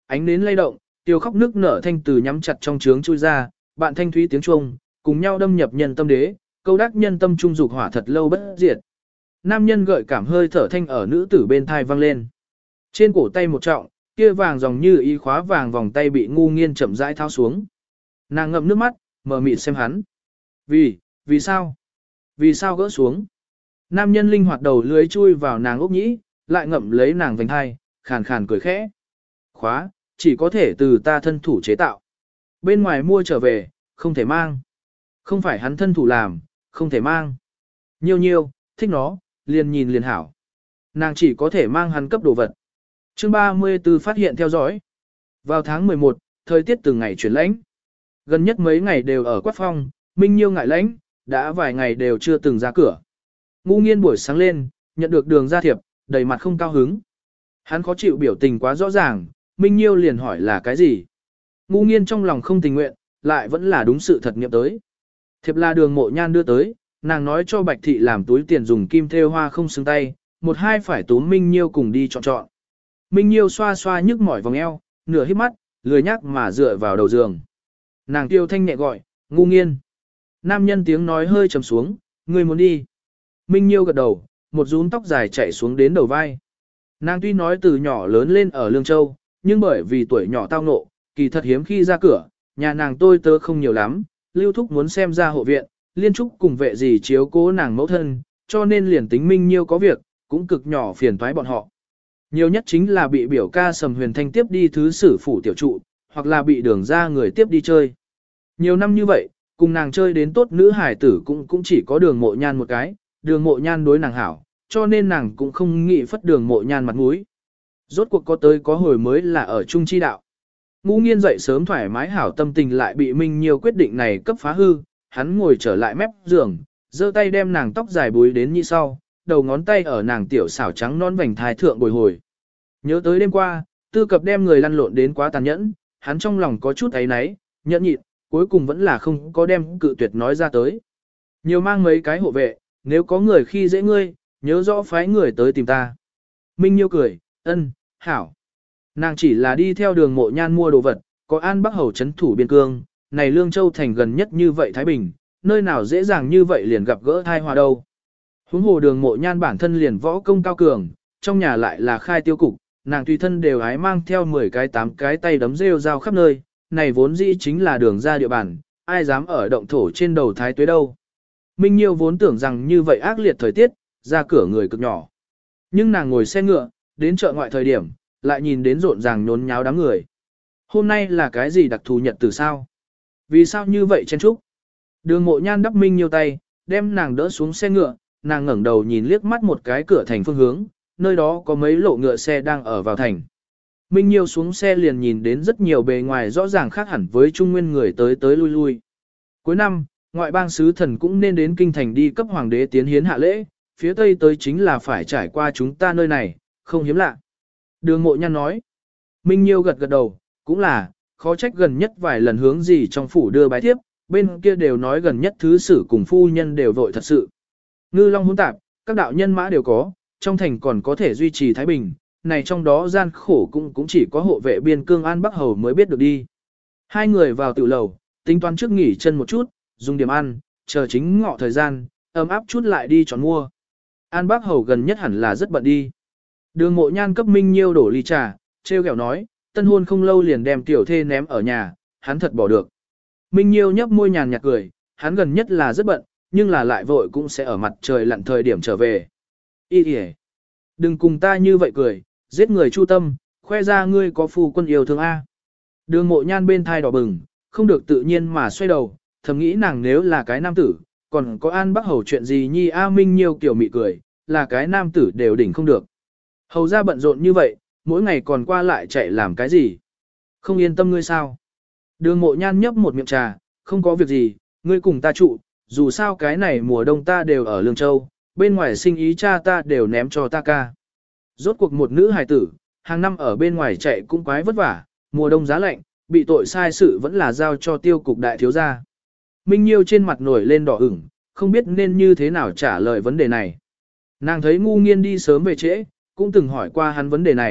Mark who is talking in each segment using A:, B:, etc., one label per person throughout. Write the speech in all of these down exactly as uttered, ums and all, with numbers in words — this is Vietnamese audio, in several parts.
A: ánh nến lay động, tiêu khóc nước nở thanh từ nhắm chặt trong trướng chui ra, bạn thanh thúy tiếng chuông, cùng nhau đâm nhập nhân tâm đế, câu đắc nhân tâm trung dục hỏa thật lâu bất diệt. Nam nhân gợi cảm hơi thở thanh ở nữ tử bên thai vang lên. Trên cổ tay một trọng, kia vàng dòng như y khóa vàng vòng tay bị ngu nghiên chậm rãi tháo xuống. Nàng ngậm nước mắt, mờ mịt xem hắn. Vì, vì sao? Vì sao gỡ xuống? Nam nhân linh hoạt đầu lưới chui vào nàng ốc nhĩ, lại ngậm lấy nàng vành hai, khàn khàn cười khẽ. Khóa, chỉ có thể từ ta thân thủ chế tạo. Bên ngoài mua trở về, không thể mang. Không phải hắn thân thủ làm, không thể mang. Nhiêu nhiêu, thích nó, liền nhìn liền hảo. Nàng chỉ có thể mang hắn cấp đồ vật. Chương ba mươi tư phát hiện theo dõi. Vào tháng mười một, thời tiết từng ngày chuyển lãnh. Gần nhất mấy ngày đều ở quát phong, Minh Nhiêu ngại lãnh, đã vài ngày đều chưa từng ra cửa. Ngu nghiên buổi sáng lên, nhận được đường ra thiệp, đầy mặt không cao hứng. Hắn khó chịu biểu tình quá rõ ràng, Minh Nhiêu liền hỏi là cái gì. Ngu nghiên trong lòng không tình nguyện, lại vẫn là đúng sự thật nghiệm tới. Thiệp là đường mộ nhan đưa tới, nàng nói cho Bạch Thị làm túi tiền dùng kim thêu hoa không xứng tay, một hai phải túm Minh Nhiêu cùng đi chọn chọn. Minh Nhiêu xoa xoa nhức mỏi vòng eo, nửa hít mắt, lười nhắc mà dựa vào đầu giường. Nàng tiêu thanh nhẹ gọi, ngu nghiên. Nam nhân tiếng nói hơi trầm xuống, người muốn đi. Minh Nhiêu gật đầu, một rún tóc dài chảy xuống đến đầu vai. Nàng tuy nói từ nhỏ lớn lên ở Lương Châu, nhưng bởi vì tuổi nhỏ tao ngộ, kỳ thật hiếm khi ra cửa, nhà nàng tôi tớ không nhiều lắm, Lưu Thúc muốn xem ra hộ viện, Liên Trúc cùng vệ gì chiếu cố nàng mẫu thân, cho nên liền tính Minh Nhiêu có việc, cũng cực nhỏ phiền toái bọn họ. Nhiều nhất chính là bị biểu ca Sầm Huyền Thanh tiếp đi thứ sử phủ tiểu trụ, hoặc là bị đường ra người tiếp đi chơi. Nhiều năm như vậy, cùng nàng chơi đến tốt nữ hải tử cũng cũng chỉ có đường mộ nhan một cái, đường mộ nhan đối nàng hảo, cho nên nàng cũng không nghĩ phất đường mộ nhan mặt mũi. Rốt cuộc có tới có hồi mới là ở trung chi đạo. Ngũ nghiên dậy sớm thoải mái hảo tâm tình lại bị Minh Nhiêu quyết định này cấp phá hư, hắn ngồi trở lại mép giường, giơ tay đem nàng tóc dài búi đến như sau, đầu ngón tay ở nàng tiểu xảo trắng non vành thai thượng bồi hồi. Nhớ tới đêm qua, tư cập đem người lăn lộn đến quá tàn nhẫn, hắn trong lòng có chút ấy náy, nhẫn nhịn, cuối cùng vẫn là không có đem cự tuyệt nói ra tới. Nhiều mang mấy cái hộ vệ, nếu có người khi dễ ngươi, nhớ rõ phái người tới tìm ta. Minh Nhiêu cười, ân, hảo. Nàng chỉ là đi theo đường mộ nhan mua đồ vật, có An Bắc Hầu chấn thủ biên cương, này Lương Châu thành gần nhất như vậy Thái Bình, nơi nào dễ dàng như vậy liền gặp gỡ thai hòa đâu. Huống hồ đường mộ nhan bản thân liền võ công cao cường, trong nhà lại là khai tiêu cục, nàng tùy thân đều hái mang theo mười cái tám cái tay đấm rêu rao khắp nơi, này vốn dĩ chính là đường ra địa bàn, ai dám ở động thổ trên đầu thái tuế đâu. Minh Nhiêu vốn tưởng rằng như vậy ác liệt thời tiết, ra cửa người cực nhỏ. Nhưng nàng ngồi xe ngựa, đến chợ ngoại thời điểm, lại nhìn đến rộn ràng nhốn nháo đám người. Hôm nay là cái gì đặc thù nhật từ sao? Vì sao như vậy chen trúc? Đường mộ nhan đắp Minh Nhiêu tay, đem nàng đỡ xuống xe ngựa, nàng ngẩng đầu nhìn liếc mắt một cái cửa thành phương hướng, nơi đó có mấy lộ ngựa xe đang ở vào thành. Minh Nhiêu xuống xe liền nhìn đến rất nhiều bề ngoài rõ ràng khác hẳn với trung nguyên người tới tới lui lui. Cuối năm, ngoại bang sứ thần cũng nên đến kinh thành đi cấp hoàng đế tiến hiến hạ lễ, phía tây tới chính là phải trải qua chúng ta nơi này, không hiếm lạ. Đường mộ nhan nói. Minh Nhiêu gật gật đầu, cũng là, khó trách gần nhất vài lần hướng gì trong phủ đưa bái tiếp, bên kia đều nói gần nhất thứ sử cùng phu nhân đều vội thật sự. Ngư long hỗn tạp, các đạo nhân mã đều có, trong thành còn có thể duy trì thái bình, này trong đó gian khổ cũng cũng chỉ có hộ vệ biên cương An Bắc Hầu mới biết được đi. Hai người vào tiểu lầu, tính toán trước nghỉ chân một chút, dùng điểm ăn, chờ chính ngọ thời gian, ấm áp chút lại đi chọn mua. An Bắc Hầu gần nhất hẳn là rất bận đi. Đường mộ nhan cấp Minh Nhiêu đổ ly trà, treo kẹo nói, tân hôn không lâu liền đem tiểu thê ném ở nhà, hắn thật bỏ được. Minh Nhiêu nhấp môi nhàn nhạt cười, hắn gần nhất là rất bận, nhưng là lại vội cũng sẽ ở mặt trời lặn thời điểm trở về. Ý kìa, đừng cùng ta như vậy cười, giết người chu tâm, khoe ra ngươi có phu quân yêu thương A. Đường mộ nhan bên thai đỏ bừng, không được tự nhiên mà xoay đầu, thầm nghĩ nàng nếu là cái nam tử, còn có An Bắc Hầu chuyện gì nhi A. Minh Nhiêu kiểu mị cười, là cái nam tử đều đỉnh không được. Hầu ra bận rộn như vậy, mỗi ngày còn qua lại chạy làm cái gì? Không yên tâm ngươi sao? Đường mộ nhan nhấp một miệng trà, không có việc gì, ngươi cùng ta trụ, dù sao cái này mùa đông ta đều ở Lương Châu, bên ngoài sinh ý cha ta đều ném cho ta ca. Rốt cuộc một nữ hài tử, hàng năm ở bên ngoài chạy cũng quái vất vả, mùa đông giá lạnh, bị tội sai sự vẫn là giao cho tiêu cục đại thiếu gia. Minh Nhiêu trên mặt nổi lên đỏ ửng, không biết nên như thế nào trả lời vấn đề này. Nàng thấy ngu nghiên đi sớm về trễ, cũng từng hỏi qua hắn vấn đề này,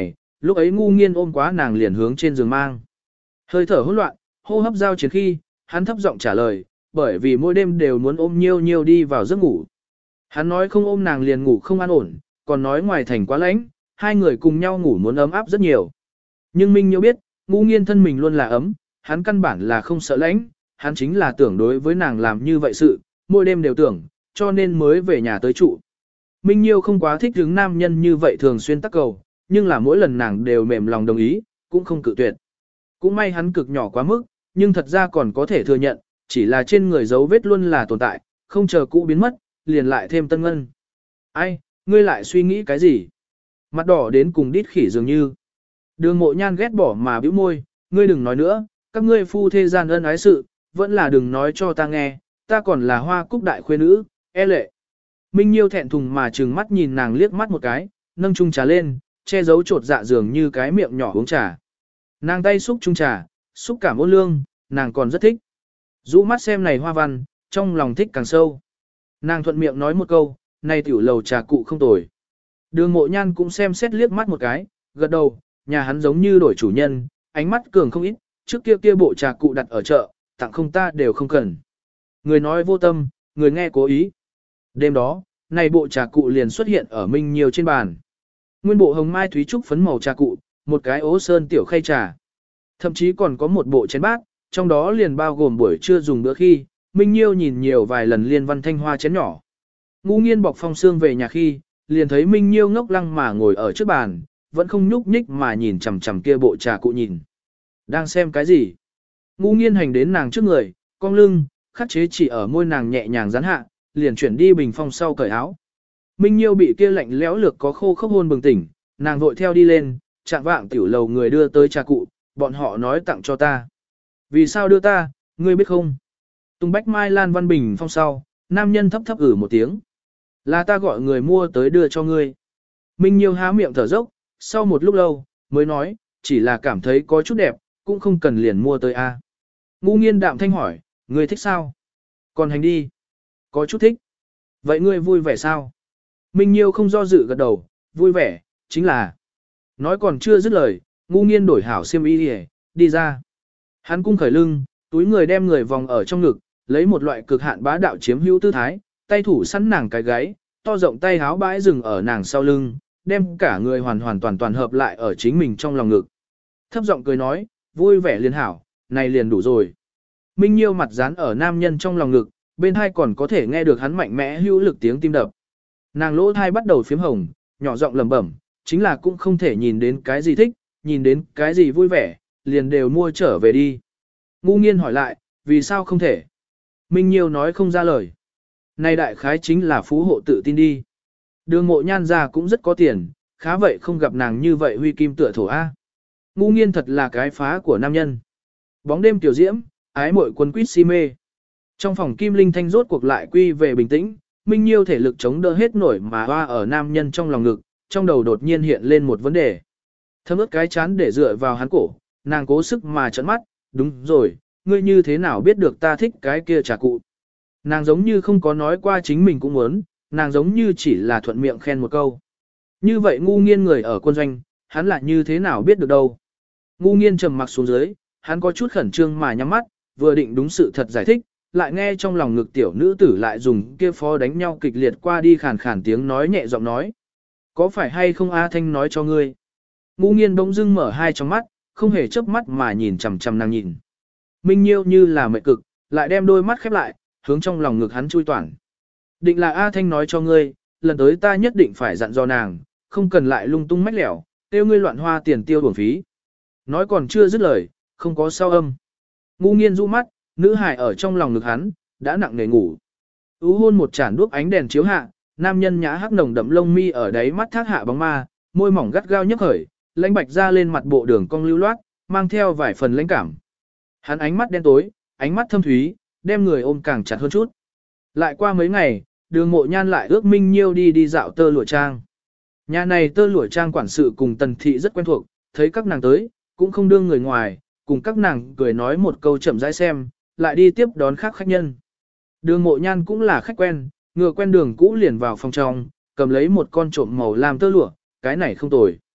A: Lúc ấy ngu nghiên ôm quá nàng liền hướng trên giường mang. Hơi thở hỗn loạn, hô hấp giao chiến khi, hắn thấp giọng trả lời, bởi vì mỗi đêm đều muốn ôm nhiêu nhiêu đi vào giấc ngủ. Hắn nói không ôm nàng liền ngủ không an ổn, còn nói ngoài thành quá lạnh, hai người cùng nhau ngủ muốn ấm áp rất nhiều. Nhưng Minh Nhiêu biết, ngu nghiên thân mình luôn là ấm, hắn căn bản là không sợ lạnh, hắn chính là tưởng đối với nàng làm như vậy sự, mỗi đêm đều tưởng, cho nên mới về nhà tới trụ. Minh Nhiêu không quá thích hứng nam nhân như vậy thường xuyên tắc cầu, nhưng là mỗi lần nàng đều mềm lòng đồng ý, cũng không cự tuyệt. Cũng may hắn cực nhỏ quá mức, nhưng thật ra còn có thể thừa nhận, chỉ là trên người dấu vết luôn là tồn tại, không chờ cũ biến mất, liền lại thêm tân ngân. Ai, ngươi lại suy nghĩ cái gì? Mặt đỏ đến cùng đít khỉ dường như. Đường Mộ Nhan ghét bỏ mà bĩu môi, ngươi đừng nói nữa, các ngươi phu thê gian ân ái sự, vẫn là đừng nói cho ta nghe, ta còn là hoa cúc đại khuê nữ, e lệ. Minh Nhiêu thẹn thùng mà trừng mắt nhìn nàng liếc mắt một cái, nâng chung trà lên, che giấu trột dạ dường như cái miệng nhỏ uống trà. Nàng tay xúc chung trà, xúc cảm ôn lương, nàng còn rất thích. Dũ mắt xem này hoa văn, trong lòng thích càng sâu. Nàng thuận miệng nói một câu, này tiểu lầu trà cụ không tồi. Đường Mộ Nhan cũng xem xét liếc mắt một cái, gật đầu, nhà hắn giống như đổi chủ nhân, ánh mắt cường không ít, trước kia kia bộ trà cụ đặt ở chợ, tặng không ta đều không cần. Người nói vô tâm, người nghe cố ý. Đêm đó, này bộ trà cụ liền xuất hiện ở Minh Nhiêu trên bàn. Nguyên bộ hồng mai thúy trúc phấn màu trà cụ, một cái ố sơn tiểu khay trà. Thậm chí còn có một bộ chén bát, trong đó liền bao gồm buổi trưa dùng bữa khi, Minh Nhiêu nhìn nhiều vài lần liên văn thanh hoa chén nhỏ. Ngu Nghiên bọc phong sương về nhà khi, liền thấy Minh Nhiêu ngốc lăng mà ngồi ở trước bàn, vẫn không nhúc nhích mà nhìn chằm chằm kia bộ trà cụ nhìn. Đang xem cái gì? Ngu Nghiên hành đến nàng trước người, cong lưng, khắc chế chỉ ở môi nàng nhẹ nhàng dán hạ, liền chuyển đi bình phong sau cởi áo. Minh Nhiêu bị kia lạnh lẽo lược có khô khốc hôn bừng tỉnh, nàng vội theo đi lên, chạm vạng tiểu lầu người đưa tới trà cụ, bọn họ nói tặng cho ta. Vì sao đưa ta, ngươi biết không? Tùng Bách Mai Lan Văn Bình phong sau, nam nhân thấp thấp ử một tiếng. Là ta gọi người mua tới đưa cho ngươi. Minh Nhiêu há miệng thở dốc, sau một lúc lâu, mới nói, chỉ là cảm thấy có chút đẹp, cũng không cần liền mua tới a. Ngu Nghiên đạm thanh hỏi, ngươi thích sao? Còn hành đi. Có chút thích. Vậy ngươi vui vẻ sao? Minh Nhiêu không do dự gật đầu, vui vẻ, chính là. Nói còn chưa dứt lời, Ngu Nghiên đổi hảo xiêm y đi, đi ra. Hắn cung khởi lưng, túi người đem người vòng ở trong ngực, lấy một loại cực hạn bá đạo chiếm hữu tư thái, tay thủ sẵn nàng cái gáy, to rộng tay háo bãi dừng ở nàng sau lưng, đem cả người hoàn hoàn toàn toàn hợp lại ở chính mình trong lòng ngực. Thấp giọng cười nói, vui vẻ liền hảo, này liền đủ rồi. Minh Nhiêu mặt dán ở nam nhân trong lòng ngực, bên hai còn có thể nghe được hắn mạnh mẽ hữu lực tiếng tim đập. Nàng lỗ thai bắt đầu phím hồng, nhỏ giọng lẩm bẩm, chính là cũng không thể nhìn đến cái gì thích, nhìn đến cái gì vui vẻ, liền đều mua trở về đi. Ngu Nghiên hỏi lại, vì sao không thể? Minh Nhiêu nói không ra lời. Này đại khái chính là phú hộ tự tin đi. Đường Mộ Nhan ra cũng rất có tiền, khá vậy không gặp nàng như vậy huy kim tựa thổ A. Ngu Nghiên thật là cái phá của nam nhân. Bóng đêm tiểu diễm, ái mội quân quýt si mê. Trong phòng Kim Linh Thanh rốt cuộc lại quy về bình tĩnh, Minh Nhiêu thể lực chống đỡ hết nổi mà hoa ở nam nhân trong lòng ngực, trong đầu đột nhiên hiện lên một vấn đề. Thấm ướt cái chán để dựa vào hắn cổ, nàng cố sức mà trợn mắt, đúng rồi, ngươi như thế nào biết được ta thích cái kia trà cụ. Nàng giống như không có nói qua chính mình cũng muốn, nàng giống như chỉ là thuận miệng khen một câu. Như vậy Ngu Nghiên người ở quân doanh, hắn lại như thế nào biết được đâu. Ngu Nghiên trầm mặc xuống dưới, hắn có chút khẩn trương mà nhắm mắt, vừa định đúng sự thật giải thích, lại nghe trong lòng ngực tiểu nữ tử lại dùng kia phó đánh nhau kịch liệt qua đi khàn khàn tiếng nói nhẹ giọng nói. Có phải hay không A Thanh nói cho ngươi? Ngu Nghiên bỗng dưng mở hai tròng mắt, không hề chớp mắt mà nhìn chằm chằm nàng nhìn. Minh Nhiêu như là mệt cực, lại đem đôi mắt khép lại, hướng trong lòng ngực hắn chui toàn. Định là A Thanh nói cho ngươi, lần tới ta nhất định phải dặn dò nàng, không cần lại lung tung mách lẻo, tiêu ngươi loạn hoa tiền tiêu bổng phí. Nói còn chưa dứt lời, không có sao âm. Ngu Nghiên rũ mắt, nữ hải ở trong lòng ngực hắn, đã nặng nề ngủ. Ú hôn một chản đuốc ánh đèn chiếu hạ, nam nhân nhã hắc nồng đậm lông mi ở đáy mắt thác hạ bóng ma, môi mỏng gắt gao nhấp khởi, lãnh bạch ra lên mặt bộ đường cong lưu loát, mang theo vài phần lãnh cảm. Hắn ánh mắt đen tối, ánh mắt thâm thúy, đem người ôm càng chặt hơn chút. Lại qua mấy ngày, Đường Mộ Nhan lại ước Minh Nhiêu đi đi dạo tơ lụa trang. Nhà này tơ lụa trang quản sự cùng Tần Thị rất quen thuộc, thấy các nàng tới, cũng không đương người ngoài, cùng các nàng cười nói một câu chậm rãi xem, lại đi tiếp đón khác khách nhân. Đường Mộ Nhan cũng là khách quen, ngựa quen đường cũ liền vào phòng trong, cầm lấy một con trộm màu làm tơ lụa, cái này không tồi.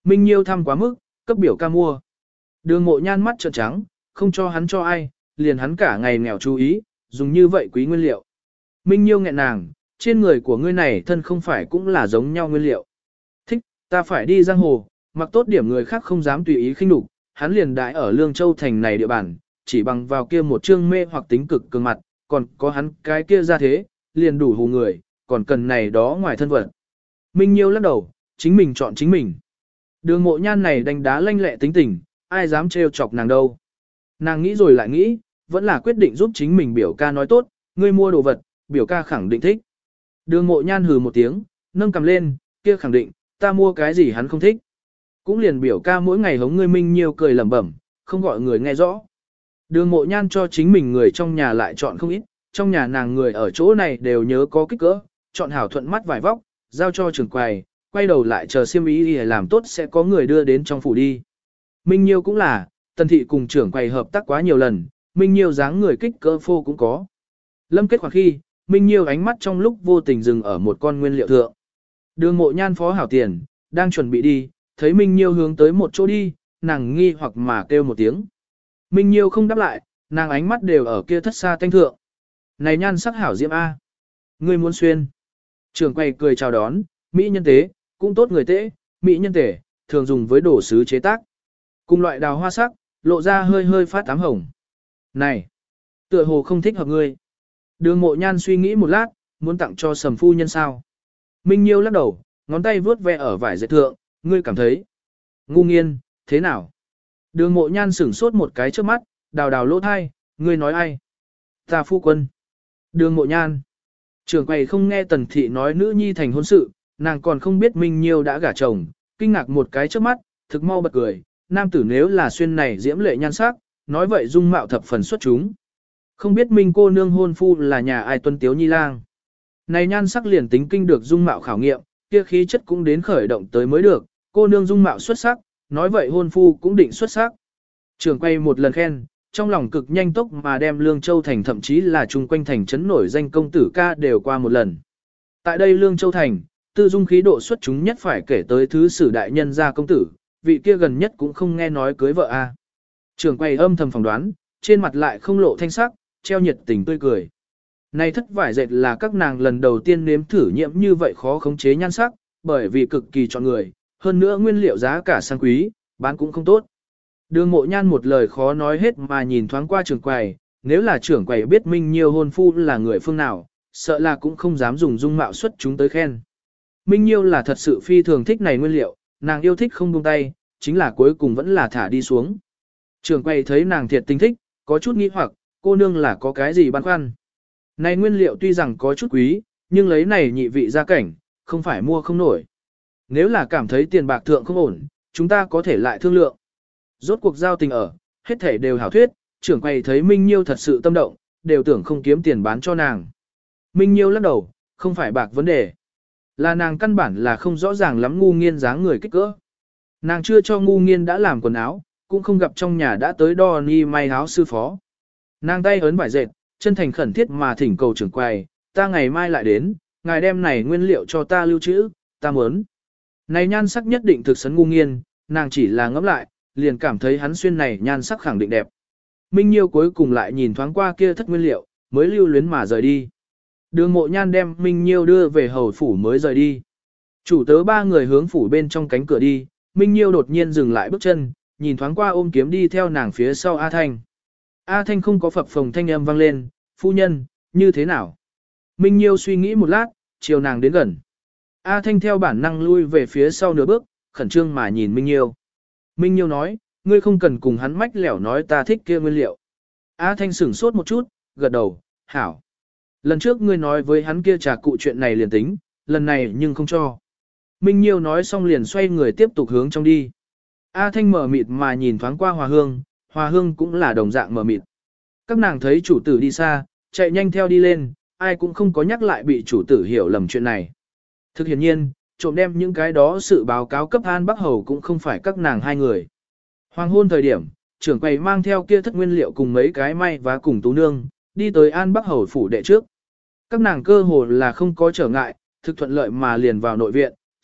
A: Minh Nhiêu thăm quá mức, cấp biểu ca mua. Đường Mộ Nhan mắt trợn trắng, không cho hắn cho ai, liền hắn cả ngày nghèo chú ý, dùng như vậy quý nguyên liệu. Minh Nhiêu nghẹn nàng, trên người của ngươi này thân không phải cũng là giống nhau nguyên liệu. Thích, ta phải đi giang hồ, mặc tốt điểm người khác không dám tùy ý khinh nhục, hắn liền đại ở Lương Châu thành này địa bàn, chỉ bằng vào kia một trương mê hoặc tính cực cường mặt, còn có hắn cái kia ra thế, liền đủ hù người, còn cần này đó ngoài thân vật. Minh Nhiêu lắc đầu, chính mình chọn chính mình. Đường Mộ Nhan này đánh đá lanh lẹ tính tình, ai dám trêu chọc nàng đâu. Nàng nghĩ rồi lại nghĩ, vẫn là quyết định giúp chính mình biểu ca nói tốt, ngươi mua đồ vật, biểu ca khẳng định thích. Đường Mộ Nhan hừ một tiếng, nâng cầm lên, kia khẳng định, ta mua cái gì hắn không thích. Cũng liền biểu ca mỗi ngày hống ngươi Minh Nhiêu cười lẩm bẩm, không gọi người nghe rõ. Đường Mộ Nhan cho chính mình người trong nhà lại chọn không ít, trong nhà nàng người ở chỗ này đều nhớ có kích cỡ, chọn hảo thuận mắt vài vóc, giao cho trưởng quầy, quay đầu lại chờ xiêm ý để làm tốt sẽ có người đưa đến trong phủ đi. Minh Nhiêu cũng là, Tần thị cùng trưởng quầy hợp tác quá nhiều lần, Minh Nhiêu dáng người kích cỡ phô cũng có. Lâm kết khoảng khi, Minh Nhiêu ánh mắt trong lúc vô tình dừng ở một con nguyên liệu thượng. Đường Mộ Nhan phó hảo tiền, đang chuẩn bị đi, thấy Minh Nhiêu hướng tới một chỗ đi, nàng nghi hoặc mà kêu một tiếng. Minh Nhiêu không đáp lại, nàng ánh mắt đều ở kia thất xa tanh thượng. Này nhan sắc hảo diễm A. Ngươi muốn xuyên. Trưởng quầy cười chào đón, Mỹ nhân tế, cũng tốt người tế, Mỹ nhân tể, thường dùng với đồ sứ chế tác. Cùng loại đào hoa sắc, lộ ra hơi hơi phát ám hồng. Này, tựa hồ không thích hợp ngươi. Đường Mộ Nhan suy nghĩ một lát, muốn tặng cho Sầm phu nhân sao. Minh Nhiêu lắc đầu, ngón tay vuốt ve ở vải dệt thượng, ngươi cảm thấy. Ngu nghiên, thế nào? Đường Mộ Nhan sửng sốt một cái trước mắt, đào đào lỗ thai, ngươi nói ai? Ta phu quân. Đường Mộ Nhan. Trưởng quầy không nghe Tần thị nói nữ nhi thành hôn sự, nàng còn không biết Minh Nhiêu đã gả chồng, kinh ngạc một cái trước mắt, thực mau bật cười, nam tử nếu là xuyên này diễm lệ nhan sắc, nói vậy dung mạo thập phần xuất chúng. Không biết Minh cô nương hôn phu là nhà ai tuân tiếu nhi lang. Này nhan sắc liền tính kinh được dung mạo khảo nghiệm, kia khí chất cũng đến khởi động tới mới được, cô nương dung mạo xuất sắc, nói vậy hôn phu cũng định xuất sắc. Trường quay một lần khen, trong lòng cực nhanh tốc mà đem Lương Châu Thành thậm chí là chung quanh thành trấn nổi danh công tử ca đều qua một lần. Tại đây Lương Châu Thành, tư dung khí độ xuất chúng nhất phải kể tới thứ sử đại nhân gia công tử, vị kia gần nhất cũng không nghe nói cưới vợ a. Trường quay âm thầm phỏng đoán, trên mặt lại không lộ thanh sắc, treo nhiệt tình tươi cười. Này thất vải dệt là các nàng lần đầu tiên nếm thử nhiễm như vậy khó khống chế nhan sắc, bởi vì cực kỳ chọn người, hơn nữa nguyên liệu giá cả sang quý, bán cũng không tốt. Đường Mộ Nhan một lời khó nói hết mà nhìn thoáng qua trưởng quầy, nếu là trưởng quầy biết Minh Nhiêu hôn phu là người phương nào, sợ là cũng không dám dùng dung mạo xuất chúng tới khen. Minh Nhiêu là thật sự phi thường thích này nguyên liệu, nàng yêu thích không buông tay, chính là cuối cùng vẫn là thả đi xuống. Trưởng quầy thấy nàng thiệt tình thích, có chút nghi hoặc, cô nương là có cái gì băn khoăn. Này nguyên liệu tuy rằng có chút quý, nhưng lấy này nhị vị gia cảnh, không phải mua không nổi. Nếu là cảm thấy tiền bạc thượng không ổn, chúng ta có thể lại thương lượng. Rốt cuộc giao tình ở, hết thể đều hảo thuyết, trưởng quầy thấy Minh Nhiêu thật sự tâm động, đều tưởng không kiếm tiền bán cho nàng. Minh Nhiêu lắc đầu, không phải bạc vấn đề. Là nàng căn bản là không rõ ràng lắm ngu nghiên dáng người kích cỡ. Nàng chưa cho ngu nghiên đã làm quần áo, cũng không gặp trong nhà đã tới đo ni may áo sư phó. Nàng tay ấn vải dệt, chân thành khẩn thiết mà thỉnh cầu trưởng quầy, ta ngày mai lại đến, ngài đem này nguyên liệu cho ta lưu trữ, ta muốn. Này nhan sắc nhất định thực sấn ngu nghiên, nàng chỉ là ngẫm lại, liền cảm thấy hắn xuyên này nhan sắc khẳng định đẹp. Minh Nhiêu cuối cùng lại nhìn thoáng qua kia thất nguyên liệu, mới lưu luyến mà rời đi. Đường Mộ Nhan đem Minh Nhiêu đưa về hầu phủ mới rời đi. Chủ tớ ba người hướng phủ bên trong cánh cửa đi, Minh Nhiêu đột nhiên dừng lại bước chân, nhìn thoáng qua ôm kiếm đi theo nàng phía sau A Thanh. A Thanh không có phập phồng thanh âm vang lên, phu nhân, như thế nào? Minh Nhiêu suy nghĩ một lát, chiều nàng đến gần. A Thanh theo bản năng lui về phía sau nửa bước, khẩn trương mà nhìn Minh Nhiêu. Minh Nhiêu nói, ngươi không cần cùng hắn mách lẻo nói ta thích kia nguyên liệu. A Thanh sửng sốt một chút, gật đầu, hảo. Lần trước ngươi nói với hắn kia trà cụ chuyện này liền tính, lần này nhưng không cho. Minh Nhiêu nói xong liền xoay người tiếp tục hướng trong đi. A Thanh mở mịt mà nhìn thoáng qua Hòa Hương, Hòa Hương cũng là đồng dạng mở mịt. Các nàng thấy chủ tử đi xa, chạy nhanh theo đi lên, ai cũng không có nhắc lại bị chủ tử hiểu lầm chuyện này. Thực hiện nhiên, trộm đem những cái đó sự báo cáo cấp An Bắc Hầu cũng không phải các nàng hai người. Hoàng hôn thời điểm, trưởng quầy mang theo kia thất nguyên liệu cùng mấy cái may và cùng tú nương, đi tới An Bắc Hầu phủ đệ trước. Các nàng cơ hồ là không có trở ngại, thực thuận lợi mà liền vào nội viện,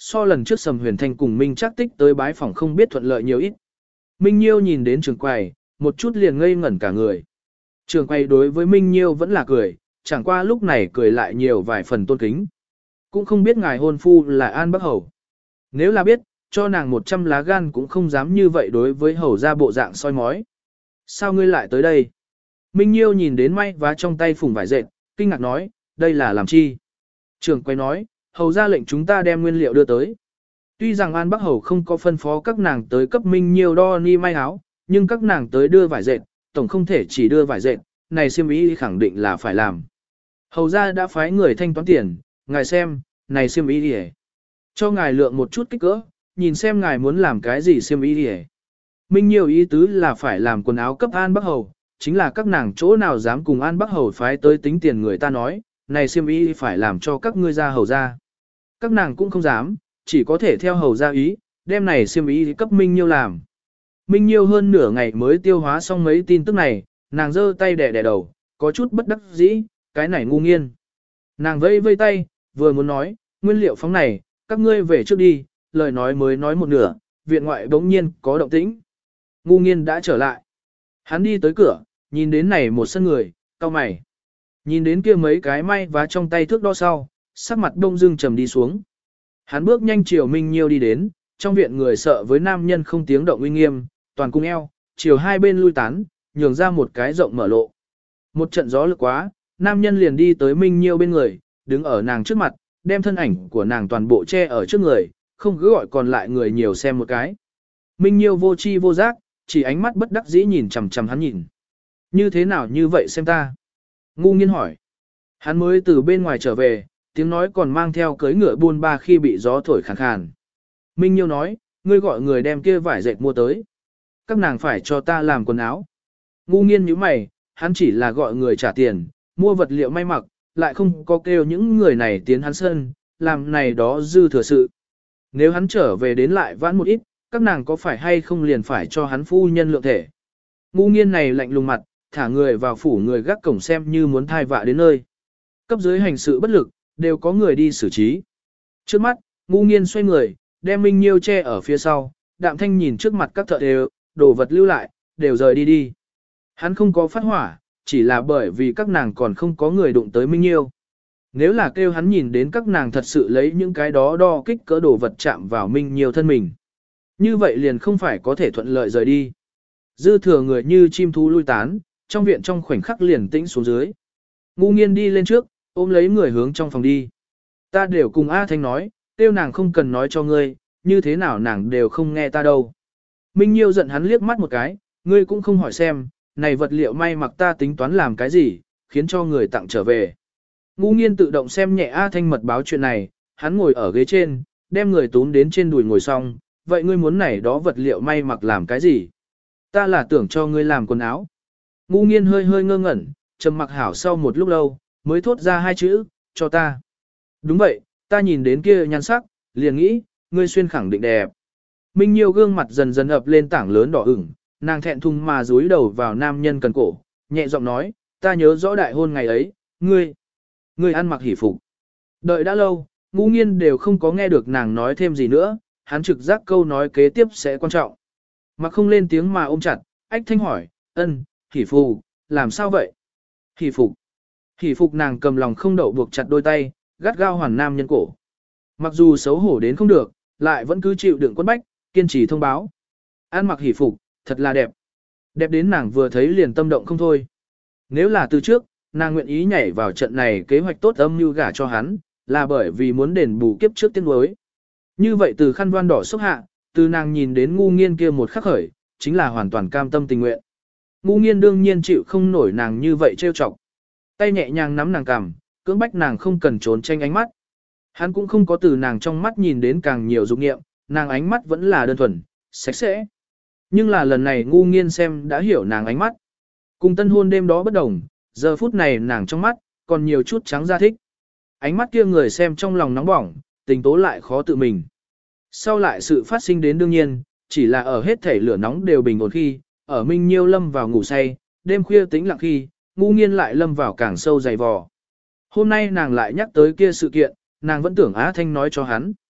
A: so lần trước Sầm Huyền Thanh cùng Minh Trác Tích tới bái phòng không biết thuận lợi nhiều ít. Minh Nhiêu nhìn đến trường quầy, một chút liền ngây ngẩn cả người. Trường quầy đối với Minh Nhiêu vẫn là cười, chẳng qua lúc này cười lại nhiều vài phần tôn kính. Cũng không biết ngài hôn phu là An Bắc Hầu. Nếu là biết, cho nàng một trăm lá gan cũng không dám như vậy đối với hầu ra bộ dạng soi mói. Sao ngươi lại tới đây? Minh Nhiêu nhìn đến may vá trong tay phùng vải dệt, kinh ngạc nói, đây là làm chi? Trường quay nói, hầu ra lệnh chúng ta đem nguyên liệu đưa tới. Tuy rằng An Bắc Hầu không có phân phó các nàng tới cấp Minh Nhiêu đo ni may áo, nhưng các nàng tới đưa vải dệt, tổng không thể chỉ đưa vải dệt, này xiêm y khẳng định là phải làm. Hầu ra đã phái người thanh toán tiền, ngài xem, này xiêm y đi cho ngài lượng một chút kích cỡ, nhìn xem ngài muốn làm cái gì xiêm y đi Minh Nhiêu ý tứ là phải làm quần áo cấp An Bắc Hầu, chính là các nàng chỗ nào dám cùng An Bắc Hầu phái tới tính tiền người ta nói, này xiêm y phải làm cho các ngươi ra hầu ra. Các nàng cũng không dám, chỉ có thể theo hầu ra ý, đem này xiêm y cấp Minh Nhiêu làm. Minh Nhiêu hơn nửa ngày mới tiêu hóa xong mấy tin tức này, nàng giơ tay đẻ đẻ đầu, có chút bất đắc dĩ, cái này ngu nghiên. Nàng vây vây tay, vừa muốn nói, nguyên liệu phóng này, các ngươi về trước đi, lời nói mới nói một nửa, viện ngoại bỗng nhiên có động tĩnh. Ngu nghiên đã trở lại. Hắn đi tới cửa, nhìn đến này một sân người, cau mày. Nhìn đến kia mấy cái may vá trong tay thước đo sau, sắc mặt đông dưng trầm đi xuống. Hắn bước nhanh chiều Minh Nhiêu đi đến, trong viện người sợ với nam nhân không tiếng động uy nghiêm, toàn cung eo, chiều hai bên lui tán, nhường ra một cái rộng mở lộ. Một trận gió lực quá, nam nhân liền đi tới Minh Nhiêu bên người, đứng ở nàng trước mặt, đem thân ảnh của nàng toàn bộ che ở trước người, không cứ gọi còn lại người nhiều xem một cái. Minh Nhiêu vô chi vô giác, chỉ ánh mắt bất đắc dĩ nhìn chằm chằm hắn nhìn. Như thế nào như vậy xem ta? Ngu nghiên hỏi. Hắn mới từ bên ngoài trở về, tiếng nói còn mang theo cưới ngựa buôn ba khi bị gió thổi khàn khàn. Minh Nhiêu nói, ngươi gọi người đem kia vải dệt mua tới. Các nàng phải cho ta làm quần áo. Ngu nghiên như mày, hắn chỉ là gọi người trả tiền, mua vật liệu may mặc, lại không có kêu những người này tiến hắn sân, làm này đó dư thừa sự. Nếu hắn trở về đến lại vãn một ít, các nàng có phải hay không liền phải cho hắn phu nhân lượng thể. Ngu nghiên này lạnh lùng mặt, thả người vào phủ người gác cổng xem như muốn thai vạ đến nơi. Cấp dưới hành sự bất lực, đều có người đi xử trí. Trước mắt, ngu nghiên xoay người, đem Minh Nhiêu che ở phía sau, đạm thanh nhìn trước mặt các thợ đều, đồ vật lưu lại, đều rời đi đi. Hắn không có phát hỏa, chỉ là bởi vì các nàng còn không có người đụng tới Minh Nhiêu. Nếu là kêu hắn nhìn đến các nàng thật sự lấy những cái đó đo kích cỡ đồ vật chạm vào Minh Nhiêu thân mình. Như vậy liền không phải có thể thuận lợi rời đi. Dư thừa người như chim thú lui tán, trong viện trong khoảnh khắc liền tĩnh xuống dưới. Ngu nghiên đi lên trước, ôm lấy người hướng trong phòng đi. Ta đều cùng A Thanh nói, tiêu nàng không cần nói cho ngươi, như thế nào nàng đều không nghe ta đâu. Minh Nhiêu giận hắn liếc mắt một cái, ngươi cũng không hỏi xem, này vật liệu may mặc ta tính toán làm cái gì, khiến cho người tặng trở về. Ngu nghiên tự động xem nhẹ A Thanh mật báo chuyện này, hắn ngồi ở ghế trên, đem người túm đến trên đùi ngồi xong, vậy ngươi muốn này đó vật liệu may mặc làm cái gì? Ta là tưởng cho ngươi làm quần áo. Ngu nghiên hơi hơi ngơ ngẩn, trầm mặc hảo sau một lúc lâu, mới thốt ra hai chữ, cho ta. Đúng vậy, ta nhìn đến kia nhan sắc, liền nghĩ, ngươi xuyên khẳng định đẹp. Minh Nhiêu gương mặt dần dần ập lên tảng lớn đỏ ửng, nàng thẹn thùng mà dúi đầu vào nam nhân cần cổ, nhẹ giọng nói, ta nhớ rõ đại hôn ngày ấy, ngươi, ngươi ăn mặc hỉ phục. Đợi đã lâu, Ngu nghiên đều không có nghe được nàng nói thêm gì nữa, hắn trực giác câu nói kế tiếp sẽ quan trọng. Mặc không lên tiếng mà ôm chặt, ách thanh hỏi, ân, hỉ phục, làm sao vậy? Hỉ phục. Hỉ phục nàng cầm lòng không đậu buộc chặt đôi tay, gắt gao hoàn nam nhân cổ. Mặc dù xấu hổ đến không được, lại vẫn cứ chịu đựng quất bách, kiên trì thông báo. An mặc hỉ phục, thật là đẹp. Đẹp đến nàng vừa thấy liền tâm động không thôi. Nếu là từ trước, nàng nguyện ý nhảy vào trận này kế hoạch tốt âm mưu gả cho hắn, là bởi vì muốn đền bù kiếp trước tiếng đối. Như vậy từ khăn voan đỏ xúc hạ, từ nàng nhìn đến ngu nghiên kia một khắc khởi, chính là hoàn toàn cam tâm tình nguyện. Ngu nghiên đương nhiên chịu không nổi nàng như vậy trêu chọc. Tay nhẹ nhàng nắm nàng cằm, cưỡng bách nàng không cần trốn tranh ánh mắt. Hắn cũng không có từ nàng trong mắt nhìn đến càng nhiều dục nghiệm, nàng ánh mắt vẫn là đơn thuần, sạch sẽ. Nhưng là lần này ngu nghiên xem đã hiểu nàng ánh mắt. Cùng tân hôn đêm đó bất đồng, giờ phút này nàng trong mắt, còn nhiều chút trắng da thích. Ánh mắt kia người xem trong lòng nóng bỏng, tình tố lại khó tự mình. Sau lại sự phát sinh đến đương nhiên, chỉ là ở hết thể lửa nóng đều bình ổn khi, ở Minh Nhiêu lâm vào ngủ say, đêm khuya tĩnh lặng khi, ngu nghiên lại lâm vào càng sâu dày vò. Hôm nay nàng lại nhắc tới kia sự kiện, nàng vẫn tưởng Á Thanh nói cho hắn.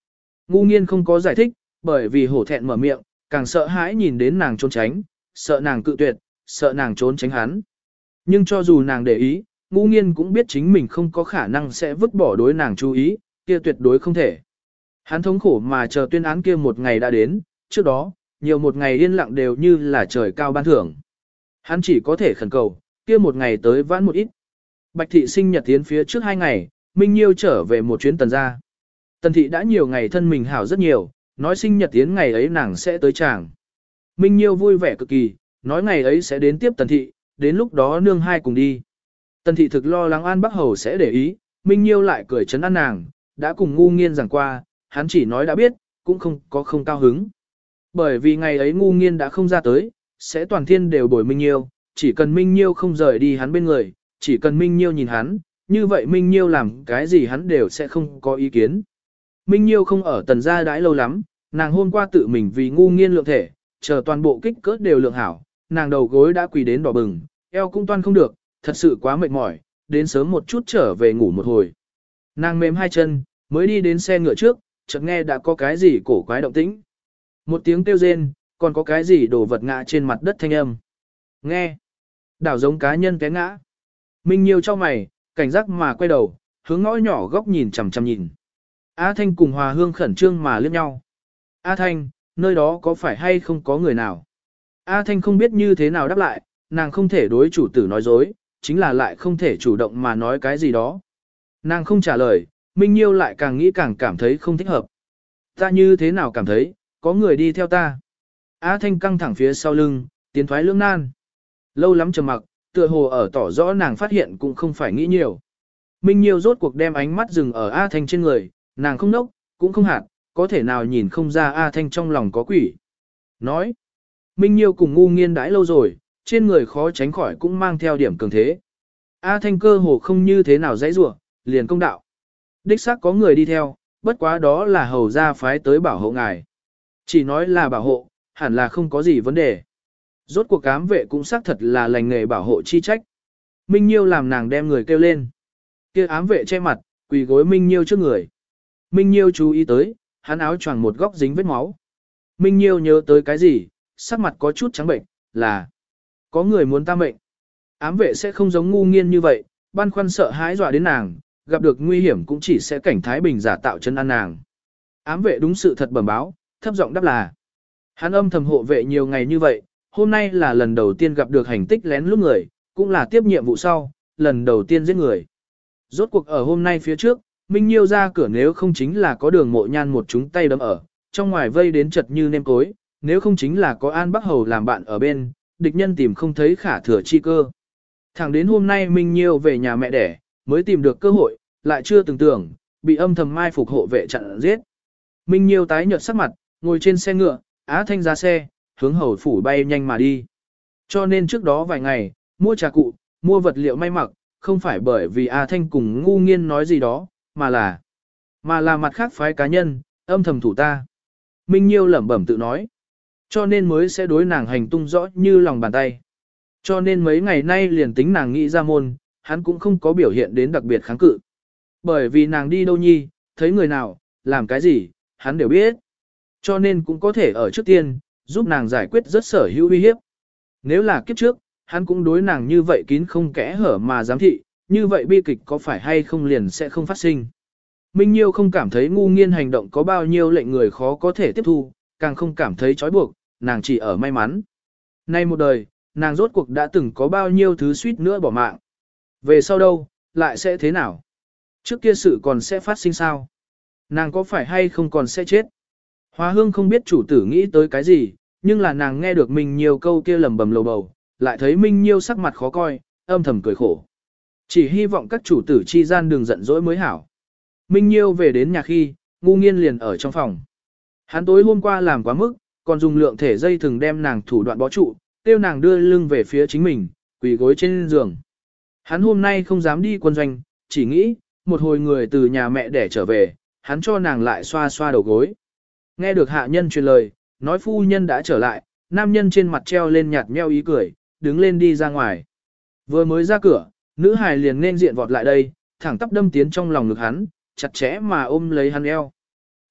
A: Ngu nghiên không có giải thích, bởi vì hổ thẹn mở miệng, càng sợ hãi nhìn đến nàng trốn tránh, sợ nàng cự tuyệt, sợ nàng trốn tránh hắn. Nhưng cho dù nàng để ý, ngu nghiên cũng biết chính mình không có khả năng sẽ vứt bỏ đối nàng chú ý, kia tuyệt đối không thể. Hắn thống khổ mà chờ tuyên án kia một ngày đã đến, trước đó, nhiều một ngày yên lặng đều như là trời cao ban thưởng. Hắn chỉ có thể khẩn cầu, kia một ngày tới vãn một ít. Bạch thị sinh nhật tiến phía trước hai ngày, Minh Nhiêu trở về một chuyến tần gia. Tần thị đã nhiều ngày thân mình hảo rất nhiều, nói sinh nhật tiến ngày ấy nàng sẽ tới chàng. Minh Nhiêu vui vẻ cực kỳ, nói ngày ấy sẽ đến tiếp tần thị, đến lúc đó nương hai cùng đi. Tần thị thực lo lắng An Bắc Hầu sẽ để ý, Minh Nhiêu lại cười trấn an nàng, đã cùng ngu nghiên giảng qua, hắn chỉ nói đã biết, cũng không có không cao hứng. Bởi vì ngày ấy ngu nghiên đã không ra tới, sẽ toàn thiên đều bồi Minh Nhiêu, chỉ cần Minh Nhiêu không rời đi hắn bên người, chỉ cần Minh Nhiêu nhìn hắn, như vậy Minh Nhiêu làm cái gì hắn đều sẽ không có ý kiến. Minh Nhiêu không ở tần gia đãi lâu lắm, nàng hôm qua tự mình vì ngu nghiên lượng thể, chờ toàn bộ kích cỡ đều lượng hảo, nàng đầu gối đã quỳ đến đỏ bừng, eo cũng toan không được, thật sự quá mệt mỏi, đến sớm một chút trở về ngủ một hồi. Nàng mềm hai chân, mới đi đến xe ngựa trước, chợt nghe đã có cái gì cổ quái động tĩnh. Một tiếng kêu rên, còn có cái gì đổ vật ngã trên mặt đất thanh âm. Nghe, đảo giống cá nhân té ngã. Minh Nhiêu cho mày, cảnh giác mà quay đầu, hướng ngõ nhỏ góc nhìn chằm chằm nhìn. A Thanh cùng Hòa Hương khẩn trương mà liếc nhau. A Thanh, nơi đó có phải hay không có người nào? A Thanh không biết như thế nào đáp lại, nàng không thể đối chủ tử nói dối, chính là lại không thể chủ động mà nói cái gì đó. Nàng không trả lời, Minh Nhiêu lại càng nghĩ càng cảm thấy không thích hợp. Ta như thế nào cảm thấy, có người đi theo ta. A Thanh căng thẳng phía sau lưng, tiến thoái lưỡng nan. Lâu lắm trầm mặc, tựa hồ ở tỏ rõ nàng phát hiện cũng không phải nghĩ nhiều. Minh Nhiêu rốt cuộc đem ánh mắt dừng ở A Thanh trên người, nàng không nốc, cũng không hạt, có thể nào nhìn không ra A Thanh trong lòng có quỷ. Nói, Minh Nhiêu cùng ngu nghiên đãi lâu rồi, trên người khó tránh khỏi cũng mang theo điểm cường thế. A Thanh cơ hồ không như thế nào dãy rủa, liền công đạo. Đích xác có người đi theo, bất quá đó là hầu gia phái tới bảo hộ ngài. Chỉ nói là bảo hộ, hẳn là không có gì vấn đề. Rốt cuộc ám vệ cũng xác thật là lành nghề bảo hộ chi trách. Minh Nhiêu làm nàng đem người kêu lên. Kia ám vệ che mặt, quỳ gối Minh Nhiêu trước người. Minh Nhiêu chú ý tới, hắn áo choàng một góc dính vết máu. Minh Nhiêu nhớ tới cái gì, sắc mặt có chút trắng bệnh, là có người muốn ta mệnh. Ám vệ sẽ không giống ngu nghiên như vậy, băn khoăn sợ hãi dọa đến nàng, gặp được nguy hiểm cũng chỉ sẽ cảnh thái bình giả tạo chân ăn nàng. Ám vệ đúng sự thật bẩm báo, thấp giọng đáp là. Hắn âm thầm hộ vệ nhiều ngày như vậy, hôm nay là lần đầu tiên gặp được hành tích lén lút người, cũng là tiếp nhiệm vụ sau, lần đầu tiên giết người. Rốt cuộc ở hôm nay phía trước, Minh Nhiêu ra cửa nếu không chính là có đường mộ nhan một chúng tay đấm ở, trong ngoài vây đến chật như nêm cối, nếu không chính là có An Bắc Hầu làm bạn ở bên, địch nhân tìm không thấy khả thừa chi cơ. Thẳng đến hôm nay Minh Nhiêu về nhà mẹ đẻ, mới tìm được cơ hội, lại chưa từng tưởng, bị âm thầm mai phục hộ vệ chặn giết. Minh Nhiêu tái nhợt sắc mặt, ngồi trên xe ngựa, Á Thanh ra xe, hướng hầu phủ bay nhanh mà đi. Cho nên trước đó vài ngày, mua trà cụ, mua vật liệu may mặc, không phải bởi vì A Thanh cùng ngu nghiên nói gì đó, mà là, mà là mặt khác phái cá nhân, âm thầm thủ ta. Minh Nhiêu lẩm bẩm tự nói, cho nên mới sẽ đối nàng hành tung rõ như lòng bàn tay. Cho nên mấy ngày nay liền tính nàng nghĩ ra môn, hắn cũng không có biểu hiện đến đặc biệt kháng cự. Bởi vì nàng đi đâu nhi, thấy người nào, làm cái gì, hắn đều biết. Cho nên cũng có thể ở trước tiên, giúp nàng giải quyết rất sở hữu uy hiếp. Nếu là kiếp trước, hắn cũng đối nàng như vậy kín không kẽ hở mà giám thị, như vậy bi kịch có phải hay không liền sẽ không phát sinh. Minh Nhiêu không cảm thấy ngu nghiên hành động có bao nhiêu lệnh người khó có thể tiếp thu, càng không cảm thấy trói buộc, nàng chỉ ở may mắn. Nay một đời, nàng rốt cuộc đã từng có bao nhiêu thứ suýt nữa bỏ mạng. Về sau đâu, lại sẽ thế nào? Trước kia sự còn sẽ phát sinh sao? Nàng có phải hay không còn sẽ chết? Hoa Hương không biết chủ tử nghĩ tới cái gì, nhưng là nàng nghe được Minh Nhiêu câu kia lầm bầm lầu bầu, lại thấy Minh Nhiêu sắc mặt khó coi, âm thầm cười khổ. Chỉ hy vọng các chủ tử chi gian đừng giận dỗi mới hảo. Minh Nhiêu về đến nhà khi, ngu nghiên liền ở trong phòng. Hắn tối hôm qua làm quá mức, còn dùng lượng thể dây thừng đem nàng thủ đoạn bó trụ, tiêu nàng đưa lưng về phía chính mình, quỳ gối trên giường. Hắn hôm nay không dám đi quân doanh, chỉ nghĩ, một hồi người từ nhà mẹ để trở về, hắn cho nàng lại xoa xoa đầu gối. Nghe được hạ nhân truyền lời, nói phu nhân đã trở lại, nam nhân trên mặt treo lên nhạt nheo ý cười, đứng lên đi ra ngoài. Vừa mới ra cửa, nữ hài liền nên diện vọt lại đây, thẳng tắp đâm tiến trong lòng ngực hắn, chặt chẽ mà ôm lấy hắn eo.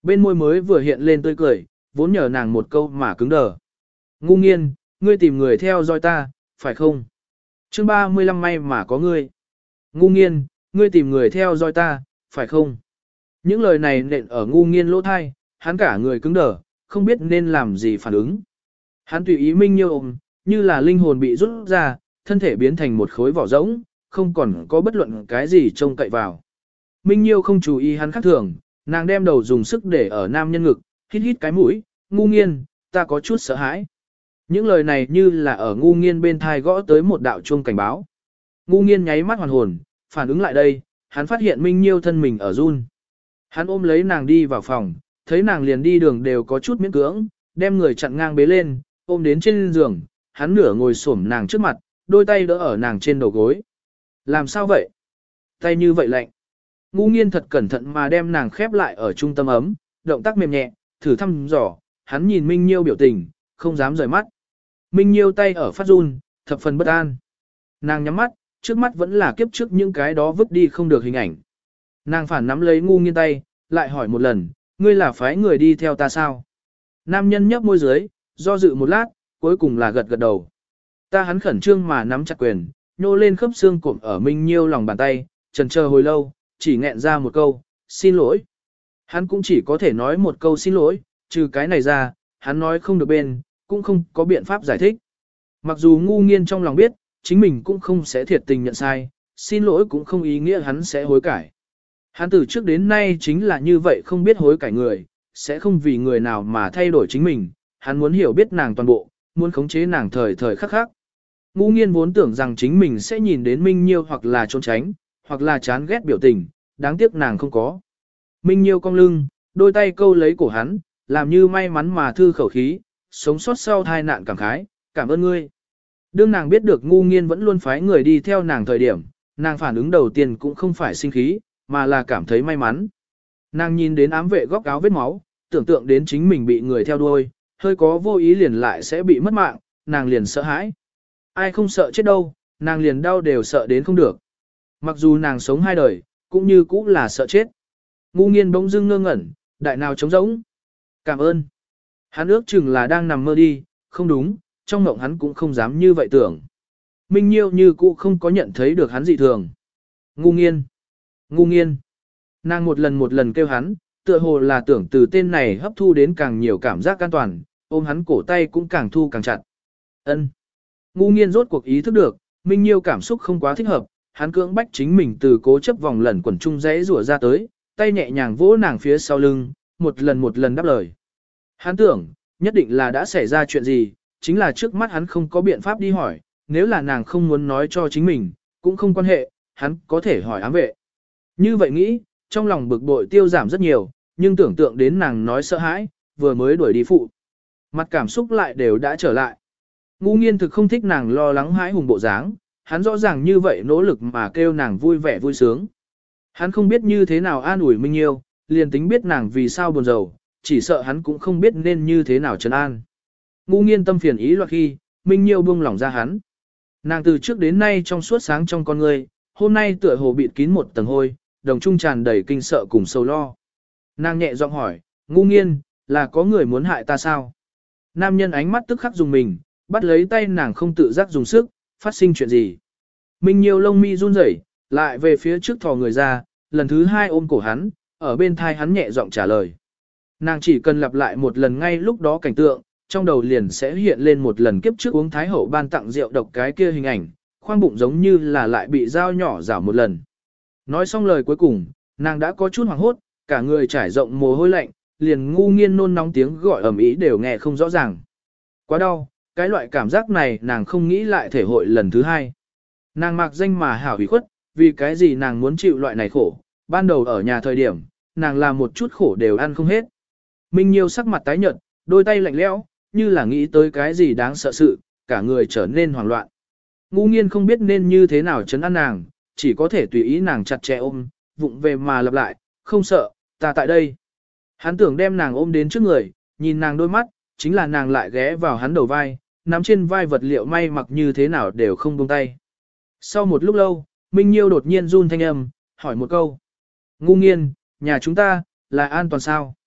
A: Bên môi mới vừa hiện lên tươi cười, vốn nhờ nàng một câu mà cứng đờ. Ngu nghiên, ngươi tìm người theo dõi ta, phải không? Chương ba mươi lăm may mà có ngươi. Ngu nghiên, ngươi tìm người theo dõi ta, phải không? Những lời này nện ở ngu nghiên lỗ thai, hắn cả người cứng đờ, không biết nên làm gì phản ứng. Hắn tùy ý Minh Nhiêu ôm, như là linh hồn bị rút ra, thân thể biến thành một khối vỏ rỗng, không còn có bất luận cái gì trông cậy vào. Minh Nhiêu không chú ý hắn khác thường, nàng đem đầu dùng sức để ở nam nhân ngực, hít hít cái mũi, ngu nghiên, ta có chút sợ hãi. Những lời này như là ở ngu nghiên bên thai gõ tới một đạo chuông cảnh báo. Ngu nghiên nháy mắt hoàn hồn, phản ứng lại đây, hắn phát hiện Minh Nhiêu thân mình ở run. Hắn ôm lấy nàng đi vào phòng, thấy nàng liền đi đường đều có chút miễn cưỡng, đem người chặn ngang bế lên, ôm đến trên giường, hắn nửa ngồi xổm nàng trước mặt, đôi tay đỡ ở nàng trên đầu gối. Làm sao vậy? Tay như vậy lạnh. Ngu nghiên thật cẩn thận mà đem nàng khép lại ở trung tâm ấm, động tác mềm nhẹ, thử thăm dò, hắn nhìn Minh Nhiêu biểu tình, không dám rời mắt. Minh Nhiêu tay ở phát run, thập phần bất an. Nàng nhắm mắt, trước mắt vẫn là kiếp trước những cái đó vứt đi không được hình ảnh. Nàng phản nắm lấy ngu nghiên tay, lại hỏi một lần, ngươi là phái người đi theo ta sao? Nam nhân nhấp môi dưới, do dự một lát, cuối cùng là gật gật đầu. Ta hắn khẩn trương mà nắm chặt quyền, nhô lên khớp xương cụm ở Minh Nhiêu lòng bàn tay, chần chờ hồi lâu, chỉ nghẹn ra một câu, xin lỗi. Hắn cũng chỉ có thể nói một câu xin lỗi, trừ cái này ra, hắn nói không được bên, cũng không có biện pháp giải thích. Mặc dù ngu nghiên trong lòng biết, chính mình cũng không sẽ thiệt tình nhận sai, xin lỗi cũng không ý nghĩa hắn sẽ hối cải. Hắn từ trước đến nay chính là như vậy không biết hối cải người, sẽ không vì người nào mà thay đổi chính mình, hắn muốn hiểu biết nàng toàn bộ, muốn khống chế nàng thời thời khắc khắc. Ngu nghiên vốn tưởng rằng chính mình sẽ nhìn đến Minh Nhiêu hoặc là trốn tránh, hoặc là chán ghét biểu tình, đáng tiếc nàng không có. Minh Nhiêu cong lưng, đôi tay câu lấy cổ hắn, làm như may mắn mà thư khẩu khí, sống sót sau tai nạn cảm khái, cảm ơn ngươi. Đương nàng biết được ngu nghiên vẫn luôn phái người đi theo nàng thời điểm, nàng phản ứng đầu tiên cũng không phải sinh khí, mà là cảm thấy may mắn. Nàng nhìn đến ám vệ góc áo vết máu, tưởng tượng đến chính mình bị người theo đuôi, hơi có vô ý liền lại sẽ bị mất mạng, nàng liền sợ hãi. Ai không sợ chết đâu, nàng liền đau đều sợ đến không được. Mặc dù nàng sống hai đời, cũng như cũng là sợ chết. Ngu nghiên bỗng dưng ngơ ngẩn, đại nào trống rỗng. Cảm ơn. Hắn ước chừng là đang nằm mơ đi, không đúng, trong mộng hắn cũng không dám như vậy tưởng. Minh Nhiêu như cũ không có nhận thấy được hắn dị thường. Ngu nghiên. Ngu nghiên. Nàng một lần một lần kêu hắn, tựa hồ là tưởng từ tên này hấp thu đến càng nhiều cảm giác an toàn, ôm hắn cổ tay cũng càng thu càng chặt. Ân. Ngu nghiên rốt cuộc ý thức được, Minh Nhiêu cảm xúc không quá thích hợp, hắn cưỡng bách chính mình từ cố chấp vòng lẩn quẩn trung rẽ rủa ra tới, tay nhẹ nhàng vỗ nàng phía sau lưng, một lần một lần đáp lời. Hắn tưởng, nhất định là đã xảy ra chuyện gì, chính là trước mắt hắn không có biện pháp đi hỏi, nếu là nàng không muốn nói cho chính mình, cũng không quan hệ, hắn có thể hỏi ám vệ. Như vậy nghĩ, trong lòng bực bội tiêu giảm rất nhiều, nhưng tưởng tượng đến nàng nói sợ hãi, vừa mới đuổi đi phụ. Mặt cảm xúc lại đều đã trở lại. Ngu nghiên thực không thích nàng lo lắng hãi hùng bộ dáng, hắn rõ ràng như vậy nỗ lực mà kêu nàng vui vẻ vui sướng. Hắn không biết như thế nào an ủi Minh Nhiêu, liền tính biết nàng vì sao buồn rầu, chỉ sợ hắn cũng không biết nên như thế nào trấn an. Ngu nghiên tâm phiền ý loạn khi, Minh Nhiêu buông lỏng ra hắn. Nàng từ trước đến nay trong suốt sáng trong con người, hôm nay tựa hồ bịt kín một tầng hôi, đồng trung tràn đầy kinh sợ cùng sâu lo. Nàng nhẹ giọng hỏi, ngu nghiên, là có người muốn hại ta sao? Nam nhân ánh mắt tức khắc dùng mình, bắt lấy tay nàng không tự giác dùng sức, phát sinh chuyện gì? Minh Nhiêu lông mi run rẩy, lại về phía trước thò người ra, lần thứ hai ôm cổ hắn, ở bên thai hắn nhẹ giọng trả lời. Nàng chỉ cần lặp lại một lần ngay lúc đó cảnh tượng, trong đầu liền sẽ hiện lên một lần kiếp trước uống thái hậu ban tặng rượu độc cái kia hình ảnh, khoang bụng giống như là lại bị dao nhỏ rảo một lần. Nói xong lời cuối cùng, nàng đã có chút hoảng hốt, cả người trải rộng mồ hôi lạnh, liền ngu nghiên nôn nóng tiếng gọi ầm ĩ đều nghe không rõ ràng. Quá đau, cái loại cảm giác này nàng không nghĩ lại thể hội lần thứ hai. Nàng mặc danh mà hảo hủy khuất, vì cái gì nàng muốn chịu loại này khổ, ban đầu ở nhà thời điểm, nàng làm một chút khổ đều ăn không hết. Minh Nhiêu sắc mặt tái nhợt, đôi tay lạnh lẽo, như là nghĩ tới cái gì đáng sợ sự, cả người trở nên hoảng loạn. Ngu nghiên không biết nên như thế nào trấn an nàng, chỉ có thể tùy ý nàng chặt chẽ ôm, vụng về mà lặp lại, không sợ, ta tại đây. Hắn tưởng đem nàng ôm đến trước người, nhìn nàng đôi mắt, chính là nàng lại ghé vào hắn đầu vai, nắm trên vai vật liệu may mặc như thế nào đều không buông tay. Sau một lúc lâu, Minh Nhiêu đột nhiên run thanh âm, hỏi một câu. Ngu nghiên, nhà chúng ta, là an toàn sao?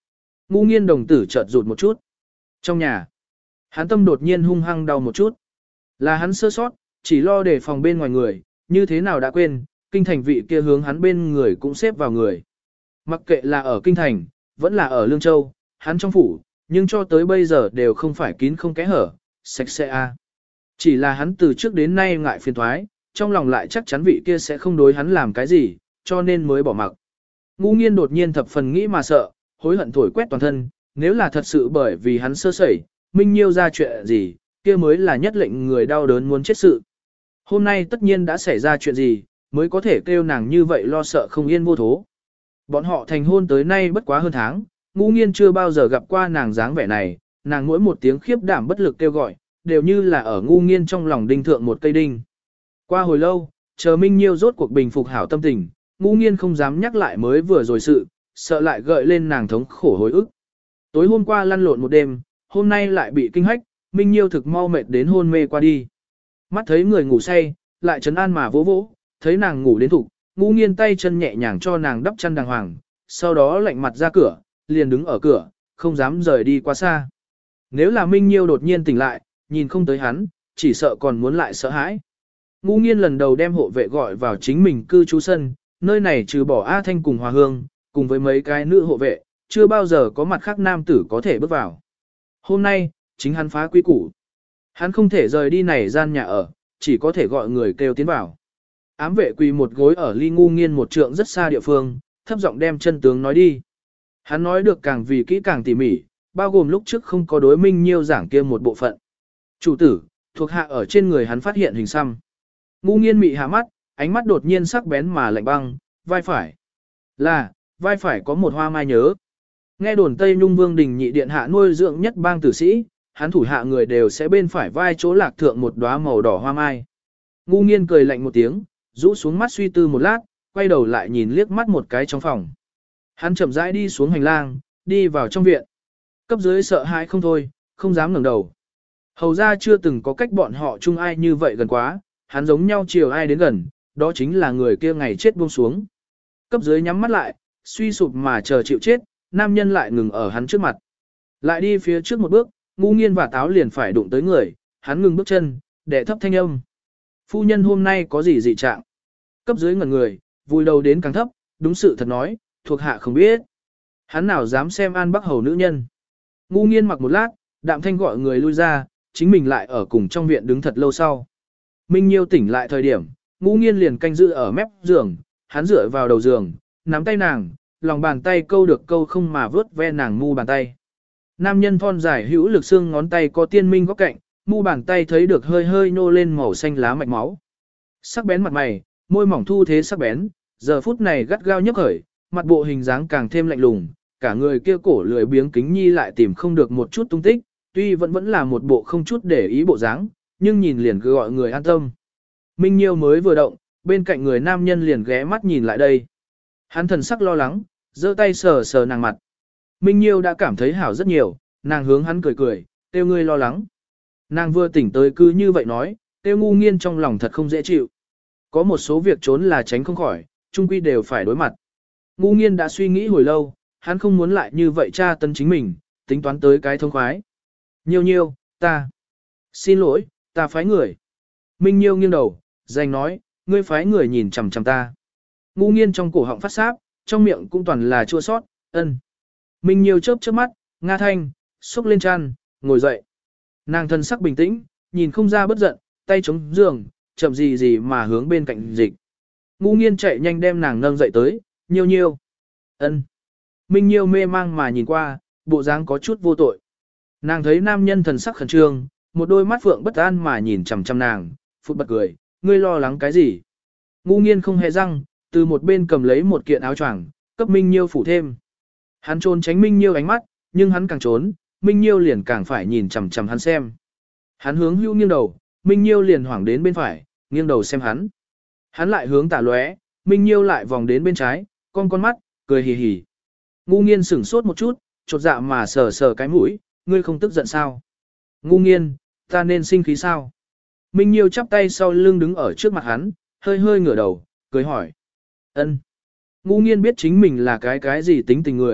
A: Ngu nghiên đồng tử chợt rụt một chút. Trong nhà, hắn tâm đột nhiên hung hăng đau một chút. Là hắn sơ sót, chỉ lo để phòng bên ngoài người, như thế nào đã quên, kinh thành vị kia hướng hắn bên người cũng xếp vào người. Mặc kệ là ở kinh thành, vẫn là ở Lương Châu, hắn trong phủ, nhưng cho tới bây giờ đều không phải kín không kẽ hở, sạch sẽ a. Chỉ là hắn từ trước đến nay ngại phiền thoái, trong lòng lại chắc chắn vị kia sẽ không đối hắn làm cái gì, cho nên mới bỏ mặc. Ngu nghiên đột nhiên thập phần nghĩ mà sợ, hối hận thổi quét toàn thân, nếu là thật sự bởi vì hắn sơ sẩy, Minh Nhiêu ra chuyện gì, kia mới là nhất lệnh người đau đớn muốn chết sự. Hôm nay tất nhiên đã xảy ra chuyện gì, mới có thể kêu nàng như vậy lo sợ không yên vô thố. Bọn họ thành hôn tới nay bất quá hơn tháng, Ngu nghiên chưa bao giờ gặp qua nàng dáng vẻ này, nàng mỗi một tiếng khiếp đảm bất lực kêu gọi, đều như là ở Ngu nghiên trong lòng đinh thượng một cây đinh. Qua hồi lâu, chờ Minh Nhiêu rốt cuộc bình phục hảo tâm tình, Ngu nghiên không dám nhắc lại mới vừa rồi sự, sợ lại gợi lên nàng thống khổ hối ức. Tối hôm qua lăn lộn một đêm, hôm nay lại bị kinh hách, Minh Nhiêu thực mau mệt đến hôn mê qua đi. Mắt thấy người ngủ say, lại trấn an mà vỗ vỗ, thấy nàng ngủ đến thục, Ngu nghiên tay chân nhẹ nhàng cho nàng đắp chăn đàng hoàng, sau đó lạnh mặt ra cửa, liền đứng ở cửa, không dám rời đi quá xa. Nếu là Minh Nhiêu đột nhiên tỉnh lại, nhìn không tới hắn, chỉ sợ còn muốn lại sợ hãi. Ngu nghiên lần đầu đem hộ vệ gọi vào chính mình cư trú sân, nơi này trừ bỏ A Thanh cùng Hòa Hương, cùng với mấy cái nữ hộ vệ, chưa bao giờ có mặt khác nam tử có thể bước vào. Hôm nay, chính hắn phá quy củ. Hắn không thể rời đi này gian nhà ở, chỉ có thể gọi người kêu tiến vào. Ám vệ quỳ một gối ở ly Ngu nghiên một trượng rất xa địa phương, thấp giọng đem chân tướng nói đi. Hắn nói được càng vì kỹ càng tỉ mỉ, bao gồm lúc trước không có đối Minh Nhiêu giảng kia một bộ phận. Chủ tử, thuộc hạ ở trên người hắn phát hiện hình xăm. Ngu nghiên mị hạ mắt, ánh mắt đột nhiên sắc bén mà lạnh băng, vai phải. Là, vai phải có một hoa mai nhớ. Nghe đồn Tây Nhung Vương đình nhị điện hạ nuôi dưỡng nhất bang tử sĩ, hắn thủ hạ người đều sẽ bên phải vai chỗ lạc thượng một đóa màu đỏ hoa mai. Ngu nghiên cười lạnh một tiếng, rũ xuống mắt suy tư một lát, quay đầu lại nhìn liếc mắt một cái trong phòng. Hắn chậm rãi đi xuống hành lang, đi vào trong viện. Cấp dưới sợ hãi không thôi, không dám ngẩng đầu. Hầu ra chưa từng có cách bọn họ chung ai như vậy gần quá, hắn giống nhau chiều ai đến gần, đó chính là người kia ngày chết buông xuống. Cấp dưới nhắm mắt lại, suy sụp mà chờ chịu chết, nam nhân lại ngừng ở hắn trước mặt. Lại đi phía trước một bước, Ngu nghiên và táo liền phải đụng tới người, hắn ngừng bước chân, để thấp thanh âm. Phu nhân hôm nay có gì dị trạng? Cấp dưới ngẩn người, vùi đầu đến càng thấp, đúng sự thật nói, thuộc hạ không biết. Hắn nào dám xem An Bắc Hầu nữ nhân. Ngu nghiên mặc một lát, đạm thanh gọi người lui ra, chính mình lại ở cùng trong viện đứng thật lâu sau. Minh Nhiêu tỉnh lại thời điểm, Ngu nghiên liền canh giữ ở mép giường, hắn dựa vào đầu giường, nắm tay nàng, lòng bàn tay câu được câu không mà vớt ve nàng mu bàn tay. Nam nhân thon dài hữu lực xương ngón tay có tiên minh góc cạnh, mu bàn tay thấy được hơi hơi nô lên màu xanh lá mạch máu. Sắc bén mặt mày, môi mỏng thu thế sắc bén, giờ phút này gắt gao nhấc khởi, mặt bộ hình dáng càng thêm lạnh lùng, cả người kia cổ lười biếng kính nhi lại tìm không được một chút tung tích, tuy vẫn vẫn là một bộ không chút để ý bộ dáng, nhưng nhìn liền cứ gọi người an tâm. Minh Nhiêu mới vừa động, bên cạnh người nam nhân liền ghé mắt nhìn lại đây. Hắn thần sắc lo lắng, giơ tay sờ sờ nàng mặt. Minh Nhiêu đã cảm thấy hảo rất nhiều, nàng hướng hắn cười cười, tiêu ngươi lo lắng. Nàng vừa tỉnh tới cứ như vậy nói, tiêu ngu nghiên trong lòng thật không dễ chịu. Có một số việc trốn là tránh không khỏi, chung quy đều phải đối mặt. Ngu nghiên đã suy nghĩ hồi lâu, hắn không muốn lại như vậy tra tấn chính mình, tính toán tới cái thông khoái. Nhiêu nhiêu, ta. Xin lỗi, ta phái người. Minh Nhiêu nghiêng đầu, giành nói, ngươi phái người nhìn chằm chằm ta. Ngu nghiên trong cổ họng phát sáp, trong miệng cũng toàn là chua sót, ân. Minh Nhiêu chớp chớp mắt, Nga Thanh, xúc lên chăn, ngồi dậy. Nàng thân sắc bình tĩnh, nhìn không ra bất giận, tay chống giường, chậm gì gì mà hướng bên cạnh dịch. Ngu nghiên chạy nhanh đem nàng nâng dậy tới, nhiêu nhiêu. Ân. Minh Nhiêu mê mang mà nhìn qua, bộ dáng có chút vô tội. Nàng thấy nam nhân thần sắc khẩn trương, một đôi mắt phượng bất an mà nhìn chằm chằm nàng, phụt bật cười, ngươi lo lắng cái gì? Ngu nghiên không hề răng, từ một bên cầm lấy một kiện áo choàng, cấp Minh Nhiêu phủ thêm. Hắn trốn tránh Minh Nhiêu ánh mắt, nhưng hắn càng trốn, Minh Nhiêu liền càng phải nhìn chằm chằm hắn xem. Hắn hướng hữu nghiêng đầu, Minh Nhiêu liền hoảng đến bên phải, nghiêng đầu xem hắn. Hắn lại hướng tả lóe, Minh Nhiêu lại vòng đến bên trái, con con mắt, cười hì hì. Ngu nghiên sửng sốt một chút, chột dạ mà sờ sờ cái mũi, ngươi không tức giận sao? Ngu nghiên, ta nên sinh khí sao? Minh Nhiêu chắp tay sau lưng đứng ở trước mặt hắn, hơi hơi ngửa đầu, cười hỏi. Ân. Ngu nghiên biết chính mình là cái cái gì tính tình người,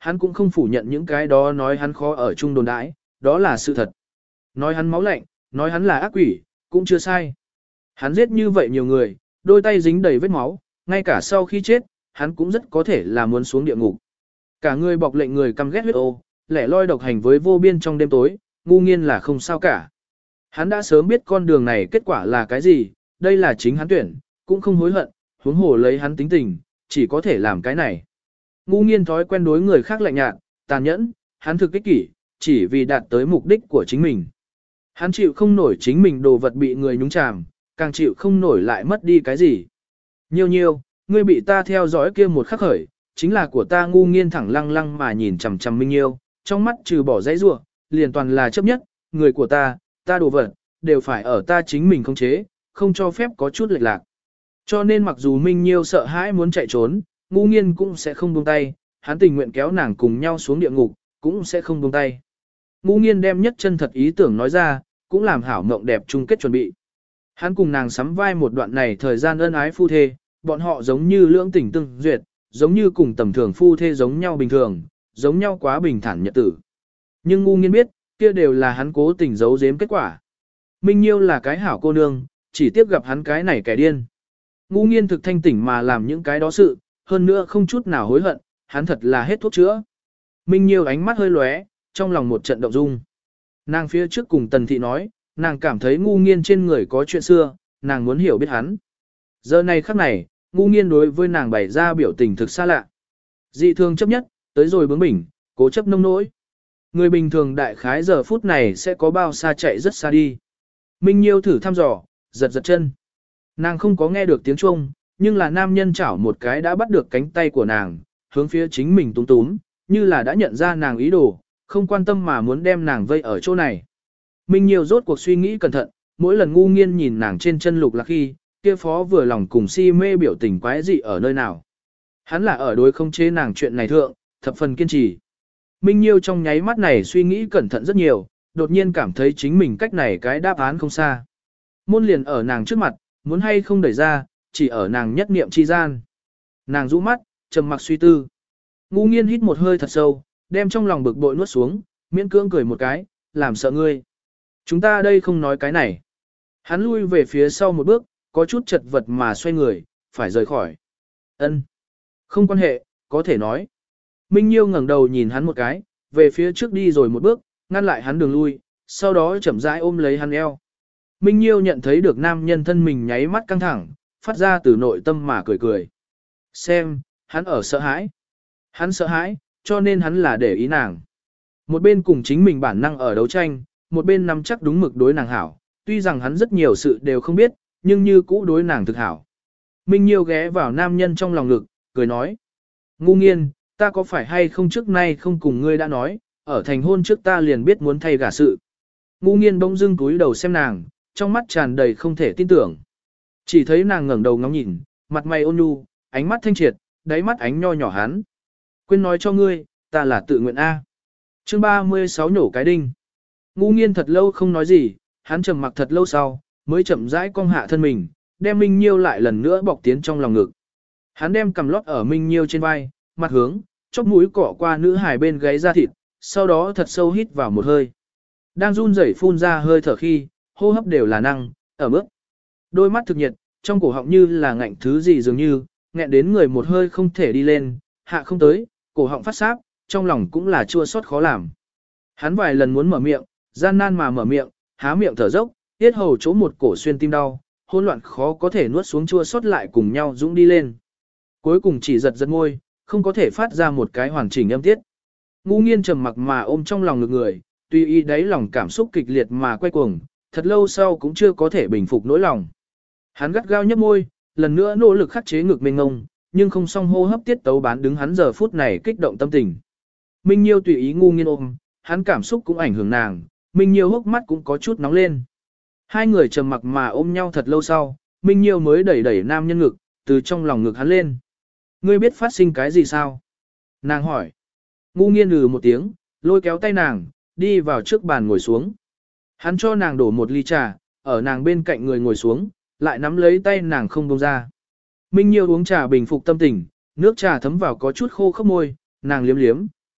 A: hắn cũng không phủ nhận những cái đó nói hắn khó ở chung đồn đãi, đó là sự thật. Nói hắn máu lạnh, nói hắn là ác quỷ, cũng chưa sai. Hắn giết như vậy nhiều người, đôi tay dính đầy vết máu, ngay cả sau khi chết, hắn cũng rất có thể là muốn xuống địa ngục. Cả người bọc lệnh người căm ghét huyết ô, lẻ loi độc hành với vô biên trong đêm tối, ngu nghiên là không sao cả. Hắn đã sớm biết con đường này kết quả là cái gì, đây là chính hắn tuyển, cũng không hối hận, huống hồ lấy hắn tính tình, chỉ có thể làm cái này. Ngu nghiên thói quen đối người khác lạnh nhạt, tàn nhẫn, hắn thực ích kỷ, chỉ vì đạt tới mục đích của chính mình. Hắn chịu không nổi chính mình đồ vật bị người nhúng chàm, càng chịu không nổi lại mất đi cái gì. Nhiêu nhiêu, ngươi bị ta theo dõi kia một khắc khởi, chính là của ta. Ngu nghiên thẳng lăng lăng mà nhìn chằm chằm Minh Nhiêu, trong mắt trừ bỏ dãy rủa, liền toàn là chấp nhất, người của ta, ta đồ vật, đều phải ở ta chính mình khống chế, không cho phép có chút lệch lạc. Cho nên mặc dù Minh Nhiêu sợ hãi muốn chạy trốn, ngu nghiên cũng sẽ không buông tay, hắn tình nguyện kéo nàng cùng nhau xuống địa ngục, cũng sẽ không buông tay. Ngu nghiên đem nhất chân thật ý tưởng nói ra, cũng làm hảo mộng đẹp chung kết chuẩn bị. Hắn cùng nàng sắm vai một đoạn này thời gian ân ái phu thê, bọn họ giống như lưỡng tình tương duyệt, giống như cùng tầm thường phu thê giống nhau bình thường, giống nhau quá bình thản nhật tử. Nhưng ngu nghiên biết, kia đều là hắn cố tình giấu giếm kết quả. Minh Nhiêu là cái hảo cô nương, chỉ tiếp gặp hắn cái này kẻ điên. Ngu nghiên thực thanh tỉnh mà làm những cái đó sự, hơn nữa không chút nào hối hận, hắn thật là hết thuốc chữa. Minh Nhiêu ánh mắt hơi lóe, trong lòng một trận động dung. Nàng phía trước cùng Tần Thị nói, nàng cảm thấy ngu nghiên trên người có chuyện xưa, nàng muốn hiểu biết hắn. Giờ này khắc này, ngu nghiên đối với nàng bày ra biểu tình thực xa lạ. Dị thường chấp nhất, tới rồi bướng bỉnh, cố chấp nông nỗi. Người bình thường đại khái giờ phút này sẽ có bao xa chạy rất xa đi. Minh Nhiêu thử thăm dò, giật giật chân. Nàng không có nghe được tiếng chuông, nhưng là nam nhân chảo một cái đã bắt được cánh tay của nàng, hướng phía chính mình túm túm, như là đã nhận ra nàng ý đồ, không quan tâm mà muốn đem nàng vây ở chỗ này. Minh Nhiêu rốt cuộc suy nghĩ cẩn thận, mỗi lần ngu nghiên nhìn nàng trên chân lục là khi, kia phó vừa lòng cùng si mê biểu tình quái dị ở nơi nào. Hắn là ở đối không chế nàng chuyện này thượng, thập phần kiên trì. Minh Nhiêu trong nháy mắt này suy nghĩ cẩn thận rất nhiều, đột nhiên cảm thấy chính mình cách này cái đáp án không xa. Môn liền ở nàng trước mặt, muốn hay không đẩy ra, chỉ ở nàng nhất niệm chi gian. Nàng rũ mắt, trầm mặc suy tư. Ngu nghiên hít một hơi thật sâu, đem trong lòng bực bội nuốt xuống, miễn cưỡng cười một cái, làm sợ ngươi. Chúng ta đây không nói cái này. Hắn lui về phía sau một bước, có chút chật vật mà xoay người, phải rời khỏi. Ân, không quan hệ, có thể nói. Minh Nhiêu ngẩng đầu nhìn hắn một cái, về phía trước đi rồi một bước, ngăn lại hắn đường lui, sau đó chậm rãi ôm lấy hắn eo. Minh Nhiêu nhận thấy được nam nhân thân mình nháy mắt căng thẳng, phát ra từ nội tâm mà cười cười. Xem, hắn ở sợ hãi. Hắn sợ hãi, cho nên hắn là để ý nàng. Một bên cùng chính mình bản năng ở đấu tranh, một bên nắm chắc đúng mực đối nàng hảo, tuy rằng hắn rất nhiều sự đều không biết, nhưng như cũ đối nàng thực hảo. Minh Nhiêu ghé vào nam nhân trong lòng ngực, cười nói. Ngu nghiên, ta có phải hay không trước nay không cùng ngươi đã nói, ở thành hôn trước ta liền biết muốn thay gả sự. Ngu nghiên bỗng dưng túi đầu xem nàng, trong mắt tràn đầy không thể tin tưởng. Chỉ thấy nàng ngẩng đầu ngóng nhìn, mặt mày ôn nhu, ánh mắt thanh triệt, đáy mắt ánh nho nhỏ hắn. Quên nói cho ngươi, ta là tự nguyện A. Chương ba mươi sáu nhổ cái đinh. Ngu nghiên thật lâu không nói gì, hắn trầm mặc thật lâu sau, mới chậm rãi cong hạ thân mình, đem Minh Nhiêu lại lần nữa bọc tiến trong lòng ngực. Hắn đem cầm lót ở Minh Nhiêu trên vai, mặt hướng, chóp mũi cọ qua nữ hài bên gáy da thịt, sau đó thật sâu hít vào một hơi. Đang run rẩy phun ra hơi thở khi, hô hấp đều là năng, ở mức. Đôi mắt thực nhiệt, trong cổ họng như là ngạnh thứ gì dường như, nghẹn đến người một hơi không thể đi lên, hạ không tới, cổ họng phát sáp, trong lòng cũng là chua xót khó làm. Hắn vài lần muốn mở miệng, gian nan mà mở miệng, há miệng thở dốc, tiết hầu chỗ một cổ xuyên tim đau, hỗn loạn khó có thể nuốt xuống chua xót lại cùng nhau dũng đi lên. Cuối cùng chỉ giật giật môi, không có thể phát ra một cái hoàn chỉnh âm tiết. Ngu nghiên trầm mặc mà ôm trong lòng ngực người, tuy y đáy lòng cảm xúc kịch liệt mà quay cuồng, thật lâu sau cũng chưa có thể bình phục nỗi lòng. Hắn gắt gao nhấp môi, lần nữa nỗ lực khắc chế ngực mênh ngông, nhưng không song hô hấp tiết tấu bán đứng hắn giờ phút này kích động tâm tình. Minh Nhiêu tùy ý ngu nghiên ôm, hắn cảm xúc cũng ảnh hưởng nàng, Minh Nhiêu hốc mắt cũng có chút nóng lên. Hai người trầm mặc mà ôm nhau thật lâu sau, Minh Nhiêu mới đẩy đẩy nam nhân ngực, từ trong lòng ngực hắn lên. Ngươi biết phát sinh cái gì sao? Nàng hỏi. Ngu nghiên ừ một tiếng, lôi kéo tay nàng, đi vào trước bàn ngồi xuống. Hắn cho nàng đổ một ly trà, ở nàng bên cạnh người ngồi xuống, lại nắm lấy tay nàng không buông ra. Minh Nhiêu uống trà bình phục tâm tình, nước trà thấm vào có chút khô khốc môi, nàng liếm liếm,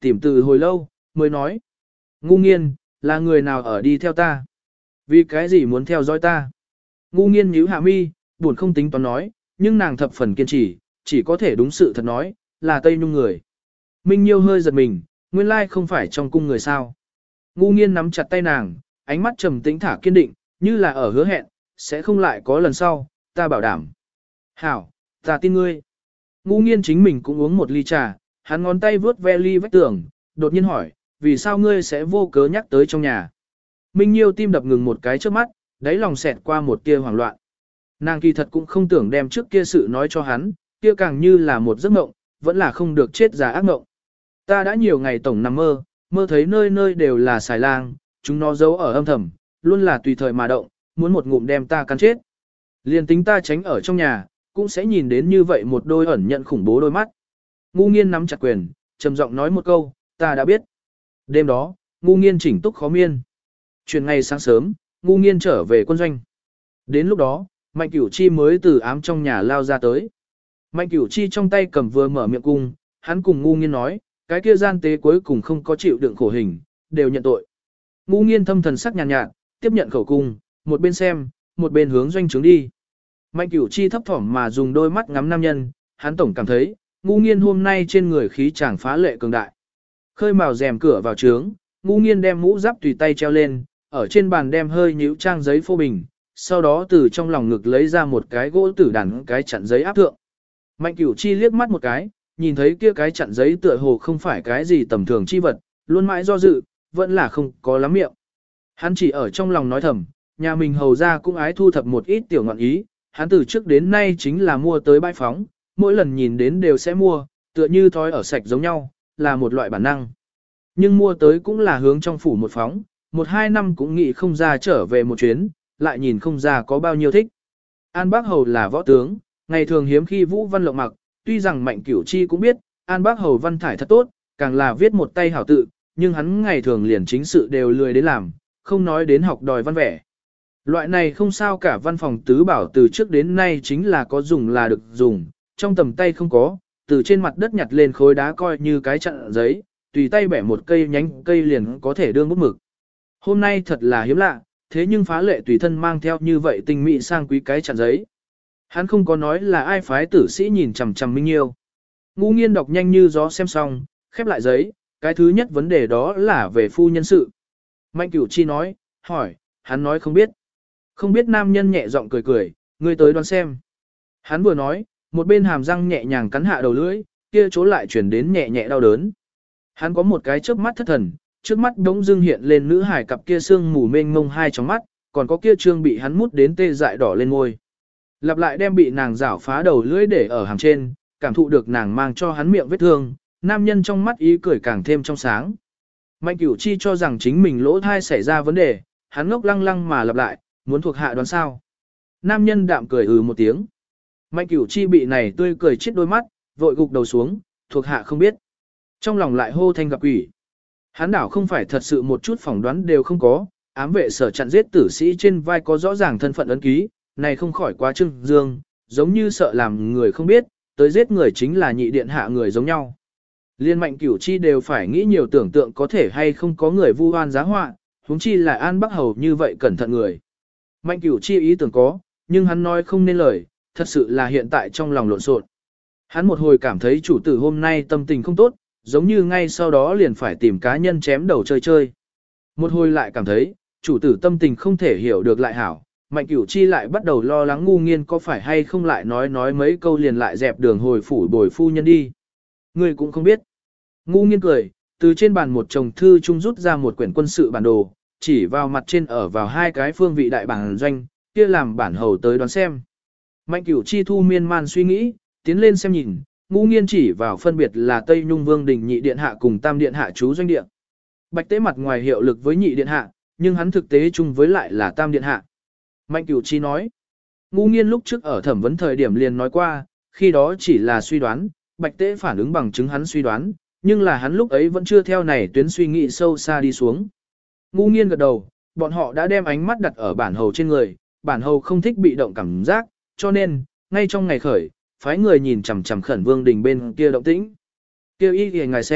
A: tìm từ hồi lâu, mới nói. Ngu nghiên, là người nào ở đi theo ta? Vì cái gì muốn theo dõi ta? Ngu nghiên nhíu hạ mi, buồn không tính toán nói, nhưng nàng thập phần kiên trì, chỉ có thể đúng sự thật nói, là Tây Nhung người. Minh Nhiêu hơi giật mình, nguyên lai không phải trong cung người sao. Ngu nghiên nắm chặt tay nàng, ánh mắt trầm tĩnh thả kiên định, như là ở hứa hẹn, sẽ không lại có lần sau, ta bảo đảm. Hảo, ta tin ngươi. Ngu nghiên chính mình cũng uống một ly trà, hắn ngón tay vướt ve ly vách tường, đột nhiên hỏi, vì sao ngươi sẽ vô cớ nhắc tới trong nhà. Minh Nhiêu tim đập ngừng một cái trước mắt, đáy lòng xẹt qua một tia hoảng loạn. Nàng kỳ thật cũng không tưởng đem trước kia sự nói cho hắn, kia càng như là một giấc mộng, vẫn là không được chết giả ác mộng. Ta đã nhiều ngày tổng nằm mơ, mơ thấy nơi nơi đều là xài lang, chúng nó giấu ở âm thầm, luôn là tùy thời mà động, muốn một ngụm đem ta cắn chết. Liền tính ta tránh ở trong nhà, cũng sẽ nhìn đến như vậy một đôi ẩn nhận khủng bố đôi mắt. Ngu nghiên nắm chặt quyền, trầm giọng nói một câu, ta đã biết. Đêm đó, ngu nghiên chỉnh túc khó miên. Chuyển ngày sáng sớm, ngu nghiên trở về quân doanh. Đến lúc đó, Mạnh Cửu Chi mới từ ám trong nhà lao ra tới. Mạnh Cửu Chi trong tay cầm vừa mở miệng cung, hắn cùng ngu nghiên nói, cái kia gian tế cuối cùng không có chịu đựng khổ hình, đều nhận tội. Ngu nghiên thâm thần sắc nhàn nhạt, nhạt, tiếp nhận khẩu cung, một bên xem, một bên hướng doanh trướng đi. Mạnh Cửu Chi thấp thỏm mà dùng đôi mắt ngắm nam nhân, hắn tổng cảm thấy, ngu nghiên hôm nay trên người khí chàng phá lệ cường đại. Khơi mào rèm cửa vào trướng, ngu nghiên đem mũ giáp tùy tay treo lên, ở trên bàn đem hơi nhíu trang giấy phô bình, sau đó từ trong lòng ngực lấy ra một cái gỗ tử đàn cái chặn giấy áp thượng. Mạnh Cửu Chi liếc mắt một cái, nhìn thấy kia cái chặn giấy tựa hồ không phải cái gì tầm thường chi vật, luôn mãi do dự, vẫn là không có lắm miệng. Hắn chỉ ở trong lòng nói thầm, nhà mình hầu ra cũng ái thu thập một ít tiểu ngọn ý, hắn từ trước đến nay chính là mua tới bãi phóng, mỗi lần nhìn đến đều sẽ mua, tựa như thói ở sạch giống nhau, là một loại bản năng. Nhưng mua tới cũng là hướng trong phủ một phóng, một hai năm cũng nghĩ không ra trở về một chuyến, lại nhìn không ra có bao nhiêu thích. An Bác Hầu là võ tướng, ngày thường hiếm khi vũ văn lộng mặc, tuy rằng Mạnh Cửu Chi cũng biết, An Bác Hầu văn thải thật tốt, càng là viết một tay hảo tự, nhưng hắn ngày thường liền chính sự đều lười đến làm, không nói đến học đòi văn vẻ. Loại này không sao cả văn phòng tứ bảo từ trước đến nay chính là có dùng là được dùng, trong tầm tay không có, từ trên mặt đất nhặt lên khối đá coi như cái chặn giấy, tùy tay bẻ một cây nhánh cây liền có thể đương bút mực. Hôm nay thật là hiếm lạ, thế nhưng phá lệ tùy thân mang theo như vậy tinh mỹ sang quý cái chặn giấy. Hắn không có nói là ai phái tử sĩ nhìn chằm chằm Minh Nhiêu. Ngu nghiên đọc nhanh như gió xem xong, khép lại giấy, cái thứ nhất vấn đề đó là về phu nhân sự. Mạnh Cửu Chi nói, hỏi, hắn nói không biết. Không biết nam nhân nhẹ giọng cười cười, ngươi tới đoán xem. Hắn vừa nói, một bên hàm răng nhẹ nhàng cắn hạ đầu lưỡi, kia chỗ lại chuyển đến nhẹ nhẹ đau đớn. Hắn có một cái chớp mắt thất thần, trước mắt đống dưng hiện lên nữ hải cặp kia xương mù mênh mông hai trong mắt, còn có kia trương bị hắn mút đến tê dại đỏ lên môi. Lặp lại đem bị nàng rảo phá đầu lưỡi để ở hàm trên, cảm thụ được nàng mang cho hắn miệng vết thương, nam nhân trong mắt ý cười càng thêm trong sáng. Mạnh Cửu Chi cho rằng chính mình lỗ thai xảy ra vấn đề, hắn ngốc lăng lăng mà lặp lại, muốn thuộc hạ đoán sao. Nam nhân đạm cười ừ một tiếng. Mạnh Cửu Chi bị này tươi cười chết đôi mắt, vội gục đầu xuống, thuộc hạ không biết. Trong lòng lại hô thanh gặp quỷ. Hắn đảo không phải thật sự một chút phỏng đoán đều không có, ám vệ sở chặn giết tử sĩ trên vai có rõ ràng thân phận ấn ký, này không khỏi quá trưng dương, giống như sợ làm người không biết, tới giết người chính là nhị điện hạ người giống nhau. Liên Mạnh Cửu Chi đều phải nghĩ nhiều tưởng tượng có thể hay không có người vu oan giá họa, huống chi là An Bắc Hầu như vậy cẩn thận người. Mạnh Cửu Chi ý tưởng có, nhưng hắn nói không nên lời, thật sự là hiện tại trong lòng lộn xộn. Hắn một hồi cảm thấy chủ tử hôm nay tâm tình không tốt, giống như ngay sau đó liền phải tìm cá nhân chém đầu chơi chơi. Một hồi lại cảm thấy, chủ tử tâm tình không thể hiểu được lại hảo, Mạnh Cửu Chi lại bắt đầu lo lắng ngu nghiên có phải hay không lại nói nói mấy câu liền lại dẹp đường hồi phủ bồi phu nhân đi. Người cũng không biết. Ngu nghiên cười, từ trên bàn một chồng thư trung rút ra một quyển quân sự bản đồ, chỉ vào mặt trên ở vào hai cái phương vị đại bản doanh, kia làm bản hầu tới đoán xem. Mạnh Cửu Chi thu miên man suy nghĩ, tiến lên xem nhìn, ngu nghiên chỉ vào phân biệt là Tây Nhung Vương Đình nhị điện hạ cùng Tam điện hạ chú doanh điện. Bạch Tế mặt ngoài hiệu lực với nhị điện hạ, nhưng hắn thực tế chung với lại là Tam điện hạ. Mạnh Cửu Chi nói, ngu nghiên lúc trước ở thẩm vấn thời điểm liền nói qua, khi đó chỉ là suy đoán, Bạch Tế phản ứng bằng chứng hắn suy đoán, nhưng là hắn lúc ấy vẫn chưa theo này tuyến suy nghĩ sâu xa đi xuống. Ngu nghiên gật đầu, bọn họ đã đem ánh mắt đặt ở bản hầu trên người, bản hầu không thích bị động cảm giác, cho nên, ngay trong ngày khởi, phái người nhìn chằm chằm khẩn Vương Đình bên kia động tĩnh. Kêu y kìa ngài xem,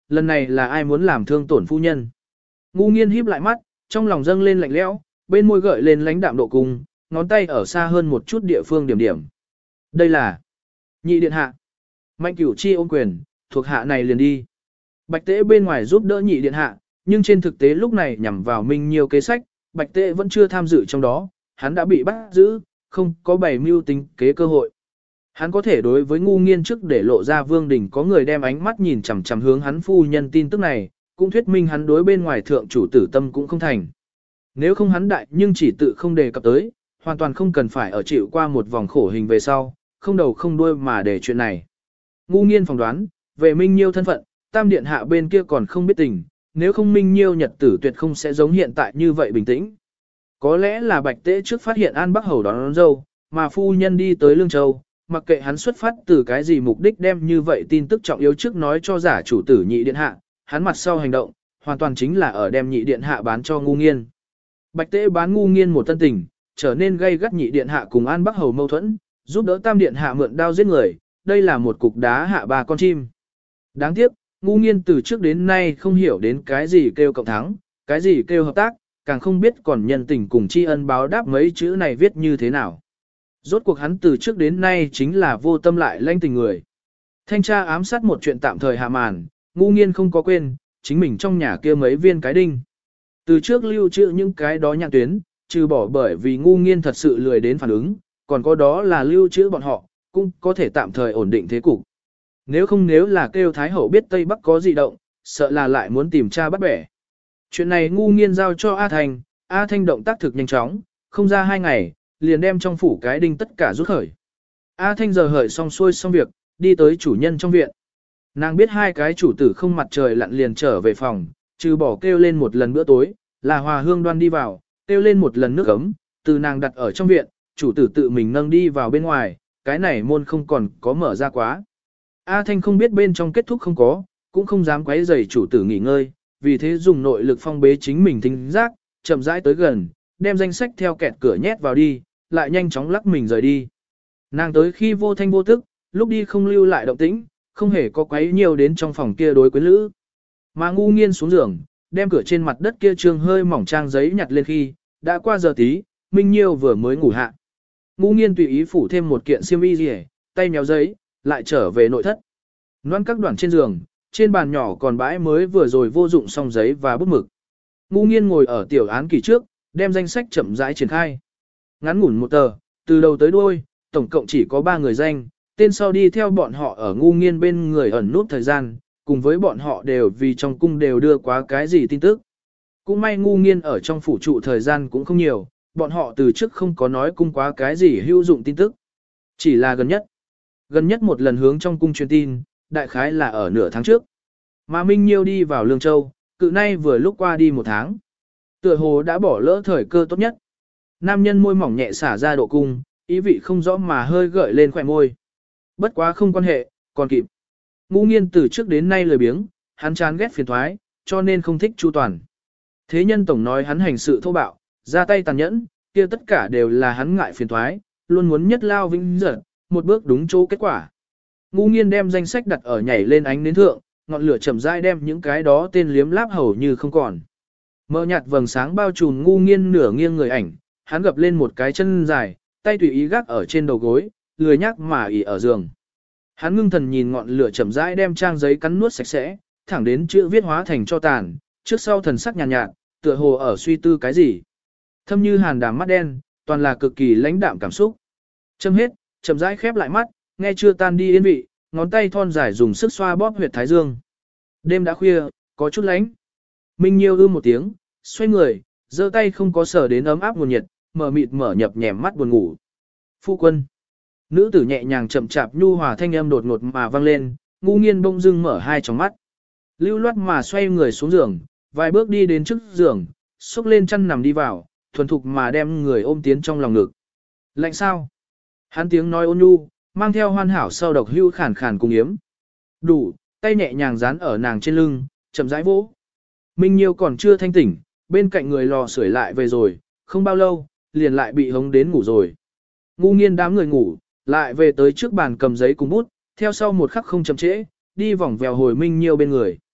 A: lần này là ai muốn làm thương tổn phu nhân. Ngu nghiên híp lại mắt, trong lòng dâng lên lạnh lẽo, bên môi gợi lên lãnh đạm độ cung, ngón tay ở xa hơn một chút địa phương điểm điểm. Đây là nhị điện hạ. Mạnh Cửu Chi ôm quyền, thuộc hạ này liền đi. Bạch Tế bên ngoài giúp đỡ nhị điện hạ, nhưng trên thực tế lúc này nhằm vào Minh Nhiêu kế sách, Bạch Tế vẫn chưa tham dự trong đó, hắn đã bị bắt giữ, không có bày mưu tính kế cơ hội. Hắn có thể đối với ngu nghiên trước để lộ ra Vương Đình có người đem ánh mắt nhìn chằm chằm hướng hắn phu nhân tin tức này, cũng thuyết minh hắn đối bên ngoài thượng chủ tử tâm cũng không thành. Nếu không hắn đại nhưng chỉ tự không đề cập tới, hoàn toàn không cần phải ở chịu qua một vòng khổ hình về sau, không đầu không đuôi mà để chuyện này. Ngu nghiên phỏng đoán, về Minh Nhiêu thân phận, tam điện hạ bên kia còn không biết tình, nếu không Minh Nhiêu nhật tử tuyệt không sẽ giống hiện tại như vậy bình tĩnh. Có lẽ là Bạch Tế trước phát hiện An Bắc Hầu đón, đón dâu, mà phu nhân đi tới Lương Châu, mặc kệ hắn xuất phát từ cái gì mục đích đem như vậy tin tức trọng yếu trước nói cho giả chủ tử nhị điện hạ, hắn mặt sau hành động, hoàn toàn chính là ở đem nhị điện hạ bán cho ngu nghiên. Bạch Tế bán ngu nghiên một tân tình, trở nên gây gắt nhị điện hạ cùng An Bắc Hầu mâu thuẫn, giúp đỡ tam điện hạ mượn đao giết người, đây là một cục đá hạ ba con chim. Đáng tiếc, ngu nghiên từ trước đến nay không hiểu đến cái gì kêu cộng thắng, cái gì kêu hợp tác, càng không biết còn nhân tình cùng tri ân báo đáp mấy chữ này viết như thế nào. Rốt cuộc hắn từ trước đến nay chính là vô tâm lại lanh tình người. Thanh tra ám sát một chuyện tạm thời hạ màn, ngu nghiên không có quên, chính mình trong nhà kia mấy viên cái đinh. Từ trước lưu trữ những cái đó nhạc tuyến, trừ bỏ bởi vì ngu nghiên thật sự lười đến phản ứng, còn có đó là lưu trữ bọn họ, cũng có thể tạm thời ổn định thế cục. Nếu không nếu là kêu Thái Hậu biết Tây Bắc có dị động, sợ là lại muốn tìm tra bắt bẻ. Chuyện này ngu nghiên giao cho A Thanh, A Thanh động tác thực nhanh chóng, không ra hai ngày, liền đem trong phủ cái đinh tất cả rút khởi. A Thanh giờ hởi xong xuôi xong việc, đi tới chủ nhân trong viện. Nàng biết hai cái chủ tử không mặt trời lặn liền trở về phòng, trừ bỏ kêu lên một lần bữa tối, là Hòa Hương đoan đi vào, kêu lên một lần nước ấm, từ nàng đặt ở trong viện, chủ tử tự mình nâng đi vào bên ngoài, cái này môn không còn có mở ra quá. A Thanh không biết bên trong kết thúc không có, cũng không dám quấy rầy chủ tử nghỉ ngơi, vì thế dùng nội lực phong bế chính mình thính giác, chậm rãi tới gần, đem danh sách theo kẹt cửa nhét vào đi, lại nhanh chóng lắc mình rời đi. Nàng tới khi vô thanh vô tức, lúc đi không lưu lại động tĩnh, không hề có quấy nhiều đến trong phòng kia đối quyến lữ. Mà ngu nghiên xuống giường, đem cửa trên mặt đất kia trương hơi mỏng trang giấy nhặt lên khi, đã qua giờ tí, Minh Nhiêu vừa mới ngủ hạ. Ngu nghiên tùy ý phủ thêm một kiện xiêm y rìa, tay méo giấy, lại trở về nội thất. Loan các đoạn trên giường, trên bàn nhỏ còn bãi mới vừa rồi vô dụng xong giấy và bút mực. Ngu nghiên ngồi ở tiểu án kỳ trước, đem danh sách chậm rãi triển khai. Ngắn ngủn một tờ, từ đầu tới đuôi, tổng cộng chỉ có ba người danh, tên sau đi theo bọn họ ở ngu nghiên bên người ẩn nút thời gian, cùng với bọn họ đều vì trong cung đều đưa quá cái gì tin tức. Cũng may ngu nghiên ở trong phủ trụ thời gian cũng không nhiều, bọn họ từ trước không có nói cung quá cái gì hữu dụng tin tức. Chỉ là gần nhất. Gần nhất một lần hướng trong cung truyền tin, đại khái là ở nửa tháng trước. Mà Minh Nhiêu đi vào Lương Châu, cự nay vừa lúc qua đi một tháng. Tựa hồ đã bỏ lỡ thời cơ tốt nhất. Nam nhân môi mỏng nhẹ xả ra độ cung, ý vị không rõ mà hơi gợi lên khỏe môi. Bất quá không quan hệ, còn kịp. Ngu nghiên từ trước đến nay lười biếng, hắn chán ghét phiền thoái, cho nên không thích chu toàn. Thế nhân tổng nói hắn hành sự thô bạo, ra tay tàn nhẫn, kia tất cả đều là hắn ngại phiền thoái, luôn muốn nhất lao vinh dở, một bước đúng chỗ kết quả. Ngu nghiên đem danh sách đặt ở nhảy lên ánh đến thượng, ngọn lửa chậm rãi đem những cái đó tên liếm láp hầu như không còn. Mờ nhạt vầng sáng bao trùm ngu nghiên nửa nghiêng người ảnh, hắn gập lên một cái chân dài, tay tùy ý gác ở trên đầu gối, lười nhác mà ỉ ở giường. Hắn ngưng thần nhìn ngọn lửa chậm rãi đem trang giấy cắn nuốt sạch sẽ, thẳng đến chữ viết hóa thành cho tàn, trước sau thần sắc nhàn nhạt, nhạt, tựa hồ ở suy tư cái gì. Thâm như hàn đàm mắt đen, toàn là cực kỳ lãnh đạm cảm xúc. Châm hết, chậm rãi khép lại mắt, nghe chưa tan đi yên vị, ngón tay thon dài dùng sức xoa bóp huyệt thái dương. Đêm đã khuya, có chút lạnh. Minh Nhiêu ư một tiếng, xoay người, giơ tay không có sở đến ấm áp nguồn nhiệt, mở mịt mở nhập nhèm mắt buồn ngủ. Phu quân. Nữ tử nhẹ nhàng chậm chạp nhu hòa thanh âm đột ngột mà vang lên, ngu nghiên bông dưng mở hai tròng mắt. Lưu loát mà xoay người xuống giường, vài bước đi đến trước giường, xúc lên chăn nằm đi vào, thuần thục mà đem người ôm tiến trong lòng ngực. Lạnh sao? Hắn tiếng nói ôn nhu, mang theo hoàn hảo sau độc hưu khàn khàn cùng yếm. Đủ, tay nhẹ nhàng dán ở nàng trên lưng, chậm rãi vỗ. Minh Nhiêu còn chưa thanh tỉnh, bên cạnh người lò sưởi lại về rồi, không bao lâu, liền lại bị hống đến ngủ rồi. Ngu nghiên đám người ngủ, lại về tới trước bàn cầm giấy cùng bút, theo sau một khắc không chậm trễ, đi vòng vèo hồi Minh Nhiêu bên người.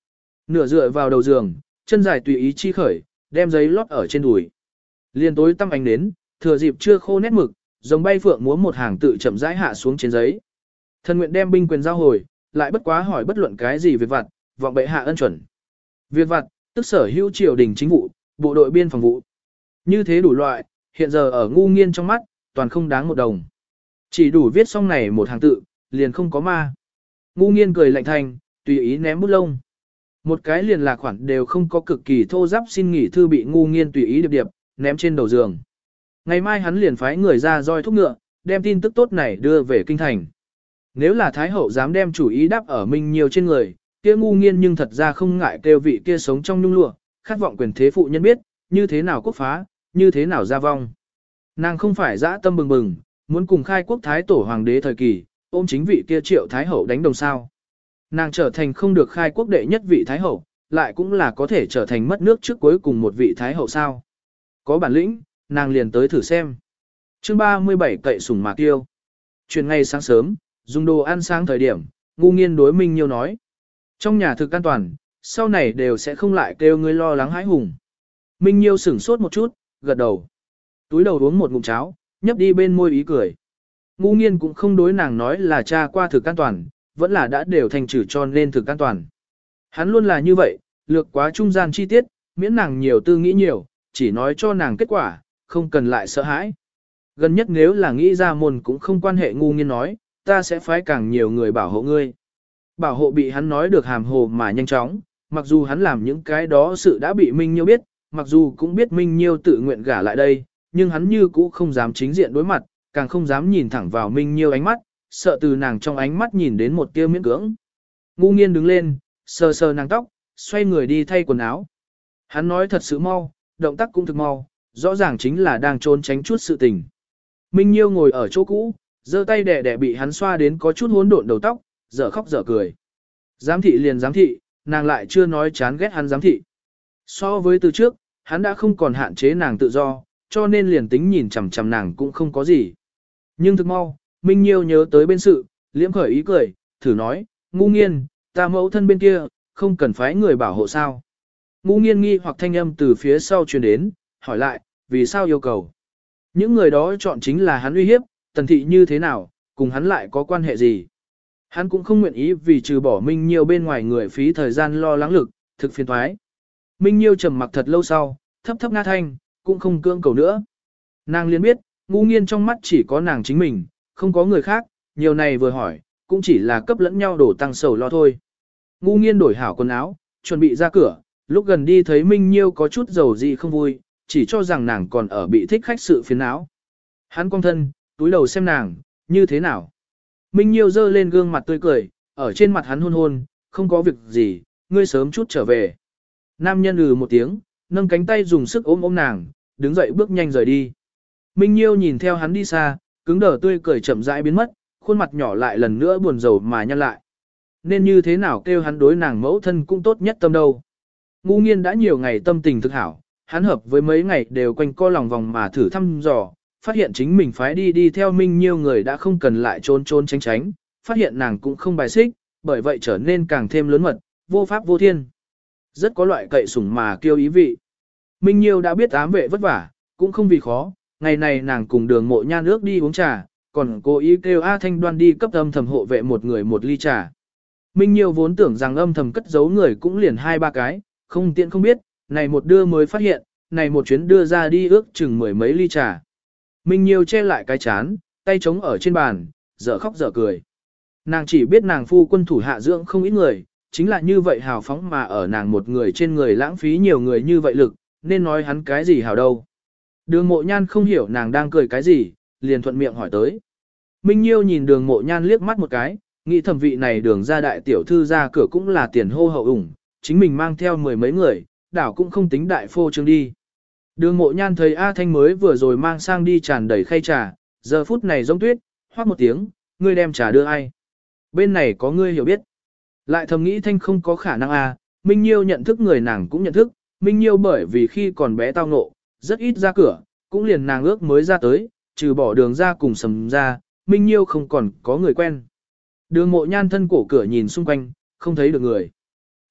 A: Nửa dựa vào đầu giường, chân dài tùy ý chi khởi, đem giấy lót ở trên đùi. Liên tối tăm ánh đến, thừa dịp chưa khô nét mực, giống bay phượng múa một hàng tự chậm rãi hạ xuống trên giấy. Thần nguyện đem binh quyền giao hồi, lại bất quá hỏi bất luận cái gì việc vặt, vọng bệ hạ ân chuẩn. Việc vặt, tức sở hữu triều đình chính vụ, bộ đội biên phòng vụ. Như thế đủ loại, hiện giờ ở ngu nghiên trong mắt, toàn không đáng một đồng. Chỉ đủ viết xong này một hàng tự, liền không có ma. Ngu nghiên cười lạnh thanh, tùy ý ném bút lông. Một cái liền lạc khoản đều không có cực kỳ thô giáp xin nghỉ thư bị ngu nghiên tùy ý điệp điệp, ném trên đầu giường. Ngày mai hắn liền phái người ra roi thúc ngựa, đem tin tức tốt này đưa về kinh thành. Nếu là Thái Hậu dám đem chủ ý đáp ở Minh Nhiêu trên người, kia ngu nghiên nhưng thật ra không ngại kêu vị kia sống trong nhung lụa, khát vọng quyền thế phụ nhân biết, như thế nào quốc phá, như thế nào ra vong. Nàng không phải dã tâm bừng bừng, muốn cùng khai quốc Thái Tổ Hoàng đế thời kỳ, ôm chính vị kia Triệu Thái Hậu đánh đồng sao. Nàng trở thành không được khai quốc đệ nhất vị Thái Hậu, lại cũng là có thể trở thành mất nước trước cuối cùng một vị Thái Hậu sao. Có bản lĩnh, nàng liền tới thử xem. Chương ba mươi bảy cậy sủng mạc tiêu. Chuyện ngày sáng sớm, dùng đồ ăn sáng thời điểm, ngu nghiên đối Minh Nhiêu nói. Trong nhà thực an toàn, sau này đều sẽ không lại kêu ngươi lo lắng hãi hùng. Minh Nhiêu sửng sốt một chút, gật đầu. Túi đầu uống một ngụm cháo, nhấp đi bên môi ý cười. Ngu nghiên cũng không đối nàng nói là cha qua thực an toàn, vẫn là đã đều thành trừ cho nên thực an toàn. Hắn luôn là như vậy, lược quá trung gian chi tiết, miễn nàng nhiều tư nghĩ nhiều, chỉ nói cho nàng kết quả, không cần lại sợ hãi. Gần nhất nếu là nghĩ ra môn cũng không quan hệ ngu nghiên nói, ta sẽ phái càng nhiều người bảo hộ ngươi. Bảo hộ bị hắn nói được hàm hồ mà nhanh chóng, mặc dù hắn làm những cái đó sự đã bị Minh Nhiêu biết, mặc dù cũng biết Minh Nhiêu tự nguyện gả lại đây, nhưng hắn như cũ không dám chính diện đối mặt, càng không dám nhìn thẳng vào Minh Nhiêu ánh mắt, sợ từ nàng trong ánh mắt nhìn đến một tia miễn cưỡng. Ngu nghiên đứng lên, sờ sờ nàng tóc, xoay người đi thay quần áo. Hắn nói thật sự mau, động tác cũng thực mau, rõ ràng chính là đang trốn tránh chút sự tình. Minh Nhiêu ngồi ở chỗ cũ, giơ tay đẻ đẻ bị hắn xoa đến có chút hỗn độn đầu tóc, dở khóc dở cười. Giám thị liền giám thị, nàng lại chưa nói chán ghét hắn giám thị. So với từ trước, hắn đã không còn hạn chế nàng tự do, cho nên liền tính nhìn chằm chằm nàng cũng không có gì. Nhưng thực mau, Minh Nhiêu nhớ tới bên sự, liễm khởi ý cười, thử nói, ngu nghiên, ta mẫu thân bên kia, không cần phái người bảo hộ sao. Ngu nghiên nghi hoặc thanh âm từ phía sau truyền đến, hỏi lại, vì sao yêu cầu. Những người đó chọn chính là hắn uy hiếp, tần thị như thế nào, cùng hắn lại có quan hệ gì. Hắn cũng không nguyện ý vì trừ bỏ Minh Nhiêu bên ngoài người phí thời gian lo lắng lực, thực phiền thoái. Minh Nhiêu trầm mặc thật lâu sau, thấp thấp nga thanh, cũng không cưỡng cầu nữa. Nàng liền biết, ngu nghiên trong mắt chỉ có nàng chính mình, không có người khác, nhiều này vừa hỏi, cũng chỉ là cấp lẫn nhau đổ tăng sầu lo thôi. Ngu nghiên đổi hảo quần áo, chuẩn bị ra cửa, lúc gần đi thấy Minh Nhiêu có chút dầu gì không vui, chỉ cho rằng nàng còn ở bị thích khách sự phiền não. Hắn cong thân, túi đầu xem nàng, như thế nào. Minh Nhiêu giơ lên gương mặt tươi cười, ở trên mặt hắn hôn hôn, không có việc gì, ngươi sớm chút trở về. Nam nhân ừ một tiếng, nâng cánh tay dùng sức ôm ôm nàng, đứng dậy bước nhanh rời đi. Minh Nhiêu nhìn theo hắn đi xa, cứng đờ tươi cười chậm rãi biến mất, khuôn mặt nhỏ lại lần nữa buồn rầu mà nhăn lại. Nên như thế nào kêu hắn đối nàng mẫu thân cũng tốt nhất tâm đâu. Ngu nghiên đã nhiều ngày tâm tình thực hảo, hắn hợp với mấy ngày đều quanh co lòng vòng mà thử thăm dò, phát hiện chính mình phái đi đi theo Minh Nhiêu người đã không cần lại trốn trốn tránh tránh, phát hiện nàng cũng không bài xích, bởi vậy trở nên càng thêm lớn mật, vô pháp vô thiên. Rất có loại cậy sủng mà kêu ý vị. Minh Nhiêu đã biết ám vệ vất vả, cũng không vì khó, ngày này nàng cùng đường mộ nhan ước đi uống trà, còn cố ý kêu A Thanh Đoan đi cấp âm thầm hộ vệ một người một ly trà. Minh Nhiêu vốn tưởng rằng âm thầm cất giấu người cũng liền hai ba cái, không tiện không biết, này một đưa mới phát hiện, này một chuyến đưa ra đi ước chừng mười mấy ly trà. Minh Nhiêu che lại cái chán, tay trống ở trên bàn, dở khóc dở cười. Nàng chỉ biết nàng phu quân thủ hạ dưỡng không ít người, chính là như vậy hào phóng mà ở nàng một người trên người lãng phí nhiều người như vậy lực, nên nói hắn cái gì hào đâu. Đường mộ nhan không hiểu nàng đang cười cái gì, liền thuận miệng hỏi tới. Minh Nhiêu nhìn đường mộ nhan liếc mắt một cái, nghĩ thẩm vị này đường ra đại tiểu thư ra cửa cũng là tiền hô hậu ủng, chính mình mang theo mười mấy người, đảo cũng không tính đại phô trương đi. Đường mộ nhan thấy A Thanh mới vừa rồi mang sang đi tràn đầy khay trà, giờ phút này giống tuyết, hoác một tiếng, ngươi đem trà đưa ai. Bên này có ngươi hiểu biết. Lại thầm nghĩ Thanh không có khả năng A, Minh Nhiêu nhận thức người nàng cũng nhận thức, Minh Nhiêu bởi vì khi còn bé tao ngộ, rất ít ra cửa, cũng liền nàng ước mới ra tới, trừ bỏ đường ra cùng sầm ra, Minh Nhiêu không còn có người quen. Đường mộ nhan thân cổ cửa nhìn xung quanh, không thấy được người.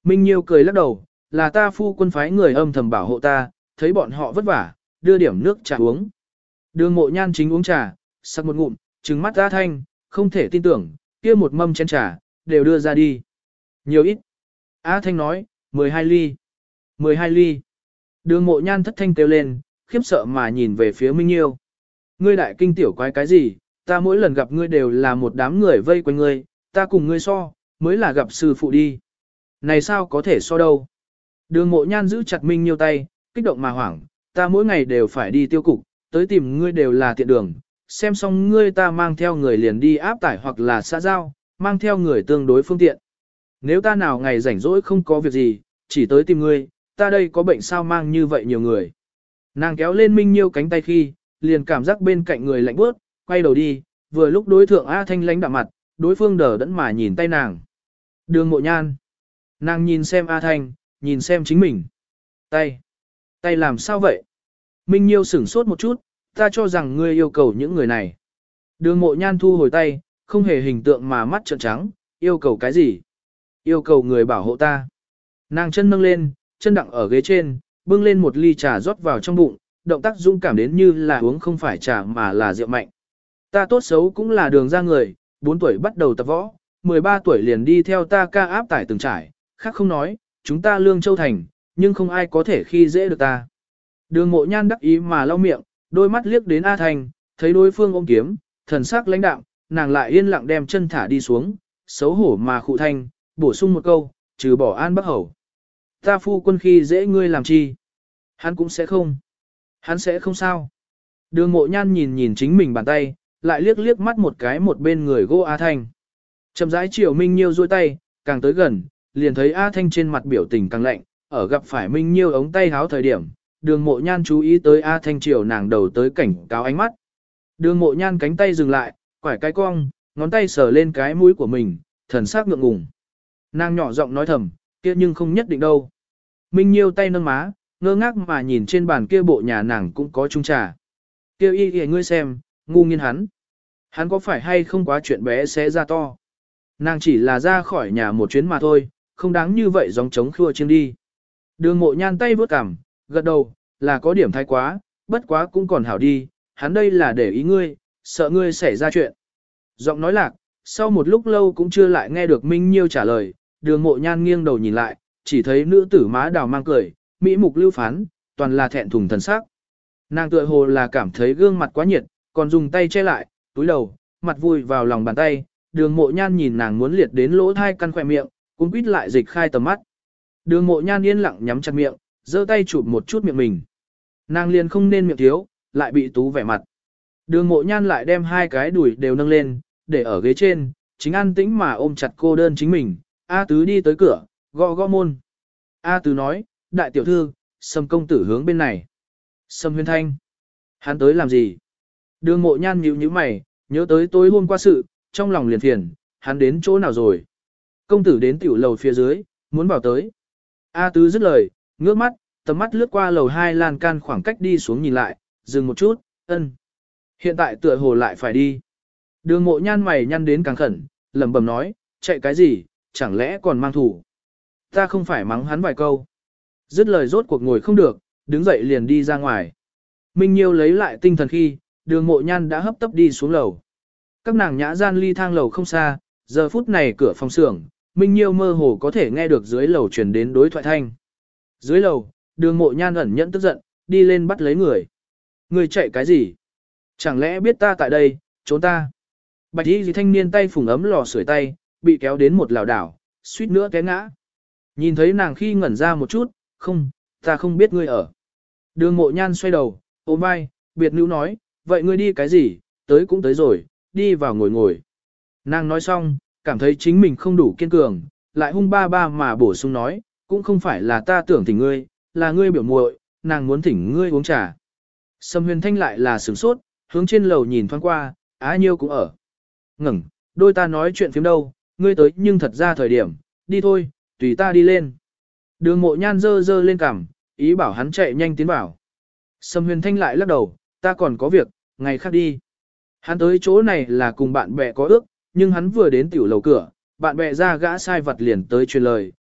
A: Minh Nhiêu cười lắc đầu, là ta phu quân phái người âm thầm bảo hộ ta, thấy bọn họ vất vả, đưa điểm nước trà uống. Đường Mộ Nhan chính uống trà, sắc một ngụm, trừng mắt A Thanh, không thể tin tưởng, kia một mâm chén trà, đều đưa ra đi. Nhiều ít. A Thanh nói, mười hai ly. mười hai ly. Đường Mộ Nhan thất thanh kêu lên, khiếp sợ mà nhìn về phía Minh Nhiêu. Ngươi đại kinh tiểu quái cái gì, ta mỗi lần gặp ngươi đều là một đám người vây quanh ngươi, ta cùng ngươi so, mới là gặp sư phụ đi. Này sao có thể so đâu. Đường Mộ Nhan giữ chặt Minh Nhiêu tay, kích động mà hoảng, ta mỗi ngày đều phải đi tiêu cục, tới tìm ngươi đều là tiện đường, xem xong ngươi ta mang theo người liền đi áp tải hoặc là xã giao, mang theo người tương đối phương tiện. Nếu ta nào ngày rảnh rỗi không có việc gì, chỉ tới tìm ngươi, ta đây có bệnh sao mang như vậy nhiều người. Nàng kéo lên Minh Nhiêu cánh tay khi, liền cảm giác bên cạnh người lạnh bước, quay đầu đi, vừa lúc đối thượng A Thanh lánh đạm mặt, đối phương đờ đẫn mà nhìn tay nàng. Đường Mộ Nhan. Nàng nhìn xem A Thanh, nhìn xem chính mình. Tay. Tay làm sao vậy? Minh Nhiêu sửng sốt một chút, ta cho rằng ngươi yêu cầu những người này. Đường Mộ Nhan thu hồi tay, không hề hình tượng mà mắt trợn trắng, yêu cầu cái gì? Yêu cầu người bảo hộ ta. Nàng chân nâng lên, chân đặng ở ghế trên, bưng lên một ly trà rót vào trong bụng, động tác dũng cảm đến như là uống không phải trà mà là rượu mạnh. Ta tốt xấu cũng là đường ra người, bốn tuổi bắt đầu tập võ, mười ba tuổi liền đi theo ta ca áp tải từng trải, khác không nói, chúng ta lương châu thành, nhưng không ai có thể khi dễ được ta. Đường Mộ Nhan đắc ý mà lau miệng, đôi mắt liếc đến A Thanh, thấy đối phương ôm kiếm, thần sắc lãnh đạm, nàng lại yên lặng đem chân thả đi xuống, xấu hổ mà khụ thanh, bổ sung một câu, trừ bỏ An Bắc Hầu. Ta phu quân khi dễ ngươi làm chi? Hắn cũng sẽ không. Hắn sẽ không sao. Đường Mộ Nhan nhìn nhìn chính mình bàn tay, lại liếc liếc mắt một cái một bên người gỗ A Thanh. Chậm rãi chiều Minh Nhiêu duỗi tay, càng tới gần, liền thấy A Thanh trên mặt biểu tình càng lạnh, ở gặp phải Minh Nhiêu ống tay háo thời điểm, Đường Mộ Nhan chú ý tới A Thanh chiều nàng đầu tới cảnh cáo ánh mắt. Đường Mộ Nhan cánh tay dừng lại, quải cái cong, ngón tay sờ lên cái mũi của mình, thần sắc ngượng ngùng. Nàng nhỏ giọng nói thầm, kia nhưng không nhất định đâu. Minh Nhiêu tay nâng má, ngơ ngác mà nhìn trên bàn kia bộ nhà nàng cũng có chung trà. Kêu y kìa ngươi xem, ngu nghiên hắn. Hắn có phải hay không quá chuyện bé sẽ ra to. Nàng chỉ là ra khỏi nhà một chuyến mà thôi, không đáng như vậy giống trống khua chiêng đi. Đường Mộ Nhan tay vớt cằm, gật đầu, là có điểm thái quá, bất quá cũng còn hảo đi, hắn đây là để ý ngươi, sợ ngươi xảy ra chuyện. Giọng nói lạc, sau một lúc lâu cũng chưa lại nghe được Minh Nhiêu trả lời, Đường Mộ Nhan nghiêng đầu nhìn lại, chỉ thấy nữ tử má đào mang cười, mỹ mục lưu phán, toàn là thẹn thùng thần sắc. Nàng tựa hồ là cảm thấy gương mặt quá nhiệt, còn dùng tay che lại, túi đầu, mặt vui vào lòng bàn tay, Đường Mộ Nhan nhìn nàng muốn liệt đến lỗ thai căn khỏe miệng, cũng quýt lại dịch khai tầm mắt. Đường Mộ Nhan yên lặng nhắm chặt miệng, giơ tay chụp một chút miệng mình. Nàng liền không nên miệng thiếu, lại bị tú vẻ mặt. Đường Mộ Nhan lại đem hai cái đùi đều nâng lên, để ở ghế trên, chính an tĩnh mà ôm chặt cô đơn chính mình. A Tứ đi tới cửa, gõ gõ môn. A Tứ nói, đại tiểu thư, Sâm công tử hướng bên này. Sâm Huyền Thanh. Hắn tới làm gì? Đường Mộ Nhan nhíu nhíu mày, nhớ tới tối hôm qua sự, trong lòng liền phiền, hắn đến chỗ nào rồi? Công tử đến tiểu lầu phía dưới, muốn vào tới. A Tứ dứt lời, ngước mắt, tầm mắt lướt qua lầu hai lan can khoảng cách đi xuống nhìn lại, dừng một chút, ân. Hiện tại tựa hồ lại phải đi. Đường Mộ Nhan mày nhăn đến càng khẩn, lẩm bẩm nói, chạy cái gì, chẳng lẽ còn mang thủ. Ta không phải mắng hắn vài câu. Dứt lời rốt cuộc ngồi không được, đứng dậy liền đi ra ngoài. Minh Nhiêu lấy lại tinh thần khi, Đường Mộ Nhan đã hấp tấp đi xuống lầu. Các nàng nhã gian ly thang lầu không xa, giờ phút này cửa phòng xưởng, Minh Nhiêu mơ hồ có thể nghe được dưới lầu truyền đến đối thoại thanh. Dưới lầu, Đường Mộ Nhan ẩn nhẫn tức giận, đi lên bắt lấy người. Người chạy cái gì? Chẳng lẽ biết ta tại đây, trốn ta? Bạch y gì thanh niên tay phủng ấm lò sưởi tay, bị kéo đến một lảo đảo, suýt nữa té ngã. Nhìn thấy nàng khi ngẩn ra một chút, không, ta không biết ngươi ở. Đường Mộ Nhan xoay đầu, ôm vai, biệt nữ nói, vậy ngươi đi cái gì, tới cũng tới rồi, đi vào ngồi ngồi. Nàng nói xong, cảm thấy chính mình không đủ kiên cường, lại hung ba ba mà bổ sung nói, cũng không phải là ta tưởng thỉnh ngươi, là ngươi biểu muội, nàng muốn thỉnh ngươi uống trà. Sâm Huyền Thanh lại là sửng sốt, hướng trên lầu nhìn thoáng qua, Á Nhiêu cũng ở. Ngừng, đôi ta nói chuyện phiếm đâu, ngươi tới nhưng thật ra thời điểm, đi thôi, tùy ta đi lên. Đường Mộ Nhan dơ dơ lên cằm, ý bảo hắn chạy nhanh tiến vào. Sâm Huyền Thanh lại lắc đầu, ta còn có việc, ngày khác đi. Hắn tới chỗ này là cùng bạn bè có ước, nhưng hắn vừa đến tiểu lầu cửa, bạn bè ra gã sai vật liền tới truyền lời,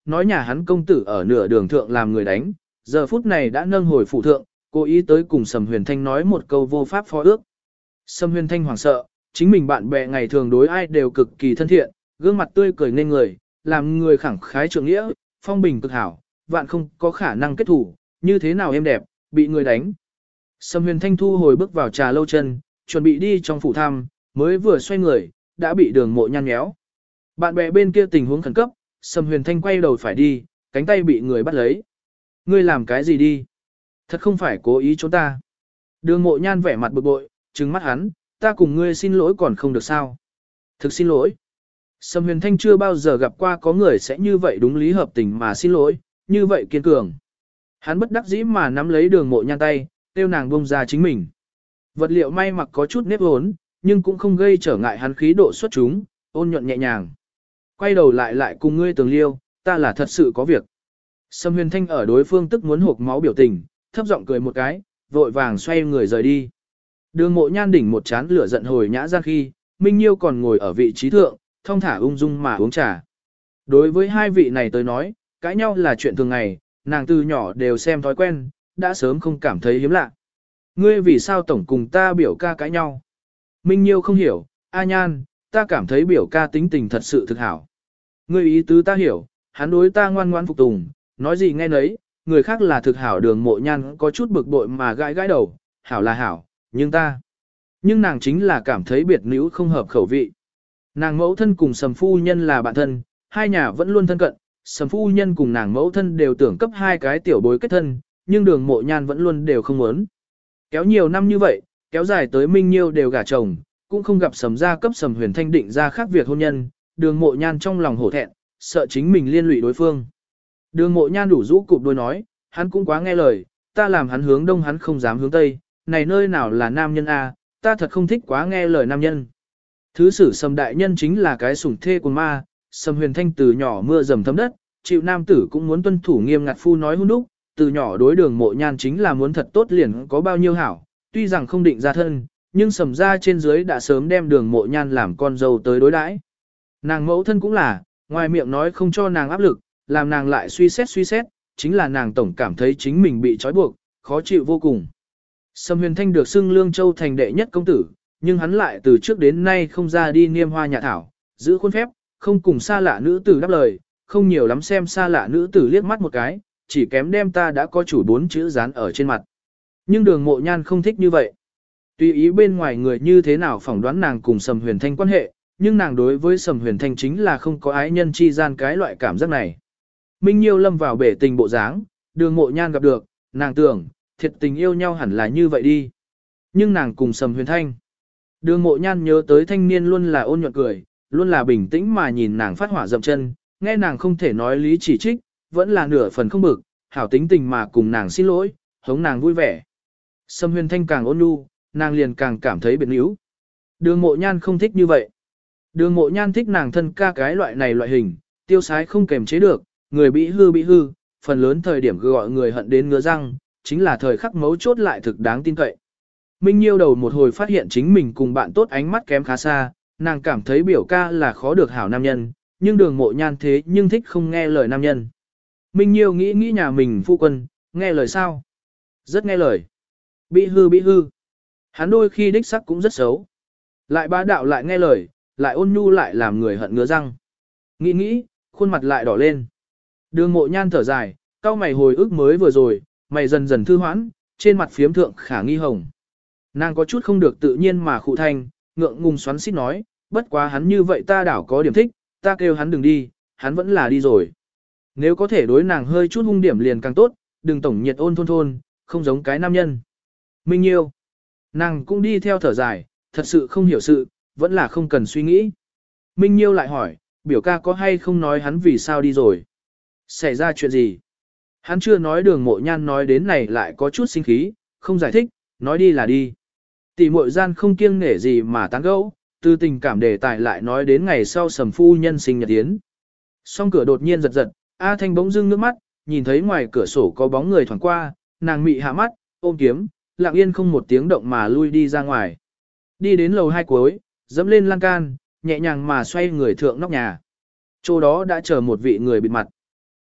A: nói nhà hắn công tử ở nửa đường thượng làm người đánh, giờ phút này đã nâng hồi phủ thượng, cố ý tới cùng Sầm Huyền Thanh nói một câu vô pháp phó ước. Sầm Huyền Thanh hoảng sợ, chính mình bạn bè ngày thường đối ai đều cực kỳ thân thiện, gương mặt tươi cười nên người, làm người khẳng khái trượng nghĩa, phong bình cực hảo, vạn không có khả năng kết thủ, như thế nào em đẹp, bị người đánh. Sầm Huyền Thanh thu hồi bước vào trà lâu chân, chuẩn bị đi trong phủ thăm, mới vừa xoay người, đã bị Đường Mộ Nhan méo. Bạn bè bên kia tình huống khẩn cấp, Sầm Huyền Thanh quay đầu phải đi, cánh tay bị người bắt lấy. Ngươi làm cái gì đi? Thật không phải cố ý trốn ta. Đường Mộ Nhan vẻ mặt bực bội, trừng mắt hắn, ta cùng ngươi xin lỗi còn không được sao? Thực xin lỗi. Sầm Huyền Thanh chưa bao giờ gặp qua có người sẽ như vậy đúng lý hợp tình mà xin lỗi, như vậy kiên cường. Hắn bất đắc dĩ mà nắm lấy Đường Mộ Nhan tay, kêu nàng buông ra chính mình. Vật liệu may mặc có chút nếp hốn, nhưng cũng không gây trở ngại hắn khí độ xuất chúng, ôn nhuận nhẹ nhàng. Quay đầu lại lại cùng ngươi Tường Liêu, ta là thật sự có việc. Sầm Huyền Thanh ở đối phương tức muốn hộc máu biểu tình, thấp giọng cười một cái, vội vàng xoay người rời đi. Đường Mộ Nhan đỉnh một chán lửa giận hồi nhã ra khi, Minh Nhiêu còn ngồi ở vị trí thượng, thong thả ung dung mà uống trà. Đối với hai vị này tới nói, cãi nhau là chuyện thường ngày, nàng từ nhỏ đều xem thói quen, đã sớm không cảm thấy hiếm lạ. Ngươi vì sao tổng cùng ta biểu ca cãi nhau? Minh Nhiêu không hiểu, A Nhan, ta cảm thấy biểu ca tính tình thật sự thực hảo. Ngươi ý tứ ta hiểu, hắn đối ta ngoan ngoan phục tùng, nói gì nghe nấy, người khác là thực hảo. Đường Mộ Nhan có chút bực bội mà gãi gãi đầu, hảo là hảo, nhưng ta. Nhưng nàng chính là cảm thấy biệt níu không hợp khẩu vị. Nàng mẫu thân cùng Sầm phu nhân là bạn thân, hai nhà vẫn luôn thân cận, Sầm phu nhân cùng nàng mẫu thân đều tưởng cấp hai cái tiểu bối kết thân, nhưng Đường Mộ Nhan vẫn luôn đều không muốn. Kéo nhiều năm như vậy, kéo dài tới Minh Nhiêu đều gả chồng, cũng không gặp Sầm gia cấp Sầm Huyền Thanh định ra khác việc hôn nhân, Đường Mộ Nhan trong lòng hổ thẹn, sợ chính mình liên lụy đối phương. Đường Mộ Nhan đủ rũ cụp đôi nói, hắn cũng quá nghe lời, ta làm hắn hướng đông hắn không dám hướng tây, này nơi nào là nam nhân a, ta thật không thích quá nghe lời nam nhân. Thứ sử Sầm đại nhân chính là cái sủng thê của ma, Sầm Huyền Thanh từ nhỏ mưa dầm thấm đất, chịu nam tử cũng muốn tuân thủ nghiêm ngặt phu nói hôn đúc, từ nhỏ đối Đường Mộ Nhan chính là muốn thật tốt liền có bao nhiêu hảo, tuy rằng không định ra thân, nhưng Sầm gia trên dưới đã sớm đem Đường Mộ Nhan làm con dâu tới đối đãi. Nàng mẫu thân cũng là, ngoài miệng nói không cho nàng áp lực, làm nàng lại suy xét suy xét, chính là nàng tổng cảm thấy chính mình bị trói buộc, khó chịu vô cùng. Sầm Huyền Thanh được xưng Lương Châu thành đệ nhất công tử, nhưng hắn lại từ trước đến nay không ra đi niêm hoa nhà thảo, giữ khuôn phép, không cùng xa lạ nữ tử đáp lời, không nhiều lắm xem xa lạ nữ tử liếc mắt một cái, chỉ kém đem ta đã có chủ bốn chữ dán ở trên mặt. Nhưng Đường Mộ Nhan không thích như vậy. Tùy ý bên ngoài người như thế nào phỏng đoán nàng cùng Sầm Huyền Thanh quan hệ, nhưng nàng đối với Sầm Huyền Thanh chính là không có ái nhân chi gian cái loại cảm giác này. Minh Nhiêu lâm vào bể tình bộ dáng, Đường Mộ Nhan gặp được, nàng tưởng, thiệt tình yêu nhau hẳn là như vậy đi. Nhưng nàng cùng Sầm Huyền Thanh. Đường Mộ Nhan nhớ tới thanh niên luôn là ôn nhuận cười, luôn là bình tĩnh mà nhìn nàng phát hỏa dậm chân, nghe nàng không thể nói lý chỉ trích, vẫn là nửa phần không bực, hảo tính tình mà cùng nàng xin lỗi, hống nàng vui vẻ. Sầm Huyền Thanh càng ôn nhu, nàng liền càng cảm thấy biệt níu. Đường Mộ Nhan không thích như vậy. Đường Mộ Nhan thích nàng thân ca cái loại này loại hình, tiêu sái không kềm chế được, người bị hư bị hư, phần lớn thời điểm gọi người hận đến ngứa răng, chính là thời khắc mấu chốt lại thực đáng tin cậy. Minh Nhiêu đầu một hồi phát hiện chính mình cùng bạn tốt ánh mắt kém khá xa, nàng cảm thấy biểu ca là khó được hảo nam nhân, nhưng Đường Mộ Nhan thế nhưng thích không nghe lời nam nhân. Minh Nhiêu nghĩ nghĩ nhà mình phu quân, nghe lời sao? Rất nghe lời. Bị hư bị hư. Hắn đôi khi đích sắc cũng rất xấu. Lại bá đạo lại nghe lời, lại ôn nhu lại làm người hận ngứa răng. Nghĩ nghĩ, khuôn mặt lại đỏ lên. Đường Mộ Nhan thở dài, cau mày hồi ức mới vừa rồi, mày dần dần thư hoãn, trên mặt phiếm thượng khả nghi hồng. Nàng có chút không được tự nhiên mà khụ thanh, ngượng ngùng xoắn xít nói, bất quá hắn như vậy ta đảo có điểm thích, ta kêu hắn đừng đi, hắn vẫn là đi rồi. Nếu có thể đối nàng hơi chút hung điểm liền càng tốt, đừng tổng nhiệt ôn thôn thôn, không giống cái nam nhân. Minh Nhiêu. Nàng cũng đi theo thở dài, thật sự không hiểu sự, vẫn là không cần suy nghĩ. Minh Nhiêu lại hỏi, biểu ca có hay không nói hắn vì sao đi rồi? Xảy ra chuyện gì? Hắn chưa nói. Đường Mộ Nhan nói đến này lại có chút sinh khí, không giải thích, nói đi là đi. Tỷ muội gian không kiêng nể gì mà tán gẫu, từ tình cảm đề tài lại nói đến ngày sau Sầm phu nhân sinh nhật yến. Song cửa đột nhiên giật giật, A Thanh bỗng dưng nước mắt, nhìn thấy ngoài cửa sổ có bóng người thoảng qua, nàng mị hạ mắt, ôm kiếm, lặng yên không một tiếng động mà lui đi ra ngoài. Đi đến lầu hai cuối, dẫm lên lan can, nhẹ nhàng mà xoay người thượng nóc nhà. Chỗ đó đã chờ một vị người bịt mặt.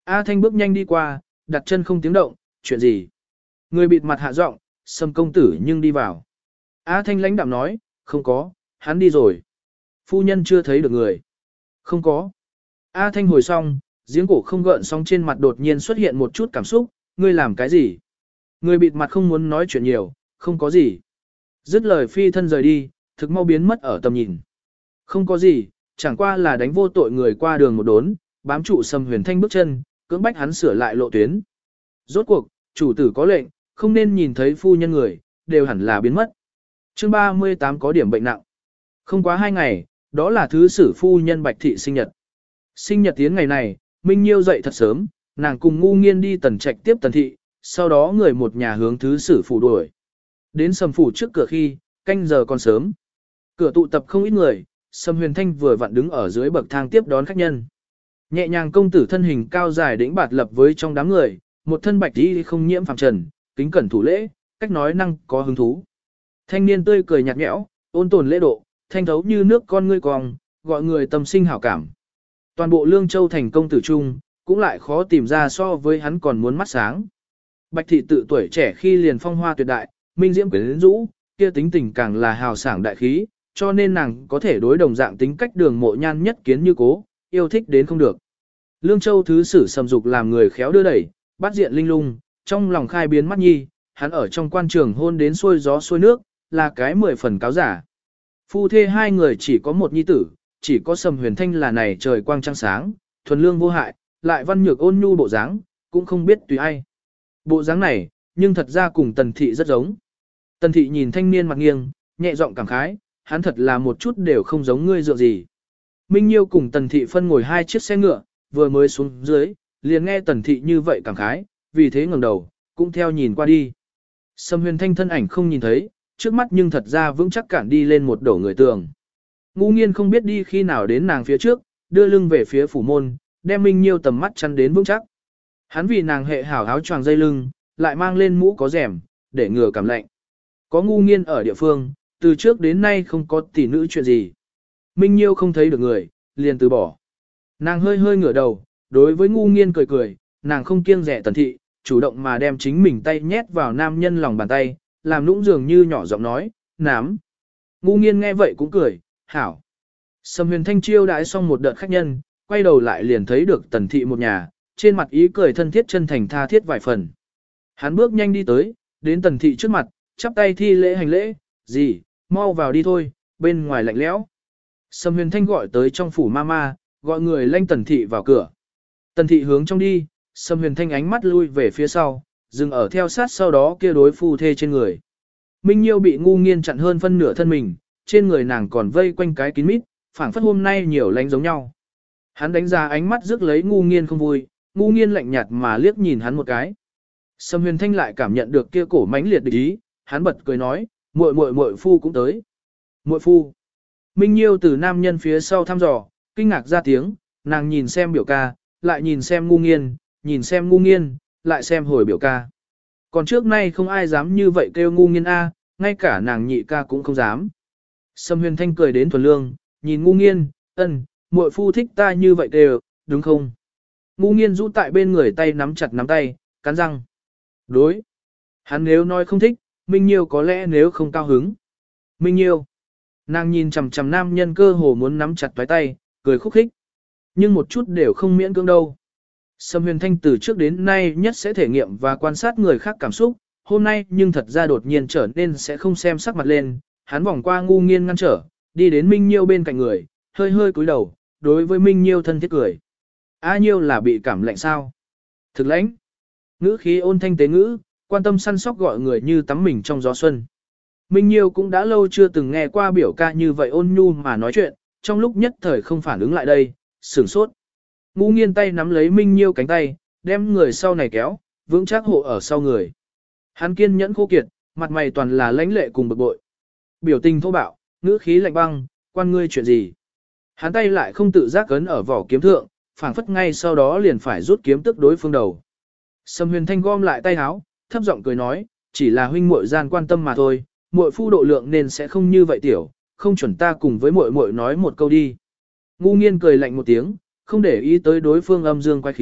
A: A Thanh bước nhanh đi qua, đặt chân không tiếng động, chuyện gì? Người bịt mặt hạ giọng, Sâm công tử nhưng đi vào. A Thanh lãnh đạm nói, không có, hắn đi rồi. Phu nhân chưa thấy được người. Không có. A Thanh hồi xong, giếng cổ không gợn xong trên mặt đột nhiên xuất hiện một chút cảm xúc, ngươi làm cái gì? Người bịt mặt không muốn nói chuyện nhiều, không có gì. Dứt lời phi thân rời đi, thực mau biến mất ở tầm nhìn. Không có gì, chẳng qua là đánh vô tội người qua đường một đốn, bám trụ Sâm Huyền Thanh bước chân, cưỡng bách hắn sửa lại lộ tuyến. Rốt cuộc, chủ tử có lệnh, không nên nhìn thấy phu nhân người, đều hẳn là biến mất. Chương ba mươi tám có điểm bệnh nặng. Không quá hai ngày, đó là thứ sử phu nhân Bạch Thị sinh nhật. Sinh nhật tiến ngày này, Minh Nhiêu dậy thật sớm, nàng cùng ngu nghiên đi tần trạch tiếp tần thị, sau đó người một nhà hướng thứ sử phủ đuổi. Đến Sâm phủ trước cửa khi, canh giờ còn sớm. Cửa tụ tập không ít người, Sâm Huyền Thanh vừa vặn đứng ở dưới bậc thang tiếp đón khách nhân. Nhẹ nhàng công tử thân hình cao dài đĩnh bạt lập với trong đám người, một thân bạch y không nhiễm phàm trần, kính cẩn thủ lễ, cách nói năng có hứng thú. Thanh niên tươi cười nhạt nhẽo, ôn tồn lễ độ, thanh thấu như nước con ngươi cong, gọi người tâm sinh hảo cảm. Toàn bộ Lương Châu thành công tử trung, cũng lại khó tìm ra so với hắn còn muốn mắt sáng. Bạch thị tự tuổi trẻ khi liền phong hoa tuyệt đại, minh diễm quyến rũ, kia tính tình càng là hào sảng đại khí, cho nên nàng có thể đối đồng dạng tính cách đường mộ nhan nhất kiến như cố, yêu thích đến không được. Lương Châu thứ sử Sầm Dục làm người khéo đưa đẩy, bắt diện linh lung, trong lòng khai biến mắt nhi, hắn ở trong quan trường hôn đến xuôi gió xuôi nước, là cái mười phần cáo giả. Phu thê hai người chỉ có một nhi tử, chỉ có Sầm Huyền Thanh là này trời quang trăng sáng, thuần lương vô hại, lại văn nhược ôn nhu bộ dáng, cũng không biết tùy ai. Bộ dáng này, nhưng thật ra cùng Tần Thị rất giống. Tần Thị nhìn thanh niên mặt nghiêng, nhẹ giọng cảm khái, hắn thật là một chút đều không giống ngươi dựa gì. Minh Nhiêu cùng Tần Thị phân ngồi hai chiếc xe ngựa, vừa mới xuống dưới, liền nghe Tần Thị như vậy cảm khái, vì thế ngẩng đầu, cũng theo nhìn qua đi. Sâm Huyền Thanh thân ảnh không nhìn thấy, trước mắt nhưng thật ra vững chắc cản đi lên một đổ người tường. Ngu nghiên không biết đi khi nào đến nàng phía trước, đưa lưng về phía phủ môn, đem Minh Nhiêu tầm mắt chắn đến vững chắc. Hắn vì nàng hệ hảo áo choàng dây lưng, lại mang lên mũ có rèm, để ngừa cảm lạnh. Có ngu nghiên ở địa phương, từ trước đến nay không có tỷ nữ chuyện gì. Minh Nhiêu không thấy được người, liền từ bỏ. Nàng hơi hơi ngửa đầu, đối với ngu nghiên cười cười, nàng không kiêng rẻ Tần Thị, chủ động mà đem chính mình tay nhét vào nam nhân lòng bàn tay, làm nũng dường như nhỏ giọng nói, nám. Ngu nghiên nghe vậy cũng cười, hảo. Sâm Huyền Thanh chiêu đãi xong một đợt khách nhân, quay đầu lại liền thấy được Tần Thị một nhà, trên mặt ý cười thân thiết chân thành tha thiết vài phần. Hắn bước nhanh đi tới, đến Tần Thị trước mặt, chắp tay thi lễ hành lễ, gì, mau vào đi thôi, bên ngoài lạnh lẽo. Sâm Huyền Thanh gọi tới trong phủ mama, gọi người lanh Tần Thị vào cửa. Tần Thị hướng trong đi, Sâm Huyền Thanh ánh mắt lui về phía sau, dừng ở theo sát sau đó kia đối phu thê trên người. Minh Nhiêu bị ngu nghiên chặn hơn phân nửa thân mình, trên người nàng còn vây quanh cái kín mít, phảng phất hôm nay nhiều lánh giống nhau. Hắn đánh ra ánh mắt rước lấy ngu nghiên không vui, ngu nghiên lạnh nhạt mà liếc nhìn hắn một cái. Sâm Huyền Thanh lại cảm nhận được kia cổ mãnh liệt địch ý, hắn bật cười nói, muội muội muội phu cũng tới. Muội phu. Minh Nhiêu từ nam nhân phía sau thăm dò, kinh ngạc ra tiếng, nàng nhìn xem biểu ca, lại nhìn xem ngu nghiên, nhìn xem ngu nghiên, lại xem hồi biểu ca. Còn trước nay không ai dám như vậy kêu ngu nghiên A, ngay cả nàng nhị ca cũng không dám. Sâm Huyền Thanh cười đến thuần lương, nhìn ngu nghiên, ân, muội phu thích ta như vậy đều, đúng không? Ngu nghiên rũ tại bên người tay nắm chặt nắm tay, cắn răng. Đối. Hắn nếu nói không thích, Minh Nhiêu có lẽ nếu không cao hứng. Minh Nhiêu. Nàng nhìn chằm chằm nam nhân cơ hồ muốn nắm chặt toái tay, cười khúc khích. Nhưng một chút đều không miễn cưỡng đâu. Sâm Huyền Thanh từ trước đến nay nhất sẽ thể nghiệm và quan sát người khác cảm xúc, hôm nay nhưng thật ra đột nhiên trở nên sẽ không xem sắc mặt lên, hắn vòng qua ngu nghiên ngăn trở, đi đến Minh Nhiêu bên cạnh người, hơi hơi cúi đầu, đối với Minh Nhiêu thân thiết cười. A Nhiêu là bị cảm lạnh sao? Thực lãnh. Ngữ khí ôn thanh tế ngữ, quan tâm săn sóc gọi người như tắm mình trong gió xuân. Minh Nhiêu cũng đã lâu chưa từng nghe qua biểu ca như vậy ôn nhu mà nói chuyện, trong lúc nhất thời không phản ứng lại đây, sửng sốt. Ngu nghiên tay nắm lấy Minh Nhiêu cánh tay, đem người sau này kéo, vững chắc hộ ở sau người. Hắn kiên nhẫn khô kiệt, mặt mày toàn là lãnh lệ cùng bực bội. Biểu tình thô bạo, ngữ khí lạnh băng, quan ngươi chuyện gì. Hắn tay lại không tự giác cấn ở vỏ kiếm thượng, phảng phất ngay sau đó liền phải rút kiếm tức đối phương đầu. Sâm Huyền Thanh gom lại tay háo, thấp giọng cười nói, chỉ là huynh muội gian quan tâm mà thôi, muội phu độ lượng nên sẽ không như vậy tiểu, không chuẩn ta cùng với muội muội nói một câu đi. Ngu nghiên cười lạnh một tiếng, không để ý tới đối phương âm dương quái khí,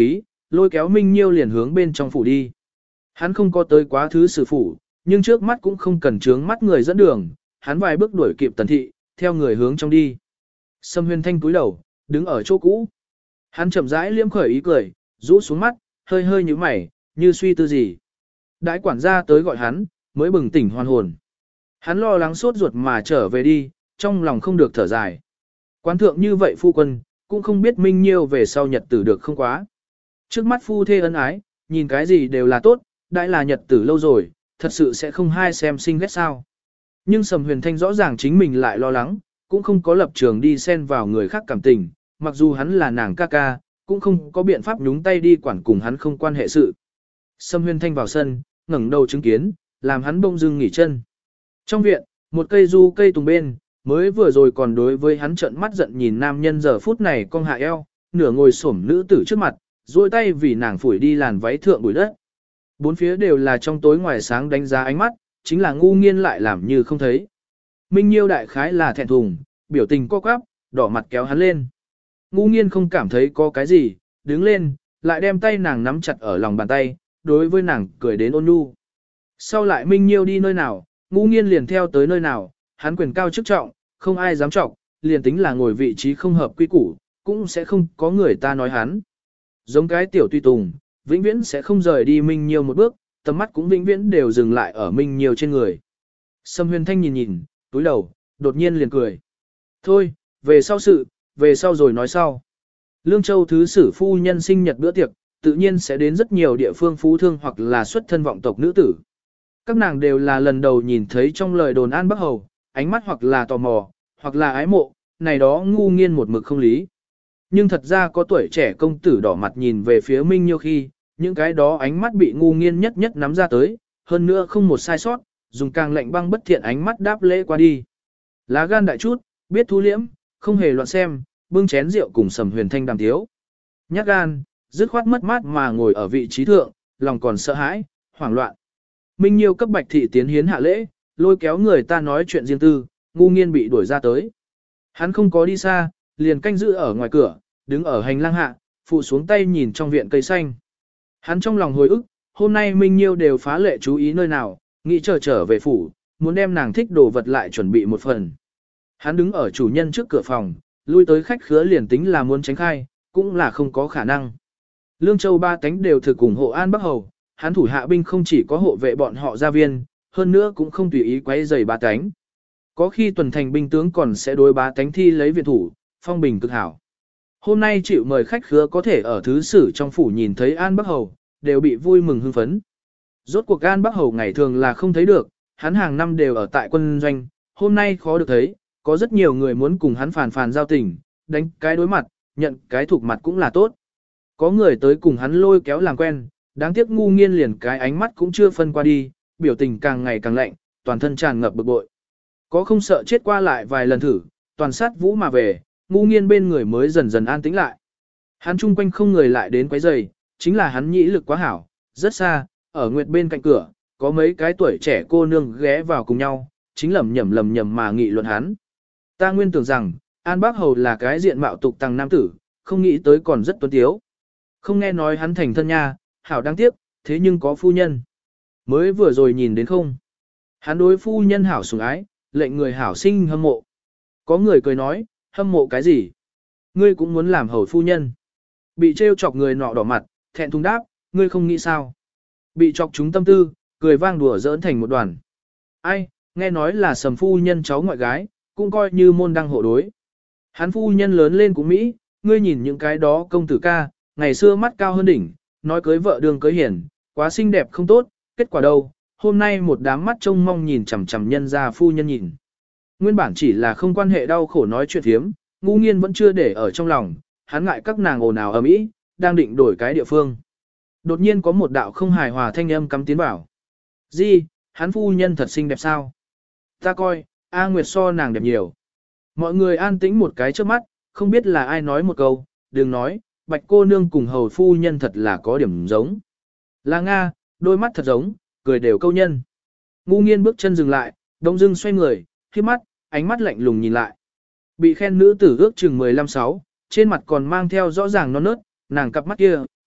A: lôi kéo Minh Nhiêu liền hướng bên trong phủ đi. Hắn không có tới quá thứ sử phủ, nhưng trước mắt cũng không cần chướng mắt người dẫn đường, hắn vài bước đuổi kịp Tần thị, theo người hướng trong đi. Sâm Huyền Thanh cúi đầu, đứng ở chỗ cũ. Hắn chậm rãi liếm khởi ý cười, rũ xuống mắt, hơi hơi nhíu mày, như suy tư gì. Đãi quản gia tới gọi hắn, mới bừng tỉnh hoàn hồn. Hắn lo lắng sốt ruột mà trở về đi, trong lòng không được thở dài. Quán thượng như vậy phu quân, cũng không biết Minh Nhiêu về sau nhật tử được không quá. Trước mắt phu thê ân ái, nhìn cái gì đều là tốt, đãi là nhật tử lâu rồi, thật sự sẽ không hai xem sinh ghét sao. Nhưng Sầm Huyền Thanh rõ ràng chính mình lại lo lắng, cũng không có lập trường đi xen vào người khác cảm tình, mặc dù hắn là nàng ca ca, cũng không có biện pháp nhúng tay đi quản cùng hắn không quan hệ sự. Sầm Huyền Thanh vào sân, ngẩng đầu chứng kiến, làm hắn bông dưng nghỉ chân. Trong viện, một cây du cây tùng bên, mới vừa rồi còn đối với hắn trợn mắt giận nhìn nam nhân giờ phút này cong hạ eo, nửa ngồi xổm nữ tử trước mặt, duỗi tay vì nàng phủi đi làn váy thượng bụi đất. Bốn phía đều là trong tối ngoài sáng đánh giá ánh mắt, chính là ngu nghiên lại làm như không thấy. Minh Nhiêu đại khái là thẹn thùng, biểu tình co quắp, đỏ mặt kéo hắn lên. Ngu nghiên không cảm thấy có cái gì, đứng lên, lại đem tay nàng nắm chặt ở lòng bàn tay, đối với nàng cười đến ôn nhu. Sau lại Minh Nhiêu đi nơi nào, ngu nghiên liền theo tới nơi nào, hắn quyền cao chức trọng, không ai dám trọng, liền tính là ngồi vị trí không hợp quy củ, cũng sẽ không có người ta nói hắn. Giống cái tiểu tùy tùng, vĩnh viễn sẽ không rời đi Minh Nhiêu một bước, tầm mắt cũng vĩnh viễn đều dừng lại ở Minh Nhiêu trên người. Sâm Huyền Thanh nhìn nhìn, túi đầu, đột nhiên liền cười. Thôi, về sau sự, về sau rồi nói sau. Lương Châu thứ sử phu nhân sinh nhật bữa tiệc, tự nhiên sẽ đến rất nhiều địa phương phú thương hoặc là xuất thân vọng tộc nữ tử. Các nàng đều là lần đầu nhìn thấy trong lời đồn An Bắc Hầu, ánh mắt hoặc là tò mò, hoặc là ái mộ, này đó ngu nghiên một mực không lý. Nhưng thật ra có tuổi trẻ công tử đỏ mặt nhìn về phía Minh Nhiêu khi, những cái đó ánh mắt bị ngu nghiên nhất nhất nắm ra tới, hơn nữa không một sai sót, dùng càng lạnh băng bất thiện ánh mắt đáp lễ qua đi. Lá gan đại chút, biết thu liễm, không hề loạn xem, bưng chén rượu cùng Sầm Huyền Thanh đàm tiếu. Nhát gan, dứt khoát mất mát mà ngồi ở vị trí thượng, lòng còn sợ hãi, hoảng loạn. Minh Nhiêu cấp Bạch thị tiến hiến hạ lễ, lôi kéo người ta nói chuyện riêng tư, ngu nghiên bị đuổi ra tới. Hắn không có đi xa, liền canh giữ ở ngoài cửa, đứng ở hành lang hạ, phụ xuống tay nhìn trong viện cây xanh. Hắn trong lòng hồi ức, hôm nay Minh Nhiêu đều phá lệ chú ý nơi nào, nghĩ chờ trở về phủ, muốn đem nàng thích đồ vật lại chuẩn bị một phần. Hắn đứng ở chủ nhân trước cửa phòng, lui tới khách khứa liền tính là muốn tránh khai, cũng là không có khả năng. Lương Châu ba tánh đều thực ủng hộ An Bắc Hầu, hắn thủ hạ binh không chỉ có hộ vệ bọn họ gia viên, hơn nữa cũng không tùy ý quấy rầy ba tánh. Có khi tuần thành binh tướng còn sẽ đối ba tánh thi lấy viện thủ, phong bình cực hảo. Hôm nay chịu mời khách khứa có thể ở thứ sử trong phủ nhìn thấy An Bắc Hầu, đều bị vui mừng hưng phấn. Rốt cuộc An Bắc Hầu ngày thường là không thấy được, hắn hàng năm đều ở tại quân doanh, hôm nay khó được thấy, có rất nhiều người muốn cùng hắn phàn phàn giao tình, đánh cái đối mặt, nhận cái thuộc mặt cũng là tốt. Có người tới cùng hắn lôi kéo làm quen, đáng tiếc ngu nghiên liền cái ánh mắt cũng chưa phân qua đi, biểu tình càng ngày càng lạnh, toàn thân tràn ngập bực bội. Có không sợ chết qua lại vài lần thử, toàn sát vũ mà về, ngu nghiên bên người mới dần dần an tĩnh lại. Hắn chung quanh không người lại đến quấy rầy, chính là hắn nhĩ lực quá hảo, rất xa, ở nguyệt bên cạnh cửa, có mấy cái tuổi trẻ cô nương ghé vào cùng nhau, chính lầm nhầm lầm nhầm mà nghị luận hắn. Ta nguyên tưởng rằng, An Bác Hầu là cái diện mạo tục tăng nam tử, không nghĩ tới còn rất tuấn tiếu. Không nghe nói hắn thành thân nha, hảo đáng tiếc, thế nhưng có phu nhân. Mới vừa rồi nhìn đến không? Hắn đối phu nhân hảo sủng ái, lệnh người hảo sinh hâm mộ. Có người cười nói, hâm mộ cái gì? Ngươi cũng muốn làm hầu phu nhân. Bị trêu chọc người nọ đỏ mặt, thẹn thùng đáp, ngươi không nghĩ sao? Bị chọc chúng tâm tư, cười vang đùa giỡn thành một đoàn. Ai, nghe nói là Sầm phu nhân cháu ngoại gái, cũng coi như môn đăng hộ đối. Hắn phu nhân lớn lên cũng Mỹ, ngươi nhìn những cái đó công tử ca, ngày xưa mắt cao hơn đỉnh, nói cưới vợ đường cưới hiển, quá xinh đẹp không tốt, kết quả đâu, hôm nay một đám mắt trông mong nhìn chằm chằm nhân ra phu nhân nhìn. Nguyên bản chỉ là không quan hệ đau khổ nói chuyện thiếm, ngu nghiên vẫn chưa để ở trong lòng, hắn ngại các nàng ồn ào ầm ĩ, đang định đổi cái địa phương. Đột nhiên có một đạo không hài hòa thanh âm cắm tiến vào. Di, hắn phu nhân thật xinh đẹp sao? Ta coi, A Nguyệt so nàng đẹp nhiều. Mọi người an tĩnh một cái trước mắt, không biết là ai nói một câu, đừng nói, bạch cô nương cùng hầu phu nhân thật là có điểm giống. Là Nga, đôi mắt thật giống, cười đều câu nhân. Ngu nghiên bước chân dừng lại, đông dưng xoay người, khi mắt, ánh mắt lạnh lùng nhìn lại. Bị khen nữ tử ước chừng mười lăm sáu, trên mặt còn mang theo rõ ràng non nớt, nàng cặp mắt kia,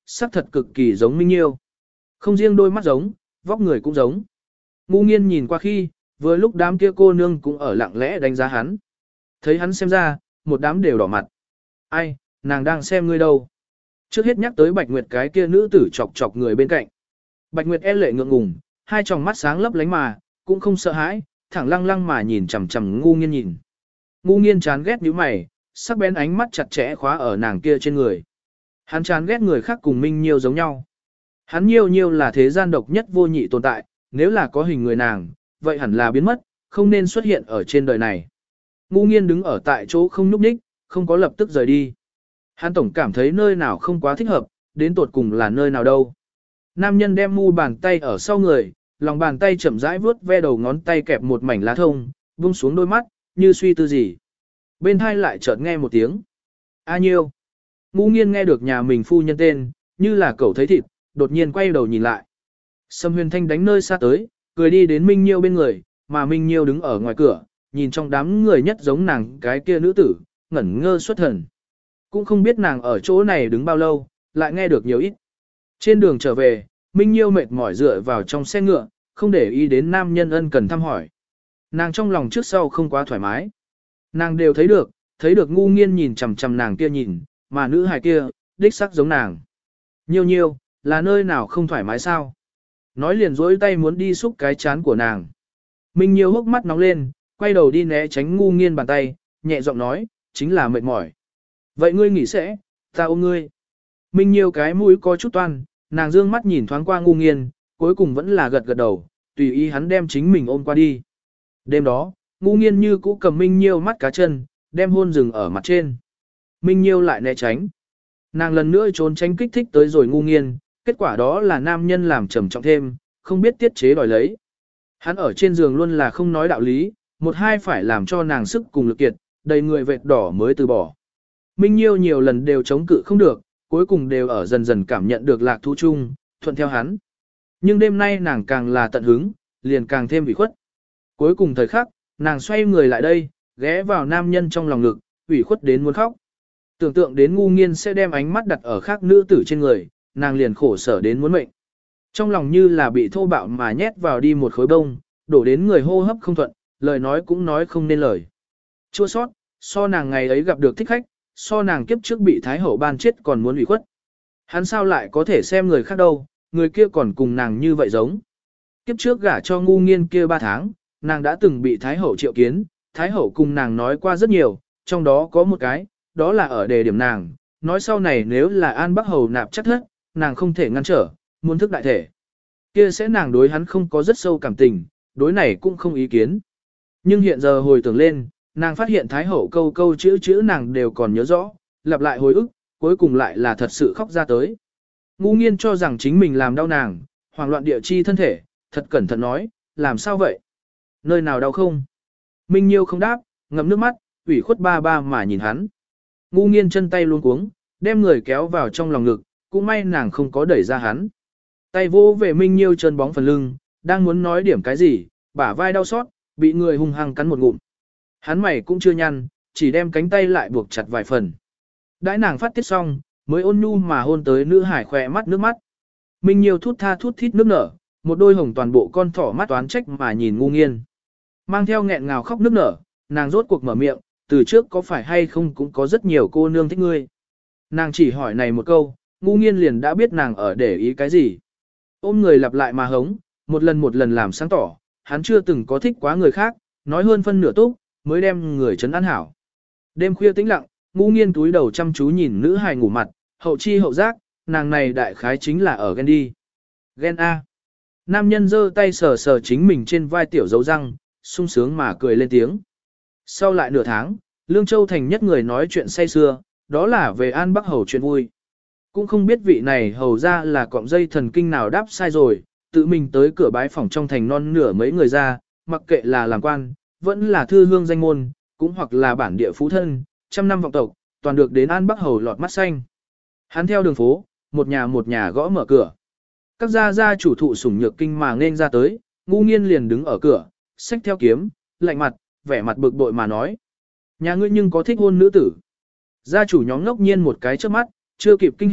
A: sắc thật cực kỳ giống Minh Nhiêu. Không riêng đôi mắt giống, vóc người cũng giống. Ngu nghiên nhìn qua khi, vừa lúc đám kia cô nương cũng ở lặng lẽ đánh giá hắn. Thấy hắn xem ra, một đám đều đỏ mặt. Ai, nàng đang xem ngươi đâu. Trước hết nhắc tới Bạch Nguyệt cái kia nữ tử chọc chọc người bên cạnh. Bạch Nguyệt e lệ ngượng ngùng, hai tròng mắt sáng lấp lánh mà, cũng không sợ hãi, thẳng lăng lăng mà nhìn chằm chằm ngu nghiên nhìn. Ngu nghiên chán ghét nhíu mày, sắc bén ánh mắt chặt chẽ khóa ở nàng kia trên người. Hắn chán ghét người khác cùng Minh Nhiêu giống nhau. Hắn Nhiêu Nhiêu là thế gian độc nhất vô nhị tồn tại, nếu là có hình người nàng, vậy hẳn là biến mất, không nên xuất hiện ở trên đời này. Ngu nghiên đứng ở tại chỗ không nhúc nhích, không có lập tức rời đi. Hắn tổng cảm thấy nơi nào không quá thích hợp, đến tột cùng là nơi nào đâu. Nam nhân đem mu bàn tay ở sau người, lòng bàn tay chậm rãi vuốt ve đầu ngón tay kẹp một mảnh lá thông, buông xuống đôi mắt, như suy tư gì. Bên hai lại chợt nghe một tiếng. A Nhiêu. Ngu nghiên nghe được nhà mình phu nhân tên, như là cẩu thấy thịt, đột nhiên quay đầu nhìn lại. Sâm Huyền Thanh đánh nơi xa tới, cười đi đến Minh Nhiêu bên người, mà Minh Nhiêu đứng ở ngoài cửa, nhìn trong đám người nhất giống nàng cái kia nữ tử, ngẩn ngơ xuất thần. Cũng không biết nàng ở chỗ này đứng bao lâu, lại nghe được nhiều ít. Trên đường trở về, Minh Nhiêu mệt mỏi dựa vào trong xe ngựa, không để ý đến nam nhân ân cần thăm hỏi. Nàng trong lòng trước sau không quá thoải mái. Nàng đều thấy được, thấy được ngu nghiên nhìn chằm chằm nàng kia nhìn, mà nữ hài kia, đích sắc giống nàng. Nhiêu nhiêu, là nơi nào không thoải mái sao? Nói liền dối tay muốn đi xúc cái chán của nàng. Minh Nhiêu hốc mắt nóng lên, quay đầu đi né tránh ngu nghiên bàn tay, nhẹ giọng nói, chính là mệt mỏi. Vậy ngươi nghỉ sẽ, ta ôm ngươi. Minh Nhiêu cái mũi có chút toan, nàng dương mắt nhìn thoáng qua ngu nghiên, cuối cùng vẫn là gật gật đầu, tùy ý hắn đem chính mình ôm qua đi. Đêm đó, ngu nghiên như cũ cầm Minh Nhiêu mắt cá chân, đem hôn rừng ở mặt trên. Minh Nhiêu lại né tránh. Nàng lần nữa trốn tránh kích thích tới rồi ngu nghiên, kết quả đó là nam nhân làm trầm trọng thêm, không biết tiết chế đòi lấy. Hắn ở trên giường luôn là không nói đạo lý, một hai phải làm cho nàng sức cùng lực kiệt, đầy người vệt đỏ mới từ bỏ. Minh Nhiêu nhiều lần đều chống cự không được, cuối cùng đều ở dần dần cảm nhận được lạc thú chung, thuận theo hắn. Nhưng đêm nay nàng càng là tận hứng, liền càng thêm ủy khuất. Cuối cùng thời khắc, nàng xoay người lại đây, ghé vào nam nhân trong lòng ngực, ủy khuất đến muốn khóc. Tưởng tượng đến ngu nghiên sẽ đem ánh mắt đặt ở khác nữ tử trên người, nàng liền khổ sở đến muốn mệnh. Trong lòng như là bị thô bạo mà nhét vào đi một khối bông, đổ đến người hô hấp không thuận, lời nói cũng nói không nên lời. Chua sót, so nàng ngày ấy gặp được thích khách, so nàng kiếp trước bị Thái Hậu ban chết còn muốn ủy khuất. Hắn sao lại có thể xem người khác đâu, người kia còn cùng nàng như vậy giống. Kiếp trước gả cho ngu nghiên kia ba tháng, nàng đã từng bị Thái Hậu triệu kiến, Thái Hậu cùng nàng nói qua rất nhiều, trong đó có một cái, đó là ở đề điểm nàng, nói sau này nếu là An Bắc Hầu nạp chắc thất, nàng không thể ngăn trở, muốn thức đại thể. Kia sẽ nàng đối hắn không có rất sâu cảm tình, đối này cũng không ý kiến. Nhưng hiện giờ hồi tưởng lên, nàng phát hiện Thái Hậu câu câu chữ chữ nàng đều còn nhớ rõ, lặp lại hồi ức, cuối cùng lại là thật sự khóc ra tới. Ngu nghiên cho rằng chính mình làm đau nàng, hoảng loạn địa chi thân thể, thật cẩn thận nói, làm sao vậy? Nơi nào đau không? Minh Nhiêu không đáp, ngậm nước mắt, ủy khuất ba ba mà nhìn hắn. Ngu nghiên chân tay luôn cuống, đem người kéo vào trong lòng ngực, cũng may nàng không có đẩy ra hắn. Tay vô về Minh Nhiêu chân bóng phần lưng, đang muốn nói điểm cái gì, bả vai đau xót, bị người hung hăng cắn một ngụm. Hắn mày cũng chưa nhăn, chỉ đem cánh tay lại buộc chặt vài phần. Đãi nàng phát tiết xong, mới ôn nhu mà hôn tới nữ hải khỏe mắt nước mắt. Minh Nhiêu thút tha thút thít nước nở, một đôi hồng toàn bộ con thỏ mắt toán trách mà nhìn ngu nghiên. Mang theo nghẹn ngào khóc nước nở, nàng rốt cuộc mở miệng, từ trước có phải hay không cũng có rất nhiều cô nương thích ngươi. Nàng chỉ hỏi này một câu, ngu nghiên liền đã biết nàng ở để ý cái gì. Ôm người lặp lại mà hống, một lần một lần làm sáng tỏ, hắn chưa từng có thích quá người khác, nói hơn phân nửa túc, mới đem người trấn an hảo. Đêm khuya tĩnh lặng, ngu nghiên túi đầu chăm chú nhìn nữ hài ngủ mặt, hậu chi hậu giác, nàng này đại khái chính là ở ghen đi. Ghen A. Nam nhân giơ tay sờ sờ chính mình trên vai tiểu dấu răng, sung sướng mà cười lên tiếng. Sau lại nửa tháng, Lương Châu thành nhất người nói chuyện say xưa, đó là về An Bắc Hầu chuyện vui. Cũng không biết vị này hầu ra là cọng dây thần kinh nào đáp sai rồi, tự mình tới cửa bái phòng trong thành non nửa mấy người ra, mặc kệ là làm quan, vẫn là thư hương danh môn, cũng hoặc là bản địa phú thân, trăm năm vọng tộc, toàn được đến An Bắc Hầu lọt mắt xanh. Hắn theo đường phố, một nhà một nhà gõ mở cửa. Các gia gia chủ thụ sủng nhược kinh mà nên ra tới, ngu nghiên liền đứng ở cửa, xách theo kiếm, lạnh mặt, vẻ mặt bực bội mà nói. Nhà ngươi nhưng có thích hôn nữ tử. Gia chủ nhóm ngốc nhiên một cái trước mắt, chưa kịp kinh hỉ,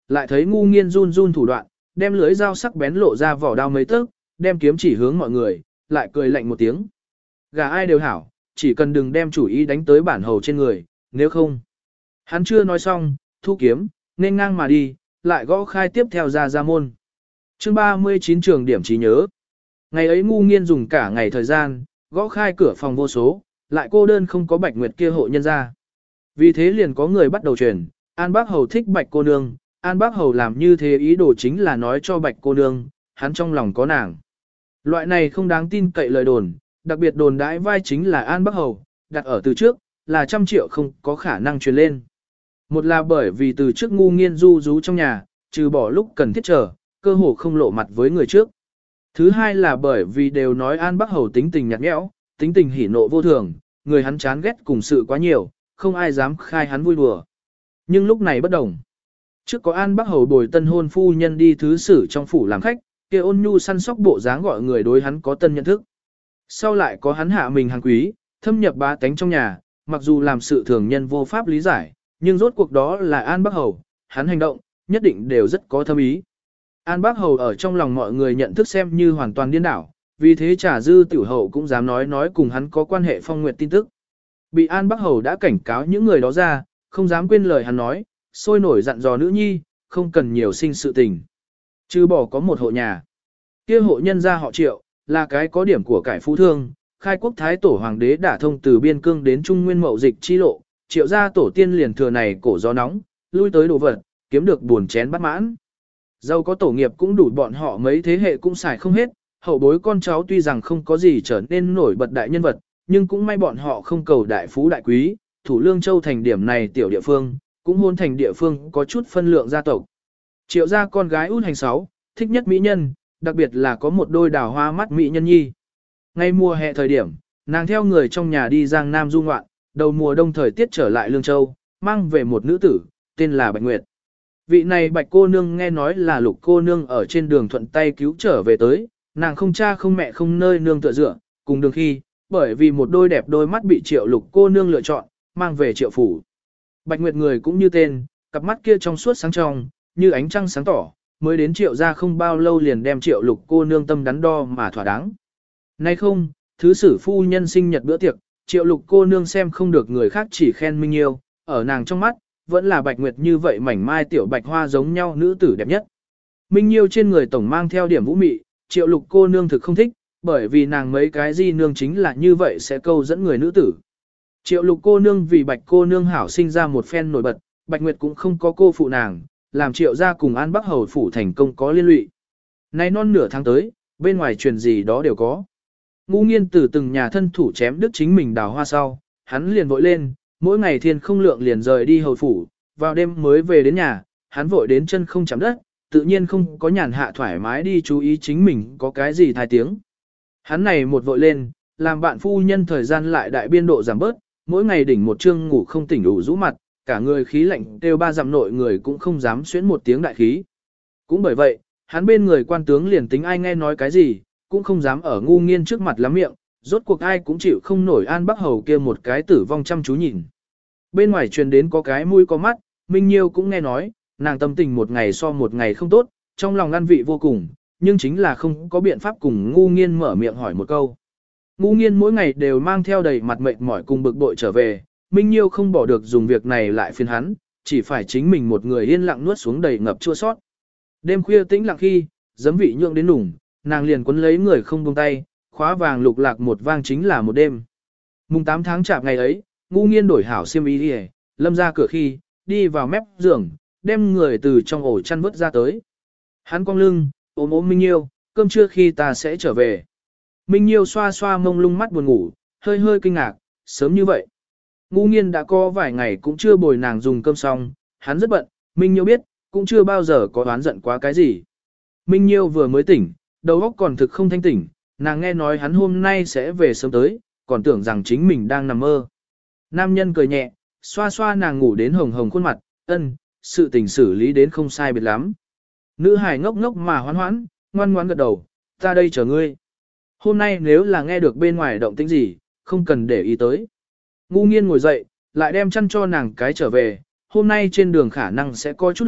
A: lại thấy ngu nghiên run run thủ đoạn, đem lưới dao sắc bén lộ ra vỏ đao mấy tấc, đem kiếm chỉ hướng mọi người, lại cười lạnh một tiếng. Gà ai đều hảo, chỉ cần đừng đem chủ ý đánh tới bản hầu trên người, nếu không. Hắn chưa nói xong, thu kiếm, nên ngang mà đi, lại gõ khai tiếp theo ra ra môn. Chương ba mươi chín trường điểm trí nhớ. Ngày ấy ngu nghiên dùng cả ngày thời gian, gõ khai cửa phòng vô số, lại cô đơn không có Bạch Nguyệt kia hộ nhân ra. Vì thế liền có người bắt đầu truyền, An Bác Hầu thích Bạch cô nương, An Bác Hầu làm như thế ý đồ chính là nói cho Bạch cô nương, hắn trong lòng có nàng. Loại này không đáng tin cậy lời đồn, đặc biệt đồn đãi vai chính là An Bác Hầu, đặt ở từ trước, là trăm triệu không có khả năng truyền lên. Một là bởi vì từ trước ngu nghiên du rú trong nhà, trừ bỏ lúc cần thiết chờ, cơ hồ không lộ mặt với người trước. Thứ hai là bởi vì đều nói An Bắc Hầu tính tình nhạt nhẽo, tính tình hỉ nộ vô thường, người hắn chán ghét cùng sự quá nhiều, không ai dám khai hắn vui đùa. Nhưng lúc này bất đồng. Trước có An Bắc Hầu bồi tân hôn phu nhân đi thứ sử trong phủ làm khách, kia ôn nhu săn sóc bộ dáng gọi người đối hắn có tân nhận thức. Sau lại có hắn hạ mình hàng quý, thâm nhập bá tánh trong nhà, mặc dù làm sự thường nhân vô pháp lý giải, nhưng rốt cuộc đó là An Bắc Hầu, hắn hành động, nhất định đều rất có thâm ý. An Bác Hầu ở trong lòng mọi người nhận thức xem như hoàn toàn điên đảo, vì thế Trà Dư Tiểu Hậu cũng dám nói nói cùng hắn có quan hệ phong nguyệt tin tức. Bị An Bác Hầu đã cảnh cáo những người đó ra, không dám quên lời hắn nói, sôi nổi dặn dò nữ nhi, không cần nhiều sinh sự tình. Chứ bỏ có một hộ nhà. Kia hộ nhân gia họ Triệu, là cái có điểm của cải phú thương, khai quốc thái tổ hoàng đế đả thông từ biên cương đến trung nguyên mậu dịch chi lộ, Triệu gia tổ tiên liền thừa này cổ gió nóng, lui tới đồ vật, kiếm được buồn chén bắt mãn. Giàu có tổ nghiệp cũng đủ bọn họ mấy thế hệ cũng xài không hết, hậu bối con cháu tuy rằng không có gì trở nên nổi bật đại nhân vật, nhưng cũng may bọn họ không cầu đại phú đại quý, thủ lương châu thành điểm này tiểu địa phương, cũng hôn thành địa phương có chút phân lượng gia tộc. Triệu gia con gái út hành sáu, thích nhất mỹ nhân, đặc biệt là có một đôi đào hoa mắt mỹ nhân nhi. Ngay mùa hè thời điểm, nàng theo người trong nhà đi Giang Nam du ngoạn, đầu mùa đông thời tiết trở lại Lương Châu, mang về một nữ tử, tên là Bạch Nguyệt. Vị này Bạch cô nương nghe nói là Lục cô nương ở trên đường thuận tay cứu trở về tới, nàng không cha không mẹ không nơi nương tựa dựa, cùng đường khi, bởi vì một đôi đẹp đôi mắt bị Triệu Lục cô nương lựa chọn, mang về Triệu phủ. Bạch Nguyệt người cũng như tên, cặp mắt kia trong suốt sáng trong, như ánh trăng sáng tỏ, mới đến Triệu gia không bao lâu liền đem Triệu Lục cô nương tâm đắn đo mà thỏa đáng. Nay không, thứ sử phu nhân sinh nhật bữa tiệc, Triệu Lục cô nương xem không được người khác chỉ khen Minh Nhiêu, ở nàng trong mắt, vẫn là Bạch Nguyệt như vậy mảnh mai tiểu bạch hoa giống nhau nữ tử đẹp nhất. Minh Nhiêu trên người tổng mang theo điểm vũ mị, Triệu Lục cô nương thực không thích, bởi vì nàng mấy cái di nương chính là như vậy sẽ câu dẫn người nữ tử. Triệu Lục cô nương vì Bạch cô nương hảo sinh ra một phen nổi bật, Bạch Nguyệt cũng không có cô phụ nàng, làm Triệu gia cùng An Bắc Hầu phủ thành công có liên lụy. Nay non nửa tháng tới, bên ngoài truyền gì đó đều có. Ngu Nghiên từ từng nhà thân thủ chém đứt chính mình đào hoa sau, hắn liền vội lên, mỗi ngày thiên không lượng liền rời đi hầu phủ, vào đêm mới về đến nhà, hắn vội đến chân không chạm đất, tự nhiên không có nhàn hạ thoải mái đi chú ý chính mình có cái gì thai tiếng. Hắn này một vội lên, làm bạn phu nhân thời gian lại đại biên độ giảm bớt, mỗi ngày đỉnh một chương ngủ không tỉnh đủ rũ mặt, cả người khí lạnh đều ba dặm nội người cũng không dám xuyến một tiếng đại khí. Cũng bởi vậy, hắn bên người quan tướng liền tính ai nghe nói cái gì, cũng không dám ở Ngu Nghiên trước mặt lắm miệng, rốt cuộc ai cũng chịu không nổi An Bắc Hầu kia một cái tử vong chăm chú nhìn. Bên ngoài truyền đến có cái mũi có mắt, Minh Nhiêu cũng nghe nói, nàng tâm tình một ngày so một ngày không tốt, trong lòng ăn vị vô cùng, nhưng chính là không có biện pháp cùng Ngu Nghiên mở miệng hỏi một câu. Ngu Nghiên mỗi ngày đều mang theo đầy mặt mệt mỏi cùng bực bội trở về, Minh Nhiêu không bỏ được dùng việc này lại phiền hắn, chỉ phải chính mình một người yên lặng nuốt xuống đầy ngập chua sót. Đêm khuya tĩnh lặng khi, giấm vị nhượng đến nùng, nàng liền quấn lấy người không buông tay, khóa vàng lục lạc một vang chính là một đêm. Mùng tám tháng chạp ngày ấy, Ngu Nghiên đổi hảo xiêm y đi, lâm ra cửa khi, đi vào mép giường, đem người từ trong ổ chăn vớt ra tới. Hắn cong lưng, ôm ôm Minh Nhiêu, cơm trưa khi ta sẽ trở về. Minh Nhiêu xoa xoa mông lung mắt buồn ngủ, hơi hơi kinh ngạc, sớm như vậy. Ngu Nghiên đã có vài ngày cũng chưa bồi nàng dùng cơm xong, hắn rất bận, Minh Nhiêu biết, cũng chưa bao giờ có oán giận quá cái gì. Minh Nhiêu vừa mới tỉnh, đầu óc còn thực không thanh tỉnh, nàng nghe nói hắn hôm nay sẽ về sớm tới, còn tưởng rằng chính mình đang nằm mơ. Nam nhân cười nhẹ, xoa xoa nàng ngủ đến hồng hồng khuôn mặt, ân, sự tình xử lý đến không sai biệt lắm. Nữ hài ngốc ngốc mà hoán hoãn, ngoan ngoãn gật đầu, ta đây chờ ngươi. Hôm nay nếu là nghe được bên ngoài động tĩnh gì, không cần để ý tới. Ngu Nghiên ngồi dậy, lại đem chăn cho nàng cái trở về, hôm nay trên đường khả năng sẽ có chút loạn,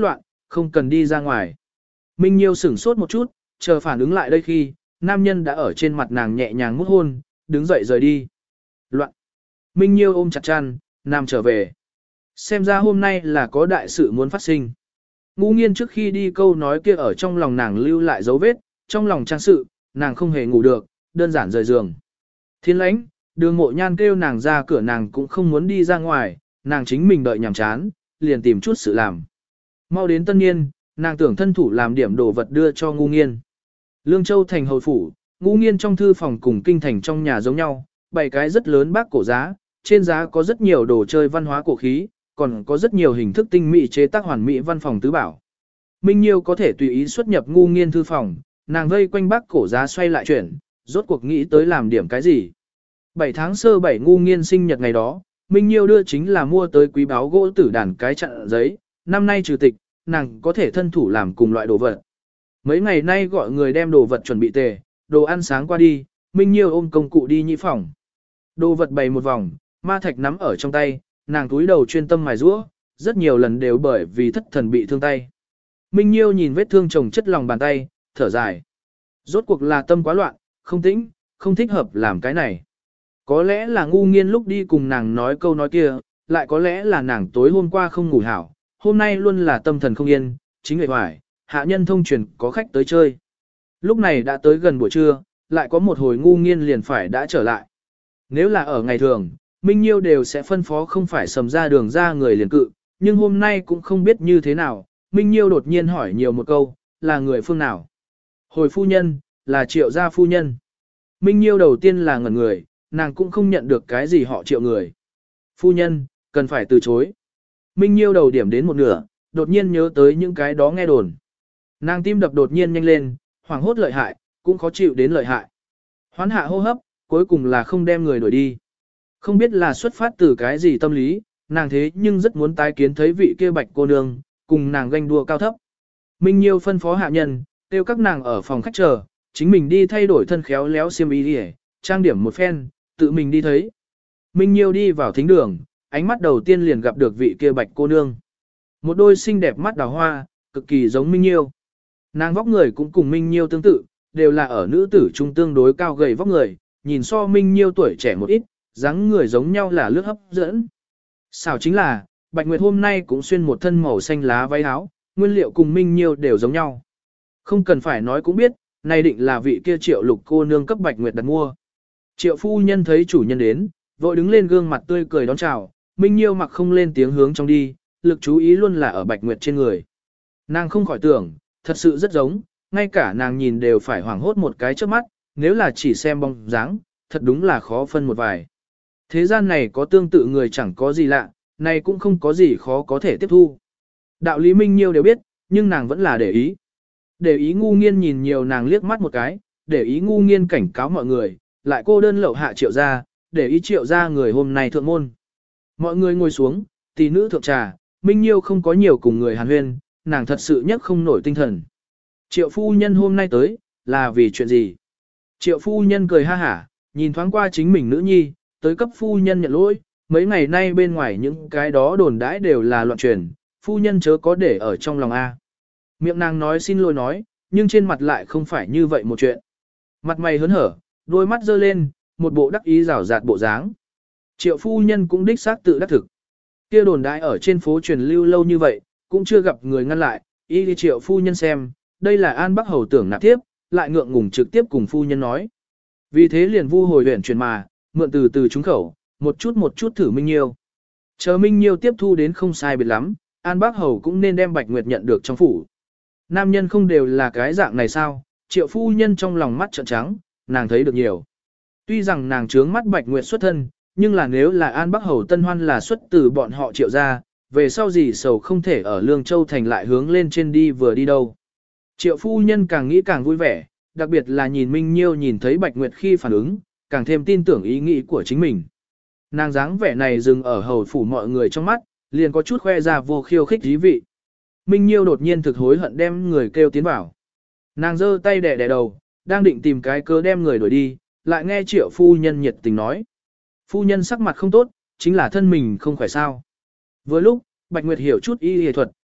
A: không cần đi ra ngoài. Minh Nhiêu sửng sốt một chút, chờ phản ứng lại đây khi, nam nhân đã ở trên mặt nàng nhẹ nhàng mút hôn, đứng dậy rời đi. Loạn. Minh Nhiêu ôm chặt chăn, nam trở về. Xem ra hôm nay là có đại sự muốn phát sinh. Ngũ Nghiên trước khi đi câu nói kia ở trong lòng nàng lưu lại dấu vết, trong lòng trang sự, nàng không hề ngủ được, đơn giản rời giường. Thiên lãnh, Đường Mộ Nhan kêu nàng ra cửa nàng cũng không muốn đi ra ngoài, nàng chính mình đợi nhàm chán, liền tìm chút sự làm. Mau đến tân niên, nàng tưởng thân thủ làm điểm đồ vật đưa cho Ngũ Nghiên. Lương Châu thành hầu phủ, Ngũ Nghiên trong thư phòng cùng kinh thành trong nhà giống nhau, bảy cái rất lớn bác cổ giá, trên giá có rất nhiều đồ chơi văn hóa cổ khí, còn có rất nhiều hình thức tinh mỹ chế tác hoàn mỹ văn phòng tứ bảo. Minh Nhiêu có thể tùy ý xuất nhập Ngũ Nghiên thư phòng, nàng vây quanh bác cổ giá xoay lại chuyển, rốt cuộc nghĩ tới làm điểm cái gì. bảy tháng sơ bảy Ngũ Nghiên sinh nhật ngày đó, Minh Nhiêu đưa chính là mua tới quý báo gỗ tử đàn cái chặn giấy, năm nay trừ tịch, nàng có thể thân thủ làm cùng loại đồ vật. Mấy ngày nay gọi người đem đồ vật chuẩn bị tề, đồ ăn sáng qua đi, Minh Nhiêu ôm công cụ đi nhị phòng. Đồ vật bày một vòng, ma thạch nắm ở trong tay, nàng túi đầu chuyên tâm mài rũa, rất nhiều lần đều bởi vì thất thần bị thương tay. Minh Nhiêu nhìn vết thương chồng chất lòng bàn tay, thở dài. Rốt cuộc là tâm quá loạn, không tĩnh, không thích hợp làm cái này. Có lẽ là Ngũ Nghiên lúc đi cùng nàng nói câu nói kia, lại có lẽ là nàng tối hôm qua không ngủ hảo, hôm nay luôn là tâm thần không yên, chính vì hoài, hạ nhân thông truyền có khách tới chơi. Lúc này đã tới gần buổi trưa, lại có một hồi Ngũ Nghiên liền phải đã trở lại. Nếu là ở ngày thường, Minh Nhiêu đều sẽ phân phó không phải sầm ra đường ra người liền cự, nhưng hôm nay cũng không biết như thế nào, Minh Nhiêu đột nhiên hỏi nhiều một câu, là người phương nào? Hồi phu nhân, là Triệu gia phu nhân. Minh Nhiêu đầu tiên là ngẩn người, nàng cũng không nhận được cái gì họ Triệu người. Phu nhân, cần phải từ chối. Minh Nhiêu đầu điểm đến một nửa, đột nhiên nhớ tới những cái đó nghe đồn. Nàng tim đập đột nhiên nhanh lên, hoảng hốt lợi hại, cũng khó chịu đến lợi hại. Hoán hạ hô hấp, cuối cùng là không đem người đuổi đi. Không biết là xuất phát từ cái gì tâm lý, nàng thế nhưng rất muốn tái kiến thấy vị kia bạch cô nương, cùng nàng ganh đua cao thấp. Minh Nhiêu phân phó hạ nhân, kêu các nàng ở phòng khách chờ, chính mình đi thay đổi thân khéo léo xiêm y đi, trang điểm một phen, tự mình đi thấy. Minh Nhiêu đi vào thính đường, ánh mắt đầu tiên liền gặp được vị kia bạch cô nương. Một đôi xinh đẹp mắt đào hoa, cực kỳ giống Minh Nhiêu. Nàng vóc người cũng cùng Minh Nhiêu tương tự, đều là ở nữ tử trung tương đối cao gầy vóc người, nhìn so Minh Nhiêu tuổi trẻ một ít, dáng người giống nhau là lướt hấp dẫn. Xảo chính là, Bạch Nguyệt hôm nay cũng xuyên một thân màu xanh lá váy áo, nguyên liệu cùng Minh Nhiêu đều giống nhau. Không cần phải nói cũng biết, này định là vị kia Triệu Lục cô nương cấp Bạch Nguyệt đặt mua. Triệu phu nhân thấy chủ nhân đến, vội đứng lên gương mặt tươi cười đón chào, Minh Nhiêu mặc không lên tiếng hướng trong đi, lực chú ý luôn là ở Bạch Nguyệt trên người. Nàng không khỏi tưởng, thật sự rất giống, ngay cả nàng nhìn đều phải hoảng hốt một cái trước mắt, nếu là chỉ xem bóng dáng, thật đúng là khó phân một vài. Thế gian này có tương tự người chẳng có gì lạ, này cũng không có gì khó có thể tiếp thu. Đạo lý Minh Nhiêu đều biết, nhưng nàng vẫn là để ý. Để ý Ngu Nghiên nhìn nhiều nàng liếc mắt một cái, để ý Ngu Nghiên cảnh cáo mọi người, lại cô đơn lậu hạ Triệu gia, để ý Triệu gia người hôm nay thượng môn. Mọi người ngồi xuống, tỷ nữ thượng trà, Minh Nhiêu không có nhiều cùng người hàn huyên, nàng thật sự nhất không nổi tinh thần. Triệu phu nhân hôm nay tới, là vì chuyện gì? Triệu phu nhân cười ha hả, nhìn thoáng qua chính mình nữ nhi, tới cấp phu nhân nhận lỗi, mấy ngày nay bên ngoài những cái đó đồn đãi đều là loạn truyền, phu nhân chớ có để ở trong lòng A. Miệng nàng nói xin lỗi nói, nhưng trên mặt lại không phải như vậy một chuyện. Mặt mày hớn hở, đôi mắt dơ lên, một bộ đắc ý rảo rạt bộ dáng. Triệu phu nhân cũng đích xác tự đắc thực. Kia đồn đãi ở trên phố truyền lưu lâu như vậy, cũng chưa gặp người ngăn lại, ý đi Triệu phu nhân xem, đây là An Bắc Hầu tưởng nạp tiếp, lại ngượng ngùng trực tiếp cùng phu nhân nói. Vì thế liền vu hồi huyện truyền mà, mượn từ từ trúng khẩu, một chút một chút thử Minh Nhiêu. Chờ Minh Nhiêu tiếp thu đến không sai biệt lắm, An Bắc Hầu cũng nên đem Bạch Nguyệt nhận được trong phủ. Nam nhân không đều là cái dạng này sao, Triệu phu nhân trong lòng mắt trợn trắng, nàng thấy được nhiều. Tuy rằng nàng trướng mắt Bạch Nguyệt xuất thân, nhưng là nếu là An Bắc Hầu Tân Hoan là xuất từ bọn họ Triệu gia, về sau gì sầu không thể ở Lương Châu thành lại hướng lên trên đi vừa đi đâu. Triệu phu nhân càng nghĩ càng vui vẻ, đặc biệt là nhìn Minh Nhiêu nhìn thấy Bạch Nguyệt khi phản ứng, càng thêm tin tưởng ý nghĩ của chính mình. Nàng dáng vẻ này dừng ở hầu phủ mọi người trong mắt, liền có chút khoe ra vô khiêu khích dí vị. Minh Nhiêu đột nhiên thực hối hận đem người kêu tiến vào. Nàng giơ tay đẻ đẻ đầu, đang định tìm cái cớ đem người đuổi đi, lại nghe Triệu phu nhân nhiệt tình nói. Phu nhân sắc mặt không tốt, chính là thân mình không khỏe sao. Vừa lúc, Bạch Nguyệt hiểu chút y y thuật,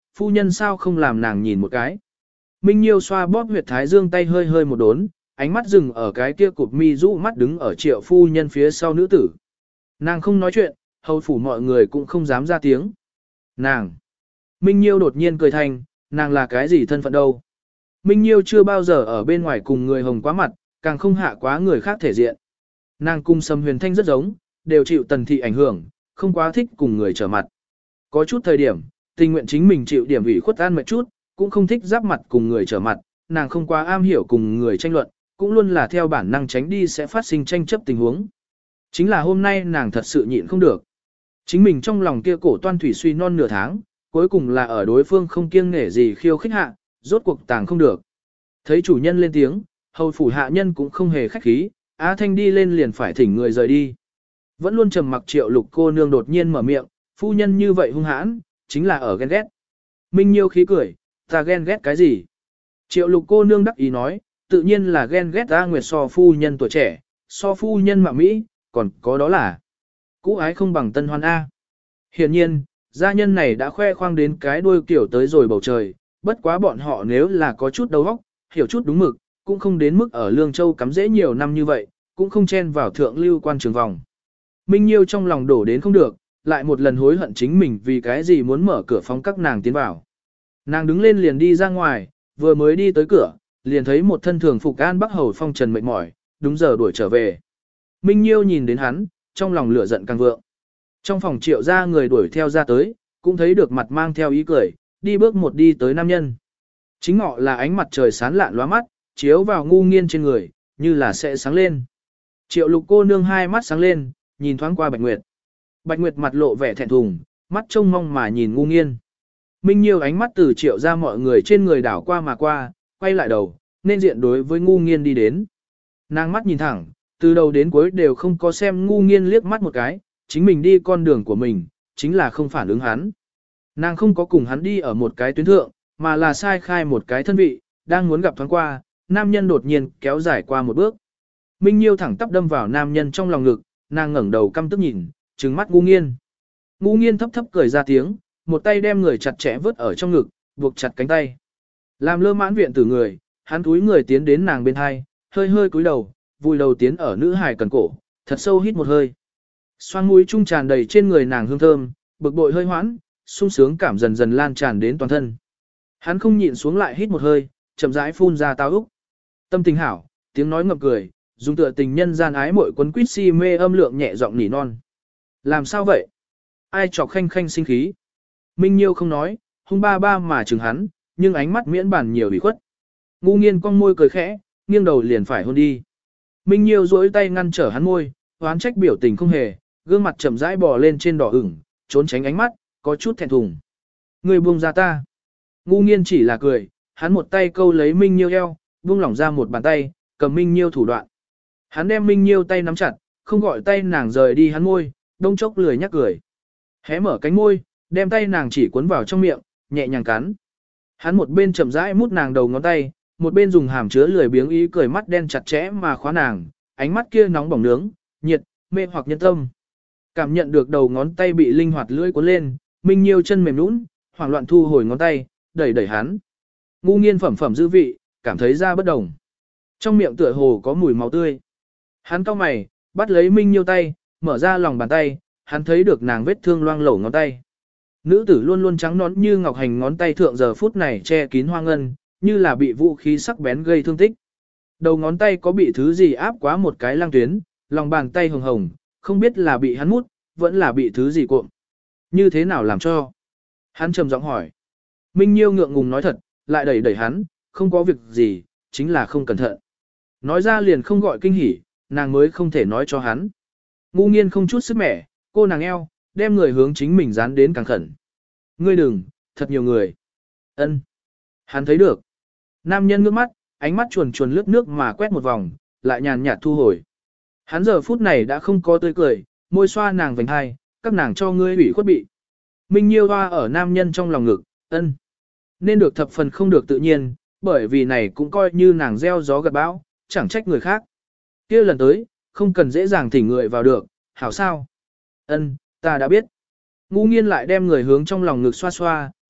A: phu nhân sao không làm nàng nhìn một cái. Minh Nhiêu xoa bóp huyệt thái dương tay hơi hơi một đốn, ánh mắt dừng ở cái kia cụp mi rũ mắt đứng ở triệu phu nhân phía sau nữ tử. Nàng không nói chuyện, hầu phủ mọi người cũng không dám ra tiếng. Nàng! Minh Nhiêu đột nhiên cười thành, nàng là cái gì thân phận đâu? Minh Nhiêu chưa bao giờ ở bên ngoài cùng người hồng quá mặt, càng không hạ quá người khác thể diện. Nàng cùng Sâm Huyền Thanh rất giống, đều chịu tần thị ảnh hưởng, không quá thích cùng người trở mặt. Có chút thời điểm, tình nguyện chính mình chịu điểm ủy khuất an một chút, cũng không thích giáp mặt cùng người trở mặt, nàng không quá am hiểu cùng người tranh luận, cũng luôn là theo bản năng tránh đi sẽ phát sinh tranh chấp tình huống. Chính là hôm nay nàng thật sự nhịn không được. Chính mình trong lòng kia cổ toan thủy suy non nửa tháng, cuối cùng là ở đối phương không kiêng nể gì khiêu khích hạ, rốt cuộc tàng không được. Thấy chủ nhân lên tiếng, hầu phủ hạ nhân cũng không hề khách khí, Á Thanh đi lên liền phải thỉnh người rời đi. Vẫn luôn trầm mặc Triệu Lục cô nương đột nhiên mở miệng, phu nhân như vậy hung hãn, chính là ở ghen ghét. Minh Nhiêu khí cười, ta ghen ghét cái gì? Triệu Lục cô nương đắc ý nói, tự nhiên là ghen ghét A Nguyệt so phu nhân tuổi trẻ, so phu nhân mạo Mỹ, còn có đó là cũ ái không bằng tân hoan A. Hiển nhiên, gia nhân này đã khoe khoang đến cái đuôi kiểu tới rồi bầu trời, bất quá bọn họ nếu là có chút đầu óc, hiểu chút đúng mực, cũng không đến mức ở Lương Châu cắm dễ nhiều năm như vậy, cũng không chen vào thượng lưu quan trường vòng. Minh Nhiêu trong lòng đổ đến không được, lại một lần hối hận chính mình vì cái gì muốn mở cửa phóng các nàng tiến vào. Nàng đứng lên liền đi ra ngoài, vừa mới đi tới cửa, liền thấy một thân thường phục An Bắc Hầu phong trần mệt mỏi, đúng giờ đuổi trở về. Minh Nhiêu nhìn đến hắn, trong lòng lửa giận càng vượng. Trong phòng Triệu ra người đuổi theo ra tới, cũng thấy được mặt mang theo ý cười, đi bước một đi tới nam nhân. Chính ngọ là ánh mặt trời sáng lạn lóa mắt, chiếu vào ngu nghiên trên người, như là sẽ sáng lên. Triệu Lục cô nương hai mắt sáng lên, nhìn thoáng qua Bạch Nguyệt. Bạch Nguyệt mặt lộ vẻ thẹn thùng, mắt trông mong mà nhìn ngu nghiên. Minh Nhiêu ánh mắt từ Triệu ra mọi người trên người đảo qua mà qua, quay lại đầu, nên diện đối với ngu nghiên đi đến. Nàng mắt nhìn thẳng, từ đầu đến cuối đều không có xem ngu nghiên liếc mắt một cái, chính mình đi con đường của mình, chính là không phản ứng hắn. Nàng không có cùng hắn đi ở một cái tuyến thượng, mà là sai khai một cái thân vị, đang muốn gặp thoáng qua, nam nhân đột nhiên kéo dài qua một bước. Minh Nhiêu thẳng tắp đâm vào nam nhân trong lòng ngực, nàng ngẩng đầu căm tức nhìn, trừng mắt ngu nghiên. Ngu nghiên thấp thấp cười ra tiếng, một tay đem người chặt chẽ vớt ở trong ngực, buộc chặt cánh tay. Làm lơ mãn viện tử người, hắn túi người tiến đến nàng bên hai, hơi hơi cúi đầu, vùi đầu tiến ở nữ hài cần cổ, thật sâu hít một hơi. Xoang mũi trung tràn đầy trên người nàng hương thơm, bực bội hơi hoãn, sung sướng cảm dần dần lan tràn đến toàn thân. Hắn không nhịn xuống lại hít một hơi, chậm rãi phun ra táo úc. Tâm tình hảo, tiếng nói ngập cười, dùng tựa tình nhân gian ái muội quấn quýt si mê âm lượng nhẹ giọng nỉ non. Làm sao vậy? Ai chọc khanh khanh sinh khí? Minh Nhiêu không nói, hung ba ba mà chừng hắn, nhưng ánh mắt miễn bản nhiều bị khuất. Ngu nghiên cong môi cười khẽ, nghiêng đầu liền phải hôn đi. Minh Nhiêu duỗi tay ngăn trở hắn môi, oán trách biểu tình không hề, gương mặt chậm rãi bò lên trên đỏ ửng, trốn tránh ánh mắt, có chút thẹn thùng. Người buông ra ta. Ngu nghiên chỉ là cười, hắn một tay câu lấy Minh Nhiêu eo, buông lỏng ra một bàn tay, cầm Minh Nhiêu thủ đoạn. Hắn đem Minh Nhiêu tay nắm chặt, không gọi tay nàng rời đi hắn môi, đông chốc lười nhắc cười. Hé mở cánh môi, đem tay nàng chỉ cuốn vào trong miệng, nhẹ nhàng cắn. Hắn một bên chậm rãi mút nàng đầu ngón tay, một bên dùng hàm chứa lười biếng ý cười mắt đen chặt chẽ mà khóa nàng, ánh mắt kia nóng bỏng nướng, nhiệt, mê hoặc nhân tâm. Cảm nhận được đầu ngón tay bị linh hoạt lưỡi cuốn lên, Minh Nhiêu chân mềm nhũn, hoảng loạn thu hồi ngón tay, đẩy đẩy hắn. Ngu nghiên phẩm phẩm dư vị, cảm thấy da bất đồng. Trong miệng tựa hồ có mùi máu tươi. Hắn cau mày, bắt lấy Minh Nhiêu tay, mở ra lòng bàn tay, hắn thấy được nàng vết thương loang lổ ngón tay. Nữ tử luôn luôn trắng nõn như ngọc hành ngón tay thượng giờ phút này che kín hoa ngân, như là bị vũ khí sắc bén gây thương tích. Đầu ngón tay có bị thứ gì áp quá một cái lang tuyến, lòng bàn tay hồng hồng, không biết là bị hắn mút, vẫn là bị thứ gì cuộn. Như thế nào làm cho? Hắn trầm giọng hỏi. Minh Nhiêu ngượng ngùng nói thật, lại đẩy đẩy hắn, không có việc gì, chính là không cẩn thận. Nói ra liền không gọi kinh hỉ, nàng mới không thể nói cho hắn. Ngu nghiên không chút sức mẻ, cô nàng eo, đem người hướng chính mình dán đến càng khẩn. Ngươi đừng, thật nhiều người. Ân. Hắn thấy được. Nam nhân ngước mắt, ánh mắt chuồn chuồn lướt nước mà quét một vòng, lại nhàn nhạt thu hồi. Hắn giờ phút này đã không có tươi cười, môi xoa nàng vành hai, các nàng cho ngươi ủy khuất bị. Minh Nhiêu hoa ở nam nhân trong lòng ngực, ân. Nên được thập phần không được tự nhiên, bởi vì này cũng coi như nàng gieo gió gặt bão, chẳng trách người khác. Kia lần tới, không cần dễ dàng thỉnh người vào được, hảo sao? Ân, ta đã biết. Ngu nghiên lại đem người hướng trong lòng ngực xoa xoa,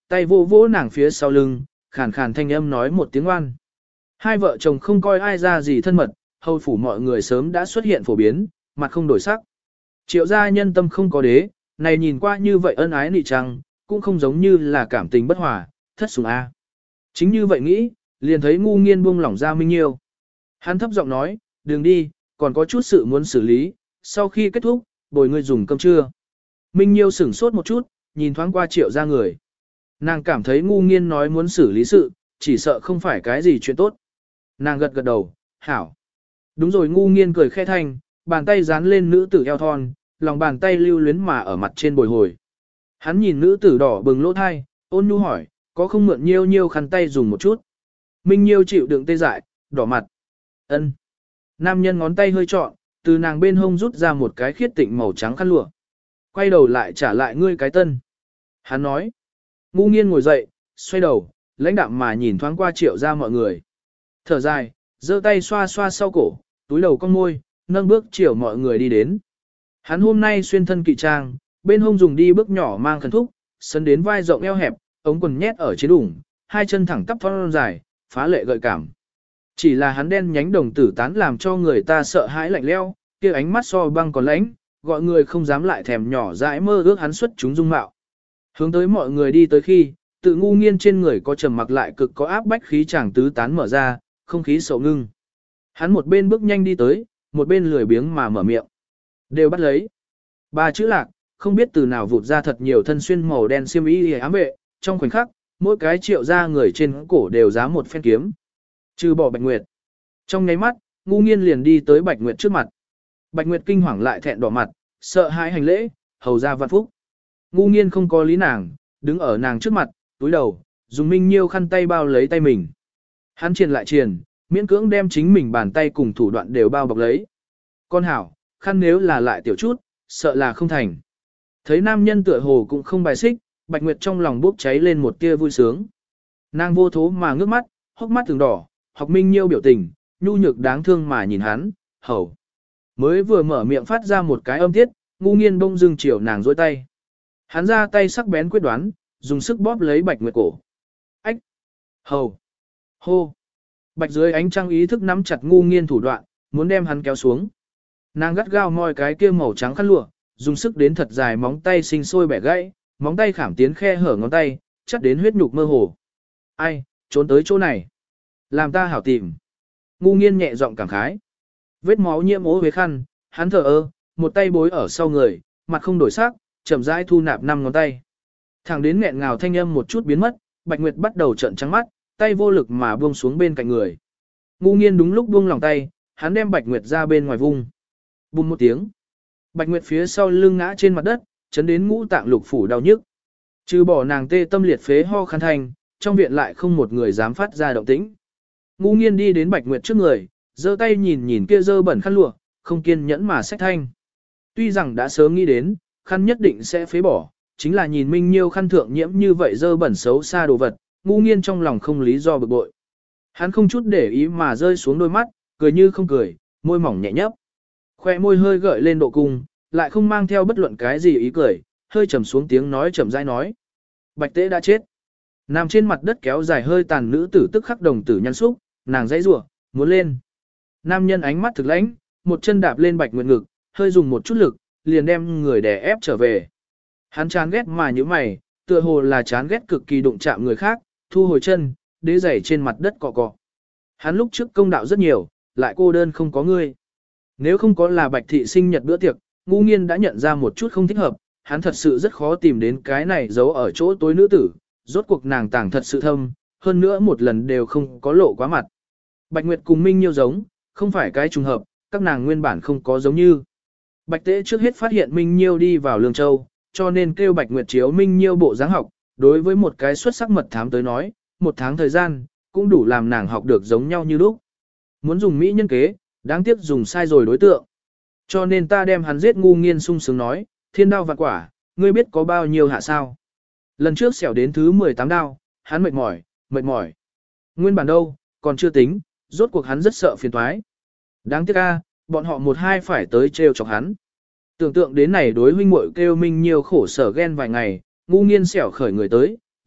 A: tay vô vỗ nàng phía sau lưng, khàn khàn thanh âm nói một tiếng oan. Hai vợ chồng không coi ai ra gì thân mật, hầu phủ mọi người sớm đã xuất hiện phổ biến, mặt không đổi sắc. Triệu gia nhân tâm không có đế, này nhìn qua như vậy ân ái nị trăng, cũng không giống như là cảm tình bất hòa, thất sủng a. Chính như vậy nghĩ, liền thấy ngu nghiên buông lỏng ra Minh Nhiêu. Hắn thấp giọng nói, đừng đi, còn có chút sự muốn xử lý, sau khi kết thúc, bồi ngươi dùng cơm trưa. Minh Nhiêu sửng sốt một chút, nhìn thoáng qua triệu ra người. Nàng cảm thấy ngu nghiên nói muốn xử lý sự, chỉ sợ không phải cái gì chuyện tốt. Nàng gật gật đầu, hảo. Đúng rồi, ngu nghiên cười khẽ thanh, bàn tay dán lên nữ tử eo thon, lòng bàn tay lưu luyến mà ở mặt trên bồi hồi. Hắn nhìn nữ tử đỏ bừng lỗ thai, ôn nhu hỏi, có không mượn Nhiêu Nhiêu khăn tay dùng một chút. Minh Nhiêu chịu đựng tê dại, đỏ mặt. Ân. Nam nhân ngón tay hơi trọn, từ nàng bên hông rút ra một cái khiết tịnh màu trắng khăn lụa. Quay đầu lại trả lại ngươi cái tân. Hắn nói. Ngu nghiên ngồi dậy, xoay đầu, lãnh đạm mà nhìn thoáng qua triệu ra mọi người. Thở dài, giơ tay xoa xoa sau cổ, túi đầu cong môi, nâng bước chiều mọi người đi đến. Hắn hôm nay xuyên thân kỵ trang, bên hông dùng đi bước nhỏ mang khẩn thúc, sân đến vai rộng eo hẹp, ống quần nhét ở trên đủng, hai chân thẳng tắp thon dài, phá lệ gợi cảm. Chỉ là hắn đen nhánh đồng tử tán làm cho người ta sợ hãi lạnh leo, kia ánh mắt so băng còn lãnh, gọi người không dám lại thèm nhỏ dãi mơ ước hắn xuất chúng dung mạo. Hướng tới mọi người đi tới khi, tự ngu nghiên trên người có trầm mặc lại cực có áp bách khí chàng tứ tán mở ra, không khí sầu ngưng. Hắn một bên bước nhanh đi tới, một bên lười biếng mà mở miệng. Đều bắt lấy. Ba chữ lạc, không biết từ nào vụt ra thật nhiều thân xuyên màu đen xiêm y ám vệ, trong khoảnh khắc, mỗi cái triệu ra người trên cổ đều giá một phen kiếm. Trừ bỏ Bạch Nguyệt. Trong nháy mắt, ngu nghiên liền đi tới Bạch Nguyệt trước mặt. Bạch Nguyệt kinh hoàng lại thẹn đỏ mặt, sợ hãi hành lễ, hầu ra vạn phúc. Ngu nghiên không có lý nàng, đứng ở nàng trước mặt, túi đầu, dùng Minh Nhiêu khăn tay bao lấy tay mình. Hắn triền lại triền, miễn cưỡng đem chính mình bàn tay cùng thủ đoạn đều bao bọc lấy. Con hảo, khăn nếu là lại tiểu chút, sợ là không thành. Thấy nam nhân tựa hồ cũng không bài xích, Bạch Nguyệt trong lòng bốc cháy lên một tia vui sướng. Nàng vô thố mà ngước mắt, hốc mắt từng đỏ, học Minh Nhiêu biểu tình, nhu nhược đáng thương mà nhìn hắn, hầu. Mới vừa mở miệng phát ra một cái âm tiết, ngu nghiên bông dưng chiều nàng dối tay. Hắn ra tay sắc bén quyết đoán, dùng sức bóp lấy Bạch Nguyệt cổ. Ách! Hầu! Hô! Bạch dưới ánh trăng ý thức nắm chặt ngu nghiên thủ đoạn, muốn đem hắn kéo xuống. Nàng gắt gao moi cái kia màu trắng khăn lụa, dùng sức đến thật dài móng tay sinh sôi bẻ gãy, móng tay khảm tiến khe hở ngón tay, chắc đến huyết nhục mơ hồ. Ai, trốn tới chỗ này. Làm ta hảo tìm. Ngu nghiên nhẹ giọng cảm khái. Vết máu nhiễm ố với khăn, hắn thở ơ, một tay bối ở sau người, mặt không đổi sắc, chậm rãi thu nạp năm ngón tay. Thẳng đến nghẹn ngào thanh âm một chút biến mất, Bạch Nguyệt bắt đầu trợn trắng mắt, tay vô lực mà buông xuống bên cạnh người. Ngu nghiên đúng lúc buông lòng tay, hắn đem Bạch Nguyệt ra bên ngoài vung. Bùm một tiếng. Bạch Nguyệt phía sau lưng ngã trên mặt đất, chấn đến ngũ tạng lục phủ đau nhức. Trừ bỏ nàng tê tâm liệt phế ho khăn thành, trong viện lại không một người dám phát ra động tĩnh. Ngu nghiên đi đến Bạch Nguyệt trước người, giơ tay nhìn nhìn kia dơ bẩn khăn lụa, không kiên nhẫn mà xách thanh. Tuy rằng đã sớm nghĩ đến, khăn nhất định sẽ phế bỏ, chính là nhìn Minh Nhiêu khăn thượng nhiễm như vậy dơ bẩn xấu xa đồ vật, ngu nghiên trong lòng không lý do bực bội. Hắn không chút để ý mà rơi xuống đôi mắt, cười như không cười, môi mỏng nhẹ nhấp. Khoe môi hơi gợi lên độ cung, lại không mang theo bất luận cái gì ý cười, hơi trầm xuống tiếng nói chậm rãi nói. Bạch Tế đã chết. Nằm trên mặt đất kéo dài hơi tàn nữ tử tức khắc đồng tử nhăn xúc, nàng dãy rủa, muốn lên. Nam nhân ánh mắt thực lãnh, một chân đạp lên Bạch Nguyệt ngực, hơi dùng một chút lực, liền đem người đè ép trở về. Hắn chán ghét mà như mày, tựa hồ là chán ghét cực kỳ đụng chạm người khác, thu hồi chân, đế giày trên mặt đất cọ cọ. Hắn lúc trước công đạo rất nhiều, lại cô đơn không có ngươi. Nếu không có là Bạch thị sinh nhật bữa tiệc, ngu nghiên đã nhận ra một chút không thích hợp, hắn thật sự rất khó tìm đến cái này giấu ở chỗ tối nữ tử, rốt cuộc nàng tàng thật sự thâm, hơn nữa một lần đều không có lộ quá mặt. Bạch Nguyệt cùng Minh Nhiêu giống, không phải cái trùng hợp, các nàng nguyên bản không có giống như. Bạch Tế trước hết phát hiện Minh Nhiêu đi vào Lương Châu, cho nên kêu Bạch Nguyệt chiếu Minh Nhiêu bộ dáng học, đối với một cái xuất sắc mật thám tới nói, một tháng thời gian, cũng đủ làm nàng học được giống nhau như lúc. Muốn dùng mỹ nhân kế, đáng tiếc dùng sai rồi đối tượng. Cho nên ta đem hắn giết ngu nghiên sung sướng nói, thiên đao vạn quả, ngươi biết có bao nhiêu hạ sao. Lần trước xẻo đến thứ mười tám đao, hắn mệt mỏi, mệt mỏi. Nguyên bản đâu, còn chưa tính, rốt cuộc hắn rất sợ phiền toái. Đáng tiếc a, bọn họ một hai phải tới trêu chọc hắn. Tưởng tượng đến này đối huynh muội kêu Minh Nhiêu khổ sở ghen vài ngày, ngu nghiên xẻo khởi người tới,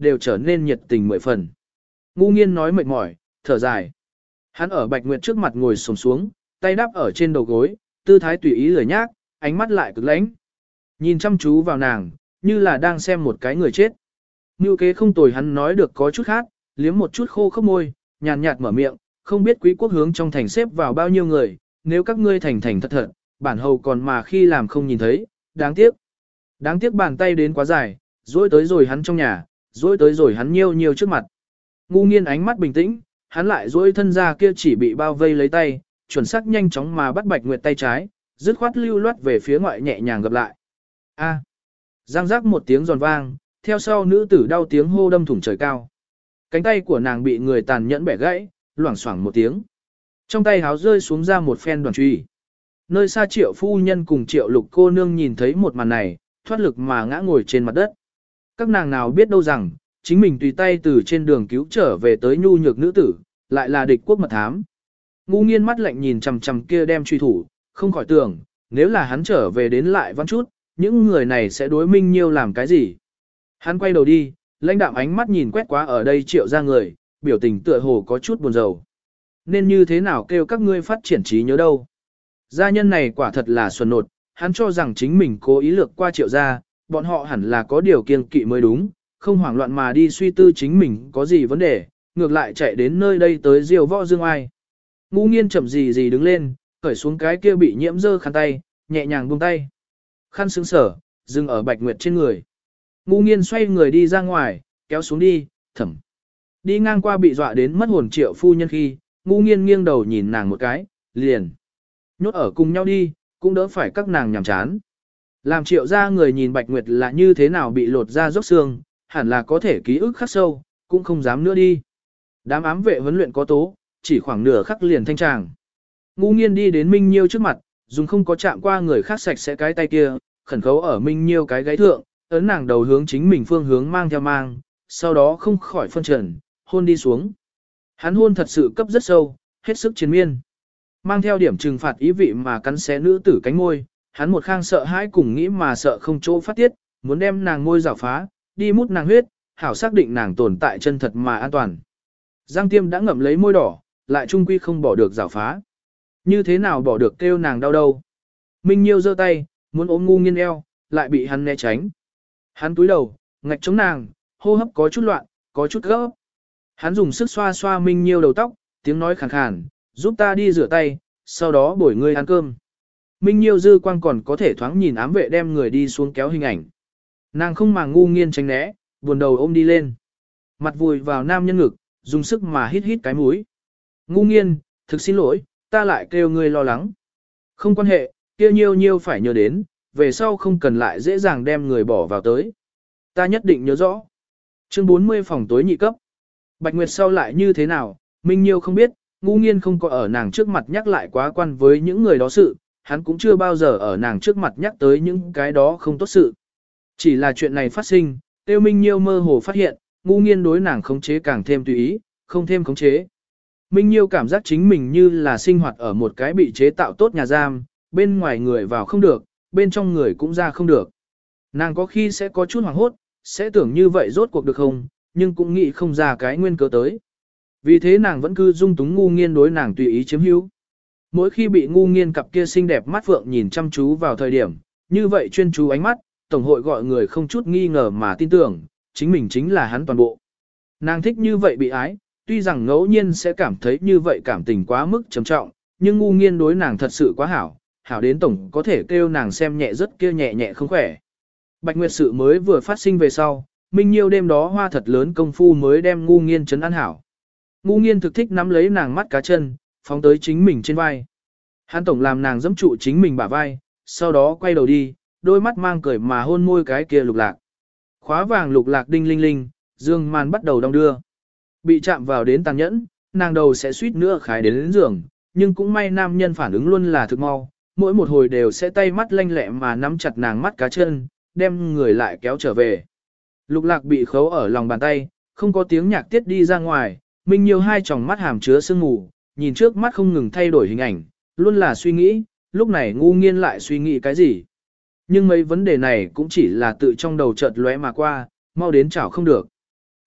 A: đều trở nên nhiệt tình mười phần. Ngu Nghiên nói mệt mỏi, thở dài. Hắn ở Bạch Nguyệt trước mặt ngồi xổm xuống, tay đắp ở trên đầu gối, tư thái tùy ý lười nhác, ánh mắt lại cực lãnh. Nhìn chăm chú vào nàng, như là đang xem một cái người chết. Ngưu kế không tồi, hắn nói được có chút khác, liếm một chút khô khốc môi, nhàn nhạt mở miệng, không biết quý quốc hướng trong thành xếp vào bao nhiêu người, nếu các ngươi thành thành thật thật, bản hầu còn mà khi làm không nhìn thấy, đáng tiếc. Đáng tiếc bàn tay đến quá dài, dối tới rồi hắn trong nhà, dối tới rồi hắn nhiêu nhiêu trước mặt. Ngu Nghiên ánh mắt bình tĩnh, hắn lại dối thân ra kia chỉ bị bao vây lấy tay, chuẩn xác nhanh chóng mà bắt Bạch Nguyệt tay trái, dứt khoát lưu loát về phía ngoại nhẹ nhàng gặp lại. A. Giang giác một tiếng giòn vang, theo sau nữ tử đau tiếng hô đâm thủng trời cao. Cánh tay của nàng bị người tàn nhẫn bẻ gãy, loảng xoảng một tiếng. Trong tay háo rơi xuống ra một phen đoàn truy. Nơi xa Triệu phu nhân cùng Triệu Lục cô nương nhìn thấy một màn này, thoát lực mà ngã ngồi trên mặt đất. Các nàng nào biết đâu rằng, chính mình tùy tay từ trên đường cứu trở về tới nhu nhược nữ tử, lại là địch quốc mật thám. Ngu Nghiên mắt lạnh nhìn chằm chằm kia đem truy thủ, không khỏi tưởng, nếu là hắn trở về đến lại văn chút, những người này sẽ đối Minh Nhiêu làm cái gì? Hắn quay đầu đi, lãnh đạm ánh mắt nhìn quét qua ở đây Triệu ra người, biểu tình tựa hồ có chút buồn rầu. Nên như thế nào kêu các ngươi phát triển trí nhớ đâu? Gia nhân này quả thật là xuẩn nột, hắn cho rằng chính mình cố ý lược qua Triệu gia, bọn họ hẳn là có điều kiêng kỵ mới đúng, không hoảng loạn mà đi suy tư chính mình có gì vấn đề, ngược lại chạy đến nơi đây tới diều võ dương ai. Ngu Nghiên chậm gì gì đứng lên, cởi xuống cái kia bị nhiễm dơ khăn tay, nhẹ nhàng buông tay. Khăn sững sở, dừng ở Bạch Nguyệt trên người. Ngu Nghiên xoay người đi ra ngoài, kéo xuống đi, thẩm. Đi ngang qua bị dọa đến mất hồn Triệu phu nhân khi, Ngu Nghiên nghiêng đầu nhìn nàng một cái, liền. Nhốt ở cùng nhau đi, cũng đỡ phải các nàng nhàm chán. Làm Triệu ra người nhìn Bạch Nguyệt là như thế nào bị lột ra róc xương, hẳn là có thể ký ức khắc sâu, cũng không dám nữa đi. Đám ám vệ huấn luyện có tố, chỉ khoảng nửa khắc liền thanh tràng. Ngu Nghiên đi đến Minh Nhiêu trước mặt, dùng không có chạm qua người khác sạch sẽ cái tay kia, khẩn khấu ở Minh Nhiêu cái gáy thượng, ấn nàng đầu hướng chính mình phương hướng mang theo mang, sau đó không khỏi phân trần, hôn đi xuống. Hắn hôn thật sự cấp rất sâu, hết sức chiến miên. Mang theo điểm trừng phạt ý vị mà cắn xé nữ tử cánh môi, hắn một khang sợ hãi cùng nghĩ mà sợ không chỗ phát tiết, muốn đem nàng môi rào phá, đi mút nàng huyết, hảo xác định nàng tồn tại chân thật mà an toàn. Giang Tiêm đã ngậm lấy môi đỏ, lại trung quy không bỏ được rào phá. Như thế nào bỏ được kêu nàng đau đâu. Minh Nhiêu giơ tay, muốn ôm Ngu Nghiên eo, lại bị hắn né tránh. Hắn túi đầu, ngạch chống nàng, hô hấp có chút loạn, có chút gấp. Hắn dùng sức xoa xoa Minh Nhiêu đầu tóc, tiếng nói khàn khàn, giúp ta đi rửa tay, sau đó bổi ngươi ăn cơm. Minh Nhiêu dư quang còn có thể thoáng nhìn ám vệ đem người đi xuống kéo hình ảnh. Nàng không màng Ngu Nghiên tránh né, buồn đầu ôm đi lên. Mặt vùi vào nam nhân ngực, dùng sức mà hít hít cái mũi. Ngu Nghiên, thực xin lỗi, ta lại kêu ngươi lo lắng. Không quan hệ, kia Nhiêu Nhiêu phải nhớ đến, về sau không cần lại dễ dàng đem người bỏ vào tới. Ta nhất định nhớ rõ. Chương bốn mươi phòng tối nhị cấp. Bạch Nguyệt sau lại như thế nào, Minh Nhiêu không biết, Ngu Nghiên không có ở nàng trước mặt nhắc lại quá quan với những người đó sự, hắn cũng chưa bao giờ ở nàng trước mặt nhắc tới những cái đó không tốt sự. Chỉ là chuyện này phát sinh, Tiêu Minh Nhiêu mơ hồ phát hiện, Ngu Nghiên đối nàng khống chế càng thêm tùy ý, không thêm khống chế. Minh Nhiêu cảm giác chính mình như là sinh hoạt ở một cái bị chế tạo tốt nhà giam, bên ngoài người vào không được, bên trong người cũng ra không được. Nàng có khi sẽ có chút hoảng hốt, sẽ tưởng như vậy rốt cuộc được không, nhưng cũng nghĩ không ra cái nguyên cớ tới. Vì thế nàng vẫn cứ dung túng Ngu Nghiên đối nàng tùy ý chiếm hữu. Mỗi khi bị Ngu Nghiên cặp kia xinh đẹp mắt phượng nhìn chăm chú vào thời điểm, như vậy chuyên chú ánh mắt, tổng hội gọi người không chút nghi ngờ mà tin tưởng, chính mình chính là hắn toàn bộ. Nàng thích như vậy bị ái, tuy rằng ngẫu nhiên sẽ cảm thấy như vậy cảm tình quá mức trầm trọng, nhưng Ngu Nghiên đối nàng thật sự quá hảo, hảo đến tổng có thể kêu nàng xem nhẹ rất kia nhẹ nhẹ không khỏe. Bạch Nguyệt sự mới vừa phát sinh về sau, Minh Nhiêu đêm đó hoa thật lớn công phu mới đem Ngu Nghiên trấn an hảo. Ngu Nghiên thực thích nắm lấy nàng mắt cá chân, phóng tới chính mình trên vai. Hắn tổng làm nàng giẫm trụ chính mình bả vai, sau đó quay đầu đi, đôi mắt mang cười mà hôn môi cái kia lục lạc. Khóa vàng lục lạc đinh linh linh, dương màn bắt đầu đong đưa. Bị chạm vào đến tàn nhẫn, nàng đầu sẽ suýt nữa khái đến, đến giường, nhưng cũng may nam nhân phản ứng luôn là thực mau, mỗi một hồi đều sẽ tay mắt lanh lẹ mà nắm chặt nàng mắt cá chân, đem người lại kéo trở về. Lục lạc bị khấu ở lòng bàn tay, không có tiếng nhạc tiết đi ra ngoài, Minh Nhiêu hai tròng mắt hàm chứa sương mù, nhìn trước mắt không ngừng thay đổi hình ảnh, luôn là suy nghĩ, lúc này Ngu Nghiên lại suy nghĩ cái gì. Nhưng mấy vấn đề này cũng chỉ là tự trong đầu chợt lóe mà qua, mau đến chảo không được.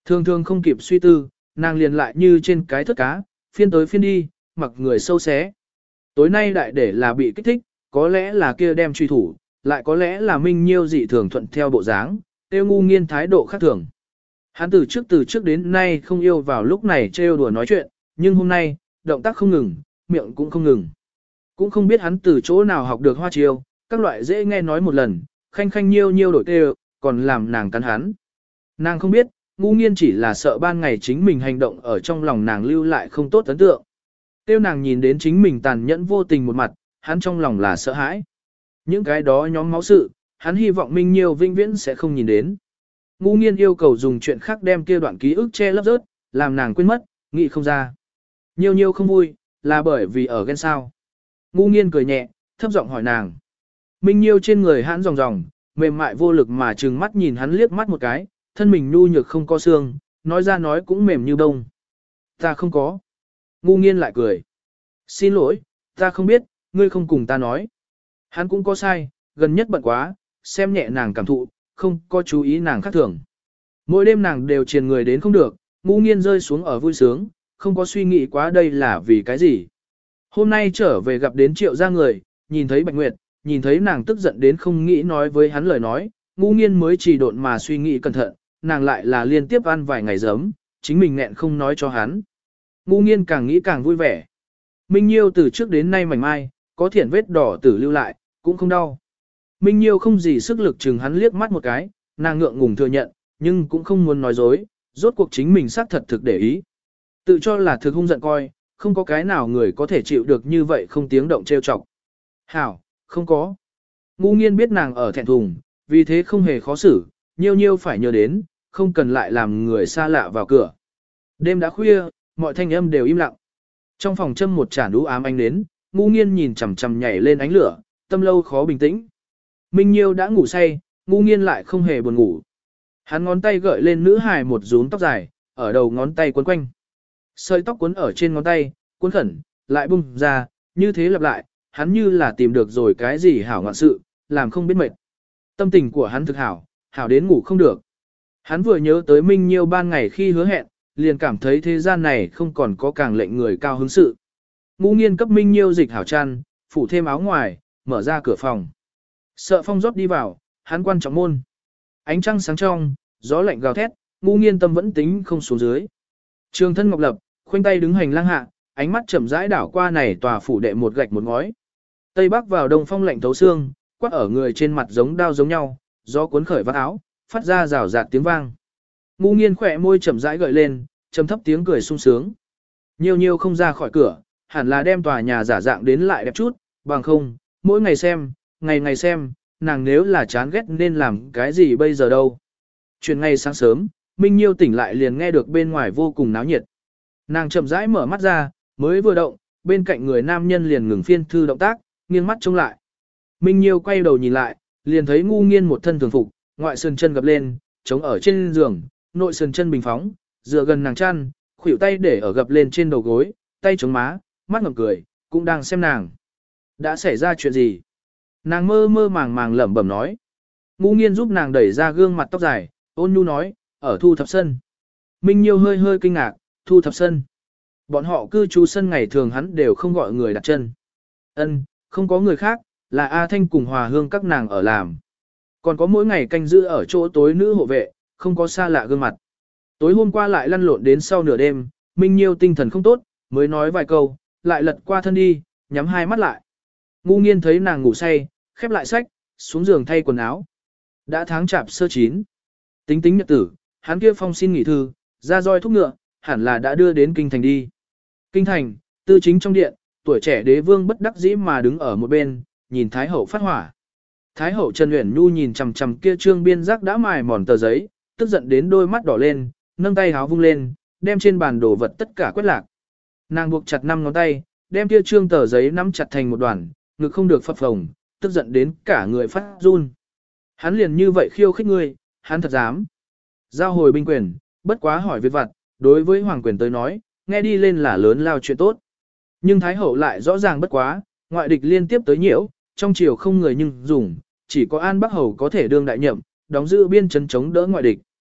A: Thường thường không kịp suy tư, nàng liền lại như trên cái thất cá, phiên tới phiên đi, mặc người sâu xé. Tối nay đại để là bị kích thích, có lẽ là kia đem truy thủ, lại có lẽ là Minh Nhiêu dị thường thuận theo bộ dáng, tiêu ngu nghiên thái độ khác thường. Hắn từ trước từ trước đến nay không yêu vào lúc này trêu đùa nói chuyện, nhưng hôm nay, động tác không ngừng, miệng cũng không ngừng. Cũng không biết hắn từ chỗ nào học được hoa chiêu, các loại dễ nghe nói một lần, khanh khanh nhiêu nhiêu đổi tê, còn làm nàng cắn hắn. Nàng không biết, ngu nghiên chỉ là sợ ban ngày chính mình hành động ở trong lòng nàng lưu lại không tốt ấn tượng. Tiêu nàng nhìn đến chính mình tàn nhẫn vô tình một mặt, hắn trong lòng là sợ hãi. Những cái đó nhóm máu sự, hắn hy vọng Minh Nhiêu vinh viễn sẽ không nhìn đến. Ngu nghiên yêu cầu dùng chuyện khác đem kia đoạn ký ức che lấp rớt, làm nàng quên mất, nghĩ không ra. Nhiêu nhiêu không vui, là bởi vì ở ghen sao. Ngu nghiên cười nhẹ, thấp giọng hỏi nàng. Minh Nhiêu trên người hãn ròng ròng, mềm mại vô lực mà trừng mắt nhìn hắn liếc mắt một cái, thân mình nhu nhược không có xương, nói ra nói cũng mềm như bông. Ta không có. Ngu nghiên lại cười. Xin lỗi, ta không biết, ngươi không cùng ta nói. Hắn cũng có sai, gần nhất bận quá, xem nhẹ nàng cảm thụ, không có chú ý nàng khác thường. Mỗi đêm nàng đều triền người đến không được, ngu nghiên rơi xuống ở vui sướng, không có suy nghĩ quá đây là vì cái gì. Hôm nay trở về gặp đến triệu gia người, nhìn thấy Bạch Nguyệt, nhìn thấy nàng tức giận đến không nghĩ nói với hắn lời nói, ngu nghiên mới chỉ độn mà suy nghĩ cẩn thận, nàng lại là liên tiếp ăn vài ngày giấm, chính mình nghẹn không nói cho hắn. Ngu nghiên càng nghĩ càng vui vẻ. Minh Nhiêu từ trước đến nay mảnh mai, có thiển vết đỏ tử lưu lại, cũng không đau. Minh Nhiêu không gì sức lực chừng hắn liếc mắt một cái, nàng ngượng ngùng thừa nhận, nhưng cũng không muốn nói dối, rốt cuộc chính mình xác thật thực để ý. Tự cho là thực hung giận coi, không có cái nào người có thể chịu được như vậy không tiếng động trêu chọc. Hảo, không có. Ngu nghiên biết nàng ở thẹn thùng, vì thế không hề khó xử, nhiêu nhiêu phải nhớ đến, không cần lại làm người xa lạ vào cửa. Đêm đã khuya, mọi thanh âm đều im lặng. Trong phòng châm một chản đũ ám ánh nến, ngu nghiên nhìn chằm chằm nhảy lên ánh lửa, tâm lâu khó bình tĩnh. Minh Nhiêu đã ngủ say, ngu nghiên lại không hề buồn ngủ. Hắn ngón tay gợi lên nữ hài một rúm tóc dài, ở đầu ngón tay quấn quanh. Sợi tóc cuốn ở trên ngón tay, cuốn khẩn, lại bung ra, như thế lặp lại, hắn như là tìm được rồi cái gì hảo ngoạn sự, làm không biết mệt. Tâm tình của hắn thực hảo, hảo đến ngủ không được. Hắn vừa nhớ tới Minh Nhiêu ban ngày khi hứa hẹn, liền cảm thấy thế gian này không còn có càng lệnh người cao hứng sự. Ngũ nghiên cấp Minh Nhiêu dịch hảo chăn, phủ thêm áo ngoài, mở ra cửa phòng. Sợ phong rót đi vào, hắn quan trọng môn. Ánh trăng sáng trong, gió lạnh gào thét, ngũ nghiên tâm vẫn tính không xuống dưới. Trường thân ngọc lập, khoanh tay đứng hành lang hạ, ánh mắt chậm rãi đảo qua này tòa phủ đệ một gạch một ngói. Tây bắc vào đông phong lạnh thấu xương, quát ở người trên mặt giống đao giống nhau, gió cuốn khởi vạt áo, phát ra rào rạt tiếng vang. Ngũ nghiên khỏe môi chậm rãi gợi lên, trầm thấp tiếng cười sung sướng. Nhiều nhiều không ra khỏi cửa, hẳn là đem tòa nhà giả dạng đến lại đẹp chút, bằng không, mỗi ngày xem, ngày ngày xem, nàng nếu là chán ghét nên làm cái gì bây giờ đâu. Chuyện ngày sáng sớm, Minh Nhiêu tỉnh lại liền nghe được bên ngoài vô cùng náo nhiệt. Nàng chậm rãi mở mắt ra, mới vừa động, bên cạnh người nam nhân liền ngừng phiên thư động tác, nghiêng mắt trông lại. Minh Nhiêu quay đầu nhìn lại, liền thấy ngu nghiên một thân thường phục, ngoại sườn chân gập lên, chống ở trên giường, nội sườn chân bình phóng, dựa gần nàng chăn, khuỷu tay để ở gập lên trên đầu gối, tay chống má, mắt ngậm cười, cũng đang xem nàng. Đã xảy ra chuyện gì? Nàng mơ mơ màng màng lẩm bẩm nói. Ngũ nghiên giúp nàng đẩy ra gương mặt tóc dài, ôn nhu nói, ở thu thập sân. Minh Nhiêu hơi hơi kinh ngạc, thu thập sân. Bọn họ cư trú sân ngày thường hắn đều không gọi người đặt chân. Ân, không có người khác, là A Thanh cùng Hòa Hương các nàng ở làm. Còn có mỗi ngày canh giữ ở chỗ tối nữ hộ vệ, không có xa lạ gương mặt. Tối hôm qua lại lăn lộn đến sau nửa đêm, Minh Nhiêu tinh thần không tốt, mới nói vài câu, lại lật qua thân đi, nhắm hai mắt lại. Ngu nghiên thấy nàng ngủ say, khép lại sách, xuống giường thay quần áo. Đã tháng chạp sơ chín. Tính tính nhật tử, hắn kia phong xin nghỉ thư, ra roi thúc ngựa, hẳn là đã đưa đến kinh thành đi. Kinh thành, tư chính trong điện, tuổi trẻ đế vương bất đắc dĩ mà đứng ở một bên, nhìn Thái hậu phát hỏa. Thái hậu Trần Uyển Nhu nhìn chằm chằm kia trương biên giác đã mài mòn tờ giấy, tức giận đến đôi mắt đỏ lên, nâng tay háo vung lên, đem trên bàn đồ vật tất cả quét lạc. Nàng buộc chặt năm ngón tay, đem kia trương tờ giấy nắm chặt thành một đoàn, ngực không được phập phồng, tức giận đến cả người phát run. Hắn liền như vậy khiêu khích ngươi, hắn thật dám. Giao hồi binh quyền, bất quá hỏi việc vặt, đối với hoàng quyền tới nói, nghe đi lên là lớn lao chuyện tốt. Nhưng Thái hậu lại rõ ràng bất quá, ngoại địch liên tiếp tới nhiễu, trong triều không người nhưng dùng, chỉ có An Bắc Hầu có thể đương đại nhậm, đóng giữ biên chấn chống đỡ ngoại địch.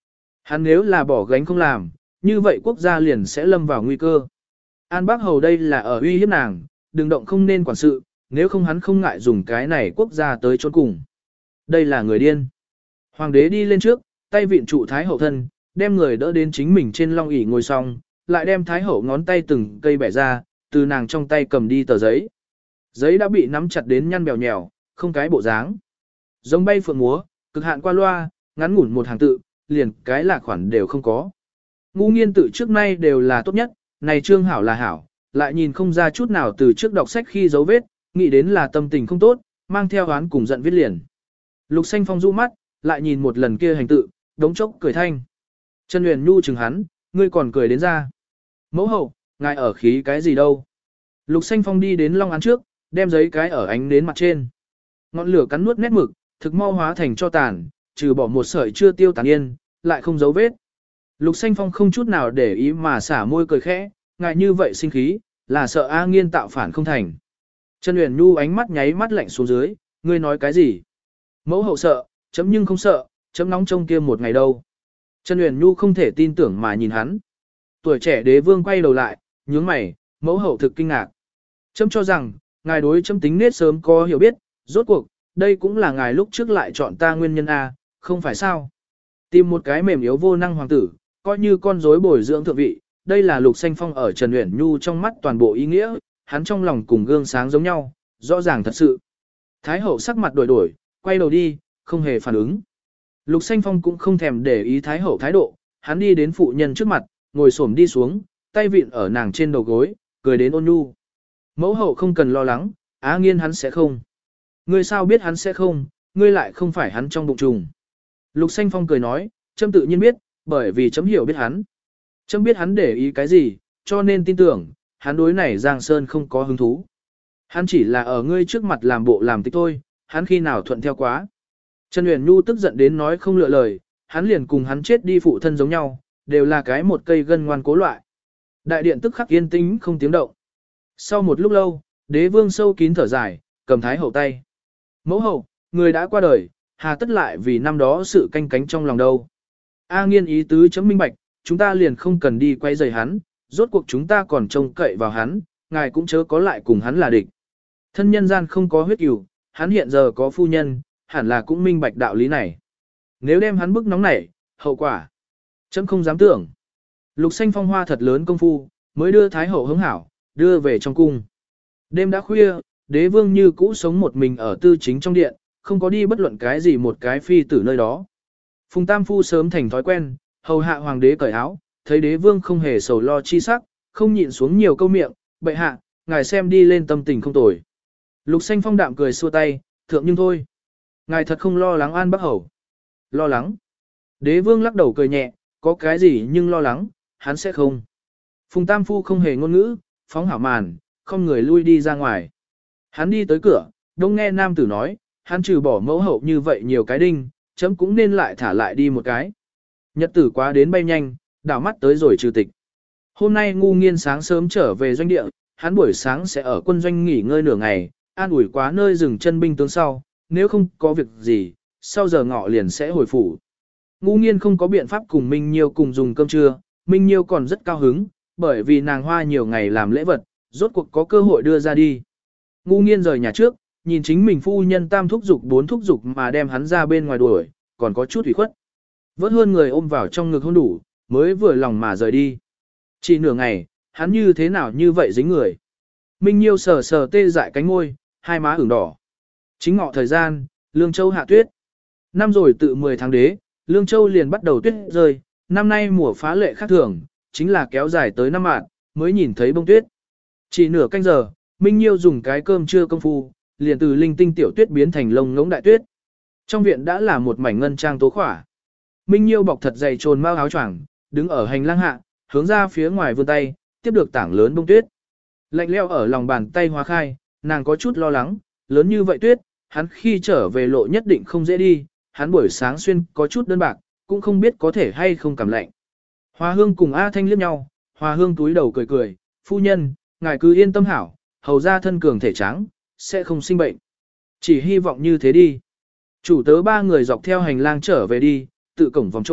A: Hắn nếu là bỏ gánh không làm, như vậy quốc gia liền sẽ lâm vào nguy cơ. An Bác Hầu đây là ở uy hiếp nàng, đừng động không nên quản sự, nếu không hắn không ngại dùng cái này quốc gia tới chôn cùng. Đây là người điên. Hoàng đế đi lên trước, tay vịn trụ Thái Hậu thân, đem người đỡ đến chính mình trên long ỷ ngồi xong, lại đem Thái Hậu ngón tay từng cây bẻ ra, từ nàng trong tay cầm đi tờ giấy. Giấy đã bị nắm chặt đến nhăn bèo nhèo, không cái bộ dáng. Giống bay phượng múa, cực hạn qua loa, ngắn ngủn một hàng tự, liền cái lạc khoản đều không có. Ngũ nghiên tự trước nay đều là tốt nhất, này trương hảo là hảo, lại nhìn không ra chút nào từ trước đọc sách khi dấu vết, nghĩ đến là tâm tình không tốt, mang theo oán cùng giận viết liền. Lục Xanh Phong du mắt, lại nhìn một lần kia hành tự, đống chốc cười thanh. Trần Huyền Nhu chừng hắn, ngươi còn cười đến ra. Mẫu hậu, ngài ở khí cái gì đâu. Lục Xanh Phong đi đến long án trước, đem giấy cái ở ánh đến mặt trên. Ngọn lửa cắn nuốt nét mực, thực mau hóa thành cho tàn, trừ bỏ một sợi chưa tiêu tàn yên, lại không dấu vết. Lục Xanh Phong không chút nào để ý mà xả môi cười khẽ, ngài như vậy sinh khí, là sợ A Nghiên tạo phản không thành. Trần Huyền Nhu ánh mắt nháy mắt lạnh xuống dưới, ngươi nói cái gì? Mẫu hậu sợ, chấm nhưng không sợ, chấm nóng trông kia một ngày đâu. Trần Huyền Nhu không thể tin tưởng mà nhìn hắn. Tuổi trẻ đế vương quay đầu lại, nhướng mày, mẫu hậu thực kinh ngạc. Chấm cho rằng, ngài đối chấm tính nết sớm có hiểu biết, rốt cuộc, đây cũng là ngài lúc trước lại chọn ta nguyên nhân A, không phải sao. Tìm một cái mềm yếu vô năng hoàng tử, coi như con rối bồi dưỡng thượng vị, đây là Lục Xanh Phong ở Trần Uyển Nhu trong mắt toàn bộ ý nghĩa, hắn trong lòng cùng gương sáng giống nhau, rõ ràng thật sự. Thái hậu sắc mặt đổi đổi, quay đầu đi, không hề phản ứng. Lục Xanh Phong cũng không thèm để ý Thái hậu thái độ, hắn đi đến phụ nhân trước mặt, ngồi xổm đi xuống, tay vịn ở nàng trên đầu gối, cười đến ôn nhu. Mẫu hậu không cần lo lắng, Á Nghiên hắn sẽ không. Ngươi sao biết hắn sẽ không, ngươi lại không phải hắn trong bụng trùng. Lục Xanh Phong cười nói, chấm tự nhiên biết, bởi vì chấm hiểu biết hắn. Chấm biết hắn để ý cái gì, cho nên tin tưởng, hắn đối này Giang Sơn không có hứng thú. Hắn chỉ là ở ngươi trước mặt làm bộ làm tịch thôi, hắn khi nào thuận theo quá. Trần Uyển Nhu tức giận đến nói không lựa lời, hắn liền cùng hắn chết đi phụ thân giống nhau, đều là cái một cây gân ngoan cố loại. Đại điện tức khắc yên tĩnh không tiếng động. Sau một lúc lâu, đế vương sâu kín thở dài, cầm Thái hậu tay. Mẫu hậu, người đã qua đời, hà tất lại vì năm đó sự canh cánh trong lòng đâu. A Nghiên ý tứ chấm minh bạch, chúng ta liền không cần đi quay rầy hắn, rốt cuộc chúng ta còn trông cậy vào hắn, ngài cũng chớ có lại cùng hắn là địch. Thân nhân gian không có huyết cửu, hắn hiện giờ có phu nhân, hẳn là cũng minh bạch đạo lý này. Nếu đem hắn bức nóng nảy, hậu quả, chấm không dám tưởng. Lục Xanh Phong hoa thật lớn công phu, mới đưa Thái hậu hứng hảo, đưa về trong cung. Đêm đã khuya, đế vương như cũ sống một mình ở tư chính trong điện, không có đi bất luận cái gì một cái phi tử nơi đó. Phùng Tam Phu sớm thành thói quen, hầu hạ hoàng đế cởi áo, thấy đế vương không hề sầu lo chi sắc, không nhịn xuống nhiều câu miệng, bệ hạ, ngài xem đi lên tâm tình không tồi. Lục Xanh Phong đạm cười xua tay, thượng nhưng thôi. Ngài thật không lo lắng An Bắc Hầu. Lo lắng. Đế vương lắc đầu cười nhẹ, có cái gì nhưng lo lắng, hắn sẽ không. Phùng Tam Phu không hề ngôn ngữ, phóng hảo màn, không người lui đi ra ngoài. Hắn đi tới cửa, đông nghe nam tử nói, hắn trừ bỏ mẫu hậu như vậy nhiều cái đinh, chấm cũng nên lại thả lại đi một cái. Nhật tử quá đến bay nhanh, đảo mắt tới rồi trừ tịch. Hôm nay Ngu Nghiên sáng sớm trở về doanh địa, hắn buổi sáng sẽ ở quân doanh nghỉ ngơi nửa ngày, an ủi quá nơi dừng chân binh tướng sau, nếu không có việc gì, sau giờ ngọ liền sẽ hồi phủ. Ngu Nghiên không có biện pháp cùng Minh Nhiêu cùng dùng cơm trưa, Minh Nhiêu còn rất cao hứng, bởi vì nàng hoa nhiều ngày làm lễ vật, rốt cuộc có cơ hội đưa ra đi. Ngu Nghiên rời nhà trước, nhìn chính mình phu nhân tam thúc dục bốn thúc dục mà đem hắn ra bên ngoài đuổi, còn có chút ủy khuất. Vớt hơn người ôm vào trong ngực hôn đủ, mới vừa lòng mà rời đi. Chỉ nửa ngày, hắn như thế nào như vậy dính người. Minh Nhiêu sờ sờ tê dại cánh môi, hai má ửng đỏ. Chính ngọ thời gian, Lương Châu hạ tuyết. Năm rồi tự mười tháng đế, Lương Châu liền bắt đầu tuyết rơi, năm nay mùa phá lệ khác thường, chính là kéo dài tới năm mạng, mới nhìn thấy bông tuyết. Chỉ nửa canh giờ, Minh Nhiêu dùng cái cơm trưa công phu, liền từ linh tinh tiểu tuyết biến thành lông ngỗng đại tuyết. Trong viện đã là một mảnh ngân trang tố khỏa. Minh Nhiêu bọc thật dày trồn mau áo choàng, đứng ở hành lang hạ, hướng ra phía ngoài vươn tay, tiếp được tảng lớn bông tuyết. Lạnh leo ở lòng bàn tay hóa khai, nàng có chút lo lắng, lớn như vậy tuyết, hắn khi trở về lộ nhất định không dễ đi, hắn buổi sáng xuyên có chút đơn bạc, cũng không biết có thể hay không cảm lạnh. Hoa Hương cùng A Thanh liếc nhau, Hoa Hương túi đầu cười cười, phu nhân, ngài cứ yên tâm hảo, hầu ra thân cường thể trắng, sẽ không sinh bệnh. Chỉ hy vọng như thế đi. Chủ tớ ba người dọc theo hành lang trở về đi, tự cổng vòng chỗ,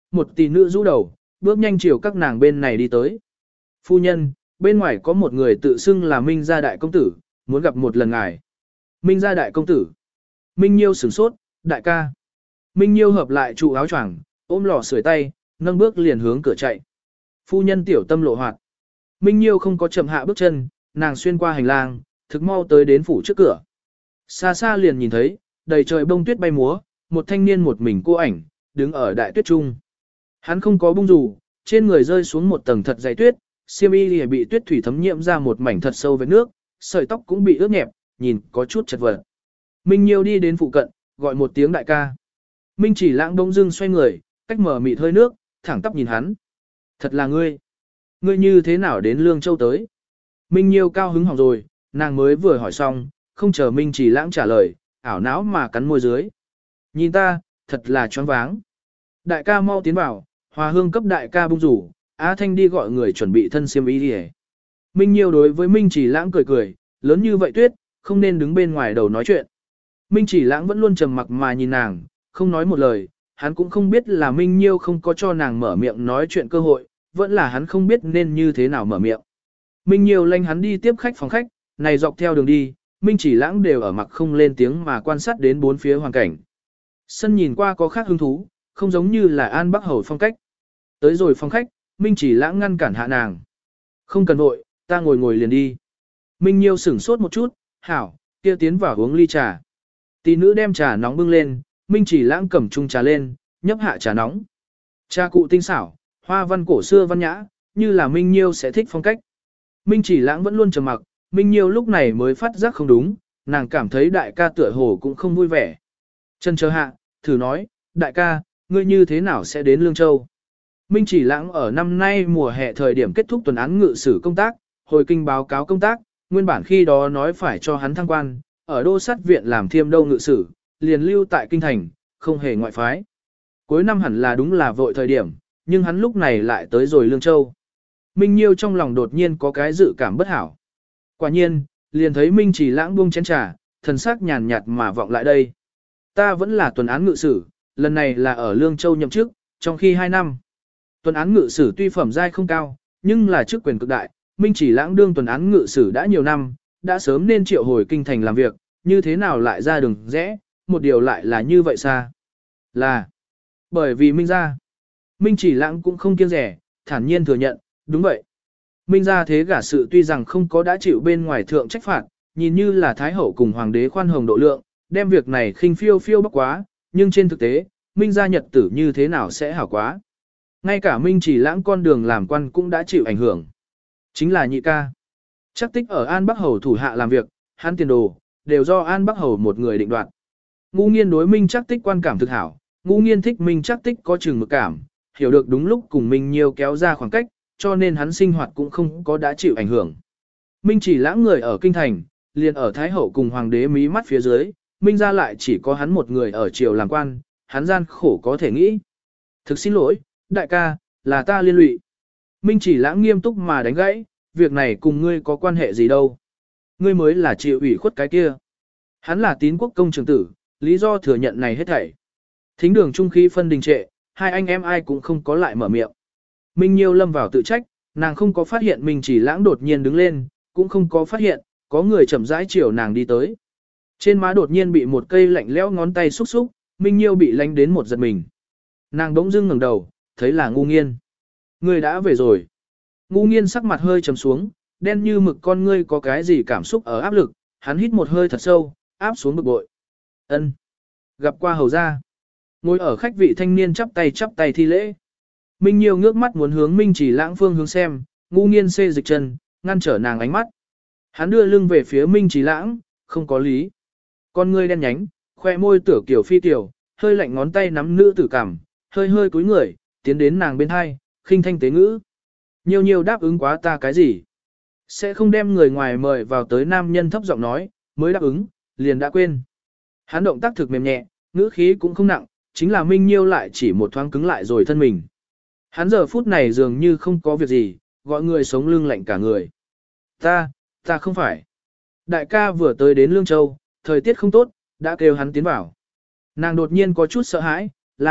A: một tỷ nữ rũ đầu, bước nhanh chiều các nàng bên này đi tới. Phu nhân, bên ngoài có một người tự xưng là Minh gia đại công tử, muốn gặp một lần ngài. Minh gia đại công tử. Minh Nhiêu sửng sốt, đại ca. Minh Nhiêu hợp lại trụ áo choàng, ôm lò sưởi tay, nâng bước liền hướng cửa chạy. Phu nhân tiểu tâm lộ hoạt. Minh Nhiêu không có chậm hạ bước chân, nàng xuyên qua hành lang, thực mau tới đến phủ trước cửa. Xa xa liền nhìn thấy, đầy trời bông tuyết bay múa, một thanh niên một mình cô ảnh, đứng ở đại tuyết trung. Hắn không có bung dù, trên người rơi xuống một tầng thật dày tuyết, xiêm y lìa bị tuyết thủy thấm nhiễm ra một mảnh thật sâu với nước, sợi tóc cũng bị ướt nhẹp, nhìn có chút chật vật. Minh Nhiêu đi đến phụ cận, gọi một tiếng đại ca. Minh Chỉ Lãng bỗng dưng xoay người, cách mở mịt hơi nước, thẳng tắp nhìn hắn. Thật là ngươi. Ngươi như thế nào đến Lương Châu tới? Minh Nhiêu cao hứng hỏng rồi, nàng mới vừa hỏi xong, không chờ Minh Chỉ Lãng trả lời, ảo não mà cắn môi dưới. Nhìn ta, thật là choáng váng. Đại ca mau tiến vào, Hòa Hương cấp đại ca bung rủ, Á Thanh đi gọi người chuẩn bị thân xiêm y đi. Minh Nhiêu đối với Minh Chỉ Lãng cười cười, lớn như vậy tuyết, không nên đứng bên ngoài đầu nói chuyện. Minh Chỉ Lãng vẫn luôn trầm mặc mà nhìn nàng, không nói một lời, hắn cũng không biết là Minh Nhiêu không có cho nàng mở miệng nói chuyện cơ hội, vẫn là hắn không biết nên như thế nào mở miệng. Minh Nhiêu lanh hắn đi tiếp khách phòng khách, này dọc theo đường đi, Minh Chỉ Lãng đều ở mặc không lên tiếng mà quan sát đến bốn phía hoàn cảnh. Sân nhìn qua có khác hứng thú, không giống như là An Bắc Hầu phong cách. Tới rồi phòng khách, Minh Chỉ Lãng ngăn cản hạ nàng. Không cần vội, ta ngồi ngồi liền đi. Minh Nhiêu sửng sốt một chút, hảo, kia tiến vào uống ly trà. Tỷ nữ đem trà nóng bưng lên, Minh Chỉ Lãng cầm chung trà lên, nhấp hạ trà nóng. Trà cụ tinh xảo, hoa văn cổ xưa văn nhã, như là Minh Nhiêu sẽ thích phong cách. Minh Chỉ Lãng vẫn luôn trầm mặc, Minh Nhiêu lúc này mới phát giác không đúng, nàng cảm thấy đại ca tựa hồ cũng không vui vẻ. Chân chờ hạ, thử nói, đại ca, ngươi như thế nào sẽ đến Lương Châu? Minh Chỉ Lãng ở năm nay mùa hè thời điểm kết thúc tuần án ngự sử công tác, hồi kinh báo cáo công tác, nguyên bản khi đó nói phải cho hắn thăng quan, ở đô sát viện làm thiêm đô ngự sử, liền lưu tại kinh thành, không hề ngoại phái. Cuối năm hẳn là đúng là vội thời điểm, nhưng hắn lúc này lại tới rồi Lương Châu. Minh Nhiêu trong lòng đột nhiên có cái dự cảm bất hảo. Quả nhiên, liền thấy Minh Chỉ Lãng buông chén trà, thần sắc nhàn nhạt mà vọng lại đây. Ta vẫn là tuần án ngự sử, lần này là ở Lương Châu nhậm chức, trong khi hai năm. Tuần án ngự sử tuy phẩm giai không cao, nhưng là chức quyền cực đại, Minh Chỉ Lãng đương tuần án ngự sử đã nhiều năm, đã sớm nên triệu hồi kinh thành làm việc, như thế nào lại ra đường rẽ, một điều lại là như vậy xa. Là, bởi vì Minh gia. Minh Chỉ Lãng cũng không kiêng rẻ, thản nhiên thừa nhận, đúng vậy. Minh gia thế gả sự tuy rằng không có đã chịu bên ngoài thượng trách phạt, nhìn như là Thái Hậu cùng Hoàng đế khoan hồng độ lượng, đem việc này khinh phiêu phiêu bắc quá, nhưng trên thực tế, Minh gia nhật tử như thế nào sẽ hảo quá. Ngay cả Minh Chỉ Lãng con đường làm quan cũng đã chịu ảnh hưởng. Chính là nhị ca. Chắc tích ở An Bắc Hầu thủ hạ làm việc, hắn tiền đồ, đều do An Bắc Hầu một người định đoạt. Ngũ Nghiên đối Minh chắc tích quan cảm thực hảo, Ngũ Nghiên thích Minh chắc tích có chừng mực cảm, hiểu được đúng lúc cùng Minh Nhiêu kéo ra khoảng cách, cho nên hắn sinh hoạt cũng không có đã chịu ảnh hưởng. Minh Chỉ Lãng người ở kinh thành, liền ở Thái Hậu cùng Hoàng đế mí mắt phía dưới, Minh gia lại chỉ có hắn một người ở triều làm quan, hắn gian khổ có thể nghĩ. Thực xin lỗi, đại ca, là ta liên lụy. Minh Chỉ Lãng nghiêm túc mà đánh gãy, việc này cùng ngươi có quan hệ gì đâu. Ngươi mới là chịu ủy khuất cái kia. Hắn là tín quốc công trưởng tử, lý do thừa nhận này hết thảy. Thính đường trung khí phân đình trệ, hai anh em ai cũng không có lại mở miệng. Minh Nhiêu lâm vào tự trách, nàng không có phát hiện Minh Chỉ Lãng đột nhiên đứng lên, cũng không có phát hiện, có người chậm rãi chiều nàng đi tới. Trên má đột nhiên bị một cây lạnh lẽo ngón tay xúc xúc, Minh Nhiêu bị lánh đến một giật mình. Nàng đống dưng ngẩng đầu, thấy là Ngu Nghiên. Ngươi đã về rồi. Ngu Nghiên sắc mặt hơi trầm xuống, đen như mực con ngươi có cái gì cảm xúc ở áp lực, hắn hít một hơi thật sâu, áp xuống bực bội. Ân, gặp qua hầu gia. Ngồi ở khách vị thanh niên chắp tay chắp tay thi lễ. Minh Nhiêu ngước mắt muốn hướng Minh Chỉ Lãng phương hướng xem, Ngu Nghiên xê dịch chân, ngăn trở nàng ánh mắt. Hắn đưa lưng về phía Minh Chỉ Lãng, không có lý. Con ngươi đen nhánh, khoe môi tửa kiểu phi tiểu, hơi lạnh ngón tay nắm nữ tử cảm, hơi hơi cúi người, tiến đến nàng bên hai, khinh thanh tế ngữ. Nhiều nhiều đáp ứng quá ta cái gì? Sẽ không đem người ngoài mời vào tới nam nhân thấp giọng nói, mới đáp ứng, liền đã quên. Hắn động tác thực mềm nhẹ, ngữ khí cũng không nặng, chính là Minh Nhiêu lại chỉ một thoáng cứng lại rồi thân mình. Hắn giờ phút này dường như không có việc gì, gọi người sống lưng lạnh cả người. Ta, ta không phải. Đại ca vừa tới đến Lương Châu, thời tiết không tốt, đã kêu hắn tiến vào. Nàng đột nhiên có chút sợ hãi, là,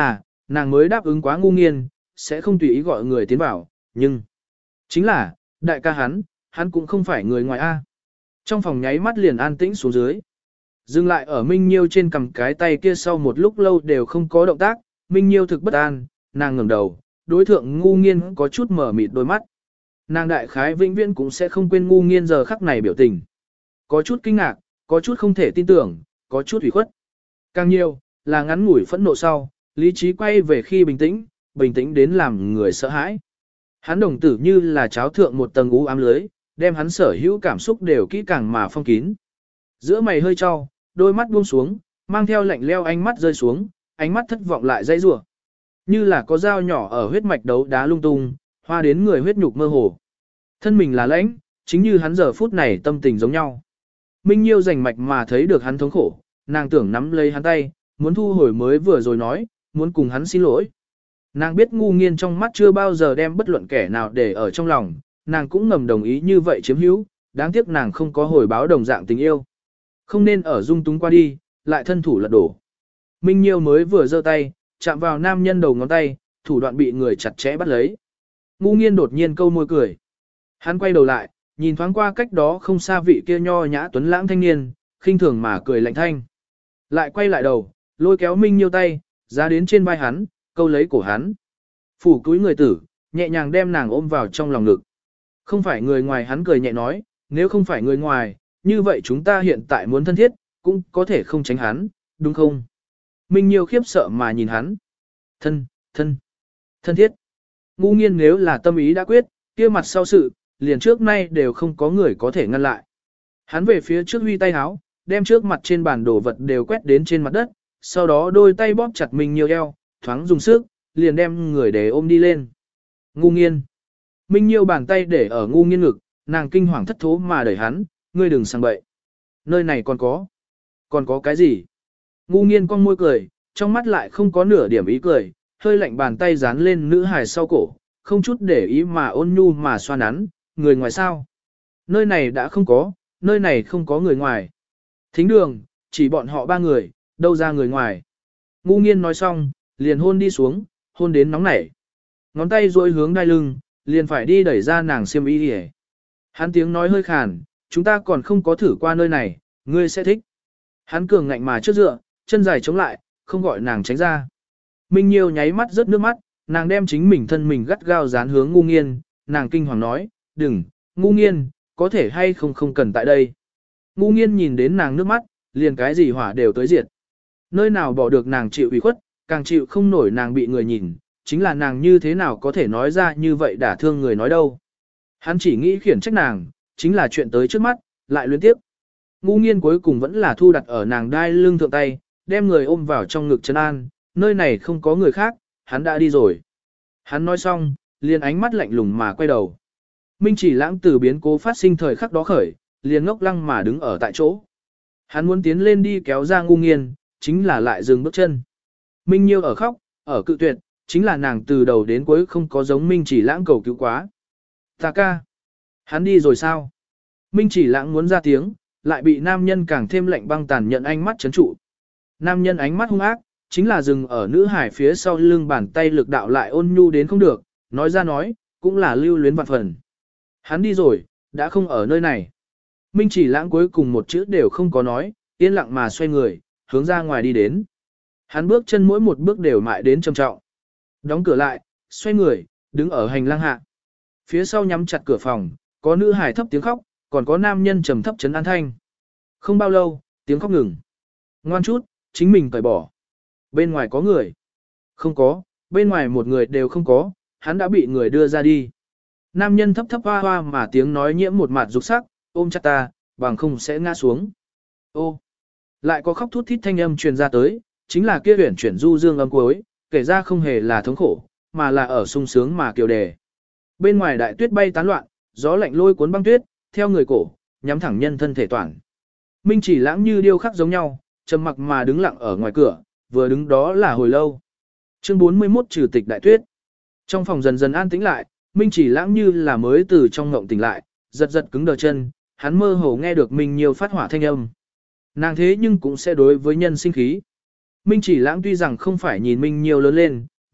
A: nàng mới đáp ứng quá ngu nghiên, sẽ không tùy ý gọi người tiến vào, nhưng... Chính là, đại ca hắn, hắn cũng không phải người ngoài A. Trong phòng nháy mắt liền an tĩnh xuống dưới. Dừng lại ở Minh Nhiêu trên cầm cái tay kia sau một lúc lâu đều không có động tác, Minh Nhiêu thực bất an, nàng ngẩng đầu, đối thượng ngu nghiên có chút mở mịt đôi mắt. Nàng đại khái vĩnh viễn cũng sẽ không quên ngu nghiên giờ khắc này biểu tình. Có chút kinh ngạc, có chút không thể tin tưởng, có chút ủy khuất. Càng nhiều, là ngắn ngủi phẫn nộ sau, lý trí quay về khi bình tĩnh, bình tĩnh đến làm người sợ hãi. Hắn đồng tử như là cháo thượng một tầng u ám lưới, đem hắn sở hữu cảm xúc đều kỹ càng mà phong kín. Giữa mày hơi trao, đôi mắt buông xuống, mang theo lạnh leo ánh mắt rơi xuống, ánh mắt thất vọng lại dây rủa. Như là có dao nhỏ ở huyết mạch đấu đá lung tung, hoa đến người huyết nhục mơ hồ. Thân mình là lãnh, chính như hắn giờ phút này tâm tình giống nhau. Minh Nhiêu rành mạch mà thấy được hắn thống khổ, nàng tưởng nắm lấy hắn tay, muốn thu hồi mới vừa rồi nói, muốn cùng hắn xin lỗi. Nàng biết ngu nghiên trong mắt chưa bao giờ đem bất luận kẻ nào để ở trong lòng, nàng cũng ngầm đồng ý như vậy chiếm hữu, đáng tiếc nàng không có hồi báo đồng dạng tình yêu. Không nên ở dung túng qua đi, lại thân thủ lật đổ. Minh Nhiêu mới vừa giơ tay, chạm vào nam nhân đầu ngón tay, thủ đoạn bị người chặt chẽ bắt lấy. Ngu nghiên đột nhiên câu môi cười. Hắn quay đầu lại, nhìn thoáng qua cách đó không xa vị kia nho nhã tuấn lãng thanh niên, khinh thường mà cười lạnh thanh. Lại quay lại đầu, lôi kéo Minh Nhiêu tay, ra đến trên vai hắn, câu lấy cổ hắn. Phủ cúi người tử, nhẹ nhàng đem nàng ôm vào trong lòng ngực. Không phải người ngoài, hắn cười nhẹ nói, nếu không phải người ngoài, như vậy chúng ta hiện tại muốn thân thiết, cũng có thể không tránh hắn, đúng không? Minh Nhiêu khiếp sợ mà nhìn hắn. Thân, thân, thân thiết. Ngu nghiên nếu là tâm ý đã quyết, kia mặt sau sự, liền trước nay đều không có người có thể ngăn lại. Hắn về phía trước huy tay háo, đem trước mặt trên bàn đồ vật đều quét đến trên mặt đất, sau đó đôi tay bóp chặt Minh Nhiêu eo, thoáng dùng sức, liền đem người để ôm đi lên. Ngu nghiên. Minh Nhiêu bàn tay để ở ngu nghiên ngực, nàng kinh hoàng thất thố mà đẩy hắn, ngươi đừng sang bậy. Nơi này còn có. Còn có cái gì? Ngu nghiên con môi cười, trong mắt lại không có nửa điểm ý cười, hơi lạnh bàn tay dán lên nữ hài sau cổ, không chút để ý mà ôn nhu mà xoa nắn, người ngoài sao? Nơi này đã không có, nơi này không có người ngoài. Thính đường, chỉ bọn họ ba người, đâu ra người ngoài. Ngu nghiên nói xong, liền hôn đi xuống, hôn đến nóng nảy. Ngón tay duỗi hướng đai lưng, liền phải đi đẩy ra nàng xiêm y đi. Hắn tiếng nói hơi khàn, chúng ta còn không có thử qua nơi này, ngươi sẽ thích. Hắn cường ngạnh mà trước dựa, chân dài chống lại, không gọi nàng tránh ra. Minh Nhiêu nháy mắt rớt nước mắt, nàng đem chính mình thân mình gắt gao dán hướng ngu nghiên, nàng kinh hoàng nói, đừng, ngu nghiên, có thể hay không không cần tại đây. Ngu nghiên nhìn đến nàng nước mắt, liền cái gì hỏa đều tới diệt. Nơi nào bỏ được nàng chịu ủy khuất, càng chịu không nổi nàng bị người nhìn, chính là nàng như thế nào có thể nói ra như vậy đả thương người nói đâu. Hắn chỉ nghĩ khiển trách nàng, chính là chuyện tới trước mắt, lại luyến tiếp. Ngu nghiên cuối cùng vẫn là thu đặt ở nàng đai lưng thượng tay, đem người ôm vào trong ngực trấn an, nơi này không có người khác, hắn đã đi rồi. Hắn nói xong, liền ánh mắt lạnh lùng mà quay đầu. Minh Chỉ Lãng từ biến cố phát sinh thời khắc đó khởi, liền ngốc lăng mà đứng ở tại chỗ. Hắn muốn tiến lên đi kéo ra ngu nghiên, chính là lại dừng bước chân. Minh Nhiêu ở khóc, ở cự tuyệt, chính là nàng từ đầu đến cuối không có giống Minh Chỉ Lãng cầu cứu quá. Ta ca. Hắn đi rồi sao? Minh Chỉ Lãng muốn ra tiếng, lại bị nam nhân càng thêm lạnh băng tàn nhận ánh mắt chấn trụ. Nam nhân ánh mắt hung ác, chính là dừng ở nữ hải phía sau lưng bàn tay lực đạo lại ôn nhu đến không được, nói ra nói, cũng là lưu luyến vạn phần. Hắn đi rồi, đã không ở nơi này. Minh Chỉ Lãng cuối cùng một chữ đều không có nói, yên lặng mà xoay người, hướng ra ngoài đi đến. Hắn bước chân mỗi một bước đều mại đến trầm trọng. Đóng cửa lại, xoay người, đứng ở hành lang hạ. Phía sau nhắm chặt cửa phòng, có nữ hải thấp tiếng khóc, còn có nam nhân trầm thấp trấn an thanh. Không bao lâu, tiếng khóc ngừng. Ngoan chút, chính mình cởi bỏ. Bên ngoài có người. Không có, bên ngoài một người đều không có, hắn đã bị người đưa ra đi. Nam nhân thấp thấp hoa hoa mà tiếng nói nhiễm một mặt dục sắc, ôm chặt ta, bằng không sẽ ngã xuống. Ô, lại có khóc thút thít thanh âm truyền ra tới, chính là kia huyển chuyển du dương âm cuối, kể ra không hề là thống khổ, mà là ở sung sướng mà kiều đề. Bên ngoài đại tuyết bay tán loạn, gió lạnh lôi cuốn băng tuyết, theo người cổ, nhắm thẳng nhân thân thể toàn. Minh Chỉ Lãng như điêu khắc giống nhau, trầm mặc mà đứng lặng ở ngoài cửa, vừa đứng đó là hồi lâu. Chương bốn mươi mốt trừ tịch đại tuyết. Trong phòng dần dần an tĩnh lại, Minh Chỉ Lãng như là mới từ trong ngộng tỉnh lại, giật giật cứng đờ chân, hắn mơ hồ nghe được Minh Nhiêu phát hỏa thanh âm. Nàng thế nhưng cũng sẽ đối với nhân sinh khí. Minh Chỉ Lãng tuy rằng không phải nhìn Minh Nhiêu lớn lên,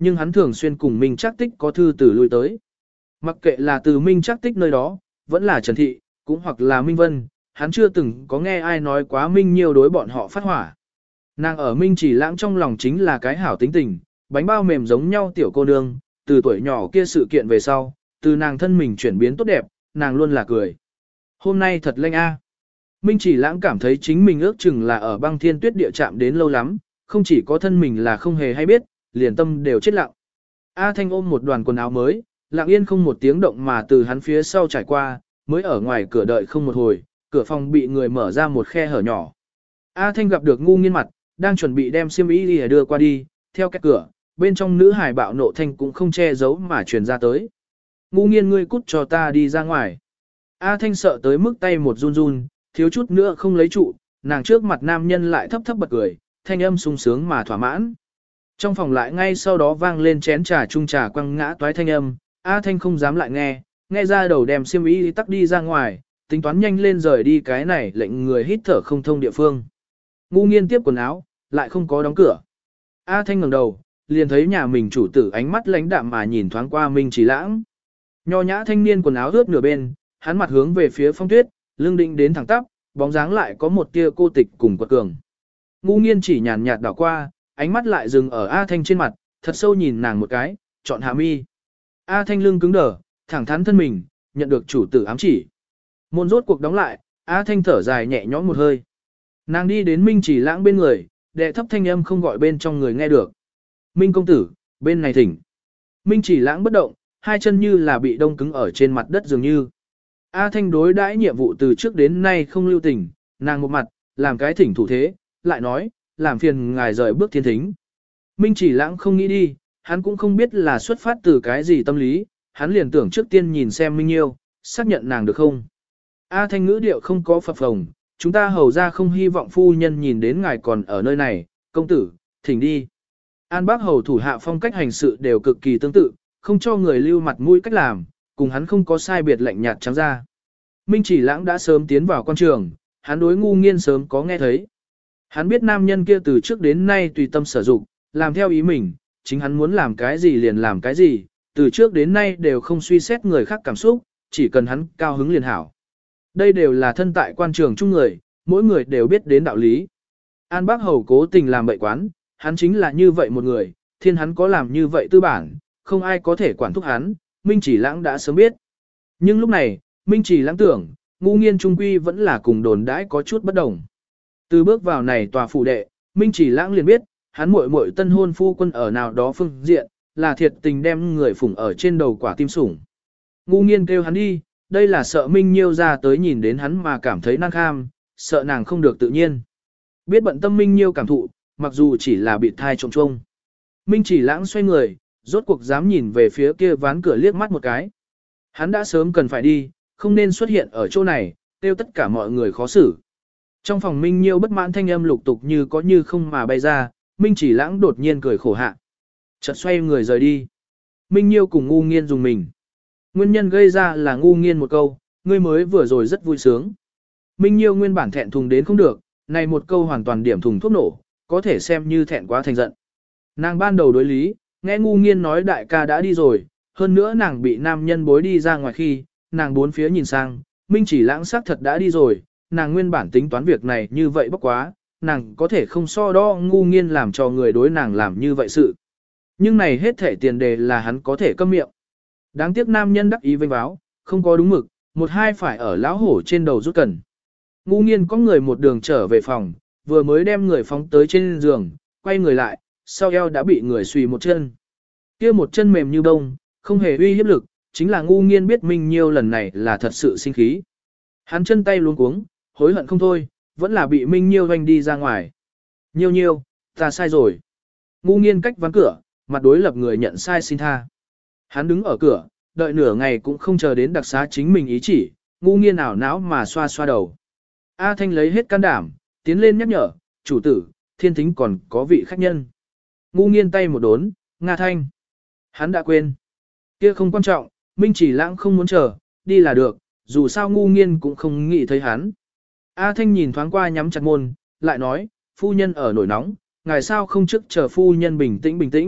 A: nhưng hắn thường xuyên cùng Minh Trác Tích có thư từ lui tới. Mặc kệ là từ Minh Trác Tích nơi đó, vẫn là Trần Thị, cũng hoặc là Minh Vân, hắn chưa từng có nghe ai nói quá Minh Nhiêu đối bọn họ phát hỏa. Nàng ở Minh Chỉ Lãng trong lòng chính là cái hảo tính tình, bánh bao mềm giống nhau tiểu cô nương, từ tuổi nhỏ kia sự kiện về sau, từ nàng thân mình chuyển biến tốt đẹp, nàng luôn là cười. Hôm nay thật lanh a. Minh Chỉ Lãng cảm thấy chính mình ước chừng là ở băng thiên tuyết địa chạm đến lâu lắm, không chỉ có thân mình là không hề hay biết, liền tâm đều chết lặng. A Thanh ôm một đoàn quần áo mới, lặng yên không một tiếng động mà từ hắn phía sau trải qua, mới ở ngoài cửa đợi không một hồi, cửa phòng bị người mở ra một khe hở nhỏ. A Thanh gặp được ngu nghiên mặt, đang chuẩn bị đem xiêm y đi đưa qua đi, theo cách cửa, bên trong nữ hài bạo nộ thanh cũng không che giấu mà truyền ra tới. Ngu nghiên ngươi cút cho ta đi ra ngoài. A Thanh sợ tới mức tay một run run, thiếu chút nữa không lấy trụ, nàng trước mặt nam nhân lại thấp thấp bật cười, thanh âm sung sướng mà thỏa mãn. Trong phòng lại ngay sau đó vang lên chén trà chung trà quăng ngã toái thanh âm, A Thanh không dám lại nghe, nghe ra đầu đem xiêm y tắc đi ra ngoài, tính toán nhanh lên rời đi cái này lệnh người hít thở không thông địa phương. Ngu nghiên tiếp quần áo, lại không có đóng cửa. A Thanh ngẩng đầu, liền thấy nhà mình chủ tử ánh mắt lãnh đạm mà nhìn thoáng qua Minh Chỉ Lãng. Nho nhã thanh niên quần áo ướt nửa bên, hắn mặt hướng về phía phong tuyết, lưng định đến thẳng tắp, bóng dáng lại có một tia cô tịch cùng quật cường. Ngu nghiên chỉ nhàn nhạt đảo qua, ánh mắt lại dừng ở A Thanh trên mặt, thật sâu nhìn nàng một cái, chọn hạ mi. A Thanh lưng cứng đờ, thẳng thắn thân mình, nhận được chủ tử ám chỉ. Môn rốt cuộc đóng lại, A Thanh thở dài nhẹ nhõm một hơi. Nàng đi đến Minh Chỉ Lãng bên người, đệ thấp thanh âm không gọi bên trong người nghe được. Minh công tử, bên này thỉnh. Minh Chỉ Lãng bất động, hai chân như là bị đông cứng ở trên mặt đất dường như. A Thanh đối đãi nhiệm vụ từ trước đến nay không lưu tình, nàng một mặt, làm cái thỉnh thủ thế, lại nói, làm phiền ngài rời bước thiên thính. Minh Chỉ Lãng không nghĩ đi, hắn cũng không biết là xuất phát từ cái gì tâm lý, hắn liền tưởng trước tiên nhìn xem Minh Nhiêu, xác nhận nàng được không. A Thanh ngữ điệu không có phập phồng, chúng ta hầu ra không hy vọng phu nhân nhìn đến ngài còn ở nơi này, công tử, thỉnh đi. An Bác hầu thủ hạ phong cách hành sự đều cực kỳ tương tự, không cho người lưu mặt mũi cách làm, cùng hắn không có sai biệt lạnh nhạt trắng ra. Minh Chỉ Lãng đã sớm tiến vào quan trường, hắn đối ngu nghiên sớm có nghe thấy. Hắn biết nam nhân kia từ trước đến nay tùy tâm sở dụng, làm theo ý mình, chính hắn muốn làm cái gì liền làm cái gì, từ trước đến nay đều không suy xét người khác cảm xúc, chỉ cần hắn cao hứng liền hảo. Đây đều là thân tại quan trường chung người, mỗi người đều biết đến đạo lý. An Bác hầu cố tình làm bậy quán, hắn chính là như vậy một người, thiên hắn có làm như vậy tư bản, không ai có thể quản thúc hắn, Minh Chỉ Lãng đã sớm biết. Nhưng lúc này, Minh Chỉ Lãng tưởng, ngu nghiên trung quy vẫn là cùng đồn đãi có chút bất đồng. Từ bước vào này tòa phủ đệ, Minh Chỉ Lãng liền biết, hắn muội muội tân hôn phu quân ở nào đó phương diện, là thiệt tình đem người phụng ở trên đầu quả tim sủng. Ngu nghiên kêu hắn đi, đây là sợ Minh Nhiêu ra tới nhìn đến hắn mà cảm thấy năng kham, sợ nàng không được tự nhiên. Biết bận tâm Minh Nhiêu cảm thụ, mặc dù chỉ là bị thai trông trông. Minh Chỉ Lãng xoay người, rốt cuộc dám nhìn về phía kia ván cửa liếc mắt một cái. Hắn đã sớm cần phải đi, không nên xuất hiện ở chỗ này, tiêu tất cả mọi người khó xử. Trong phòng Minh Nhiêu bất mãn thanh âm lục tục như có như không mà bay ra, Minh Chỉ Lãng đột nhiên cười khổ hạ. Chợt xoay người rời đi. Minh Nhiêu cùng ngu nghiên dùng mình. Nguyên nhân gây ra là ngu nghiên một câu, ngươi mới vừa rồi rất vui sướng. Minh Nhiêu nguyên bản thẹn thùng đến không được, này một câu hoàn toàn điểm thùng thuốc nổ, có thể xem như thẹn quá thành giận. Nàng ban đầu đối lý, nghe ngu nghiên nói đại ca đã đi rồi, hơn nữa nàng bị nam nhân bối đi ra ngoài khi, nàng bốn phía nhìn sang, Minh Chỉ Lãng xác thật đã đi rồi, nàng nguyên bản tính toán việc này như vậy bốc quá, nàng có thể không so đo ngu nghiên làm cho người đối nàng làm như vậy sự. Nhưng này hết thể tiền đề là hắn có thể câm miệng. Đáng tiếc nam nhân đắc ý vênh báo, không có đúng mực, một hai phải ở lão hổ trên đầu rút cần. Ngu nghiên có người một đường trở về phòng, vừa mới đem người phóng tới trên giường, quay người lại, sau eo đã bị người xùy một chân. Kia một chân mềm như bông, không hề uy hiếp lực, chính là ngu nghiên biết Minh Nhiêu lần này là thật sự sinh khí. Hắn chân tay luống cuống, hối hận không thôi, vẫn là bị Minh Nhiêu doanh đi ra ngoài. Nhiêu nhiêu, ta sai rồi. Ngu nghiên cách ván cửa, mặt đối lập người nhận sai xin tha. Hắn đứng ở cửa, đợi nửa ngày cũng không chờ đến đặc xá chính mình ý chỉ, ngu nghiên ảo não mà xoa xoa đầu. A Thanh lấy hết can đảm, tiến lên nhắc nhở, chủ tử, thiên thính còn có vị khách nhân. Ngu nghiên tay một đốn, Nga Thanh. Hắn đã quên. Kia không quan trọng, Minh Chỉ Lãng không muốn chờ, đi là được, dù sao ngu nghiên cũng không nghĩ thấy hắn. A Thanh nhìn thoáng qua nhắm chặt môn, lại nói, phu nhân ở nổi nóng, ngài sao không trước chờ phu nhân bình tĩnh bình tĩnh,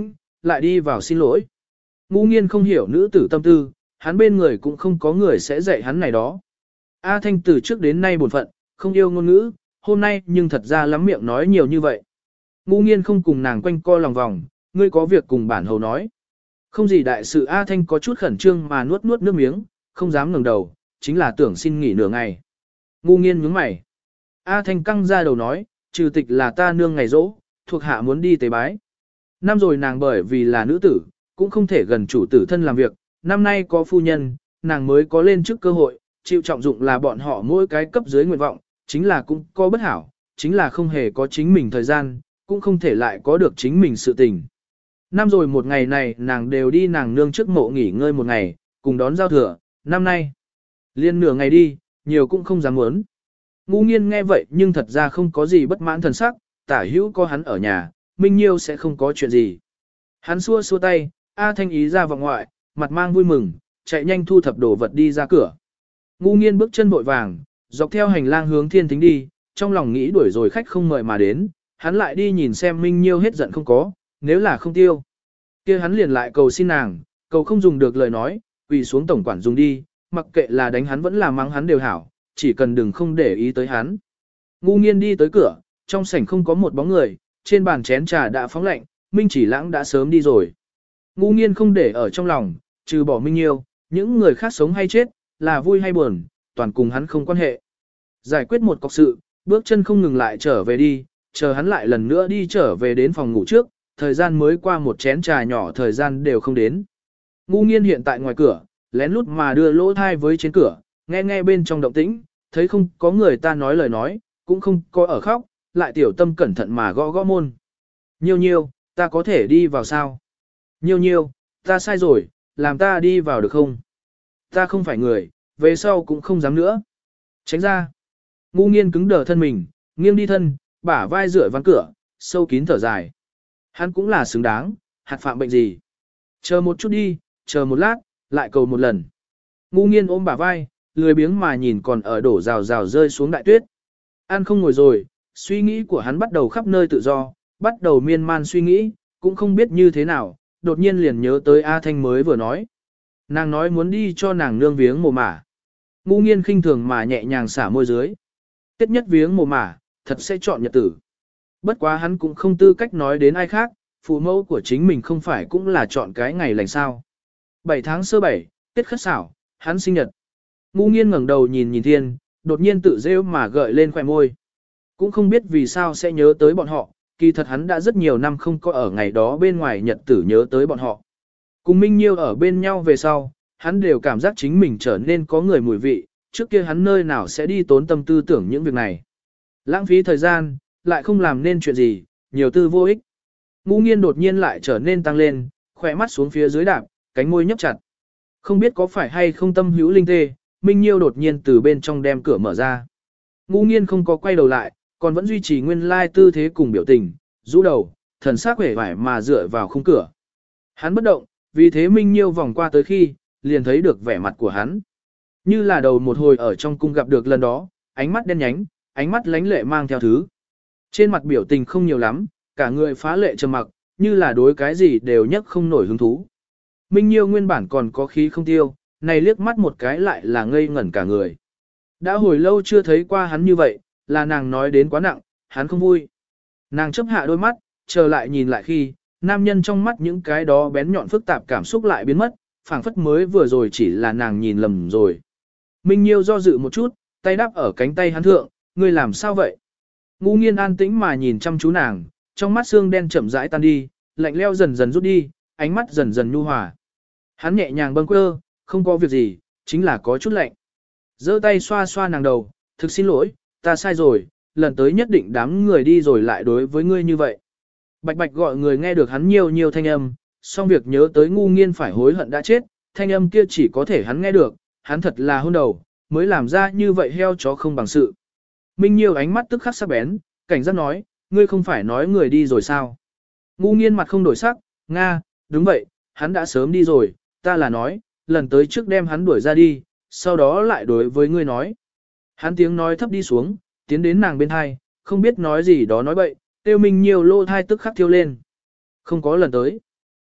A: lại đi vào xin lỗi. Ngũ Nghiên không hiểu nữ tử tâm tư, hắn bên người cũng không có người sẽ dạy hắn này đó. A Thanh từ trước đến nay buồn phận, không yêu ngôn ngữ, hôm nay nhưng thật ra lắm miệng nói nhiều như vậy. Ngũ Nghiên không cùng nàng quanh co lòng vòng, ngươi có việc cùng bản hầu nói. Không gì đại sự. A Thanh có chút khẩn trương mà nuốt nuốt nước miếng, không dám ngẩng đầu, chính là tưởng xin nghỉ nửa ngày. Ngũ Nghiên nhướng mày. A Thanh căng ra đầu nói, trừ tịch là ta nương ngày rỗ, thuộc hạ muốn đi tế bái. Năm rồi nàng bởi vì là nữ tử, cũng không thể gần chủ tử thân làm việc, năm nay có phu nhân, nàng mới có lên chức cơ hội, chịu trọng dụng là bọn họ mỗi cái cấp dưới nguyện vọng, chính là cũng có bất hảo, chính là không hề có chính mình thời gian, cũng không thể lại có được chính mình sự tình. Năm rồi một ngày này nàng đều đi nàng nương trước mộ nghỉ ngơi một ngày, cùng đón giao thừa, năm nay. Liên nửa ngày đi, nhiều cũng không dám muốn. Ngũ Nghiên nghe vậy nhưng thật ra không có gì bất mãn thần sắc, tả hữu có hắn ở nhà, Minh Nhiêu sẽ không có chuyện gì. Hắn xua xua tay, A Thanh ý ra vọng ngoại, mặt mang vui mừng, chạy nhanh thu thập đồ vật đi ra cửa. Ngũ Nghiên bước chân vội vàng, dọc theo hành lang hướng thiên thính đi, trong lòng nghĩ đuổi rồi khách không mời mà đến, hắn lại đi nhìn xem Minh Nhiêu hết giận không có, nếu là không tiêu. Kia hắn liền lại cầu xin nàng, cầu không dùng được lời nói, quỳ xuống tổng quản dùng đi, mặc kệ là đánh hắn vẫn là mắng hắn đều hảo, chỉ cần đừng không để ý tới hắn. Ngũ Nghiên đi tới cửa, trong sảnh không có một bóng người, trên bàn chén trà đã phóng lạnh, Minh Chỉ Lãng đã sớm đi rồi. Ngũ Nghiên không để ở trong lòng, trừ bỏ Minh Nhiêu, những người khác sống hay chết, là vui hay buồn, toàn cùng hắn không quan hệ. Giải quyết một cọc sự, bước chân không ngừng lại trở về đi, chờ hắn lại lần nữa đi trở về đến phòng ngủ trước, thời gian mới qua một chén trà nhỏ thời gian đều không đến. Ngũ Nghiên hiện tại ngoài cửa, lén lút mà đưa lỗ thai với trên cửa, nghe nghe bên trong động tĩnh, thấy không có người ta nói lời nói, cũng không có ở khóc, lại tiểu tâm cẩn thận mà gõ gõ môn. Nhiêu nhiêu, ta có thể đi vào sao? Nhiêu nhiêu, ta sai rồi, làm ta đi vào được không? Ta không phải người, về sau cũng không dám nữa. Tránh ra. Ngũ Nghiên cứng đờ thân mình, nghiêng đi thân, bả vai dựa ván cửa, sâu kín thở dài. Hắn cũng là xứng đáng, hạt phạm bệnh gì? Chờ một chút đi, chờ một lát, lại cầu một lần. Ngũ Nghiên ôm bả vai, lười biếng mà nhìn còn ở đổ rào rào rơi xuống đại tuyết. Ăn không ngồi rồi, suy nghĩ của hắn bắt đầu khắp nơi tự do, bắt đầu miên man suy nghĩ, cũng không biết như thế nào, đột nhiên liền nhớ tới A Thanh mới vừa nói. Nàng nói muốn đi cho nàng nương viếng mồ mả. Ngũ Nghiên khinh thường mà nhẹ nhàng xả môi dưới. Tết nhất viếng mồ mả, thật sẽ chọn nhật tử. Bất quá hắn cũng không tư cách nói đến ai khác, phụ mẫu của chính mình không phải cũng là chọn cái ngày lành sao. bảy tháng sơ bảy, Tết khất xảo, hắn sinh nhật. Ngũ Nghiên ngẩng đầu nhìn nhìn thiên, đột nhiên tự rêu mà gợi lên khóe môi. Cũng không biết vì sao sẽ nhớ tới bọn họ, kỳ thật hắn đã rất nhiều năm không có ở ngày đó bên ngoài nhật tử nhớ tới bọn họ. Cùng Minh Nhiêu ở bên nhau về sau, hắn đều cảm giác chính mình trở nên có người mùi vị, trước kia hắn nơi nào sẽ đi tốn tâm tư tưởng những việc này. Lãng phí thời gian, lại không làm nên chuyện gì, nhiều tư vô ích. Ngũ Nghiên đột nhiên lại trở nên tăng lên, khỏe mắt xuống phía dưới đạp, cánh môi nhấp chặt. Không biết có phải hay không tâm hữu linh tê, Minh Nhiêu đột nhiên từ bên trong đem cửa mở ra. Ngũ Nghiên không có quay đầu lại, còn vẫn duy trì nguyên lai tư thế cùng biểu tình, rũ đầu, thần sắc vẻ vải mà dựa vào khung cửa. Hắn bất động, vì thế Minh Nhiêu vòng qua tới khi, liền thấy được vẻ mặt của hắn. Như là đầu một hồi ở trong cung gặp được lần đó, ánh mắt đen nhánh, ánh mắt lánh lệ mang theo thứ. Trên mặt biểu tình không nhiều lắm, cả người phá lệ trầm mặc, như là đối cái gì đều nhất không nổi hứng thú. Minh Nhiêu nguyên bản còn có khí không tiêu, này liếc mắt một cái lại là ngây ngẩn cả người. Đã hồi lâu chưa thấy qua hắn như vậy, là nàng nói đến quá nặng, hắn không vui. Nàng chấp hạ đôi mắt, chờ lại nhìn lại khi, nam nhân trong mắt những cái đó bén nhọn phức tạp cảm xúc lại biến mất, phảng phất mới vừa rồi chỉ là nàng nhìn lầm rồi. Minh Nhiêu do dự một chút, tay đắp ở cánh tay hắn thượng, ngươi làm sao vậy? Ngũ Nghiên an tĩnh mà nhìn chăm chú nàng, trong mắt xương đen chậm rãi tan đi, lạnh leo dần dần rút đi, ánh mắt dần dần nhu hòa. Hắn nhẹ nhàng bâng quơ, không có việc gì, chính là có chút lạnh. Giơ tay xoa xoa nàng đầu, thực xin lỗi, ta sai rồi, lần tới nhất định đám người đi rồi lại đối với ngươi như vậy. Bạch bạch gọi người nghe được hắn nhiều nhiều thanh âm, xong việc nhớ tới Ngũ Nghiên phải hối hận đã chết, thanh âm kia chỉ có thể hắn nghe được, hắn thật là hôn đầu, mới làm ra như vậy heo chó không bằng sự. Minh Nhiêu ánh mắt tức khắc sắc bén, cảnh giác nói, ngươi không phải nói người đi rồi sao? Ngũ Nghiên mặt không đổi sắc, Nga, đúng vậy, hắn đã sớm đi rồi, ta là nói, lần tới trước đem hắn đuổi ra đi, sau đó lại đối với ngươi nói. Hắn tiếng nói thấp đi xuống, tiến đến nàng bên thai, không biết nói gì đó nói bậy, tiêu Minh Nhiêu lô thai tức khắc thiêu lên. Không có lần tới.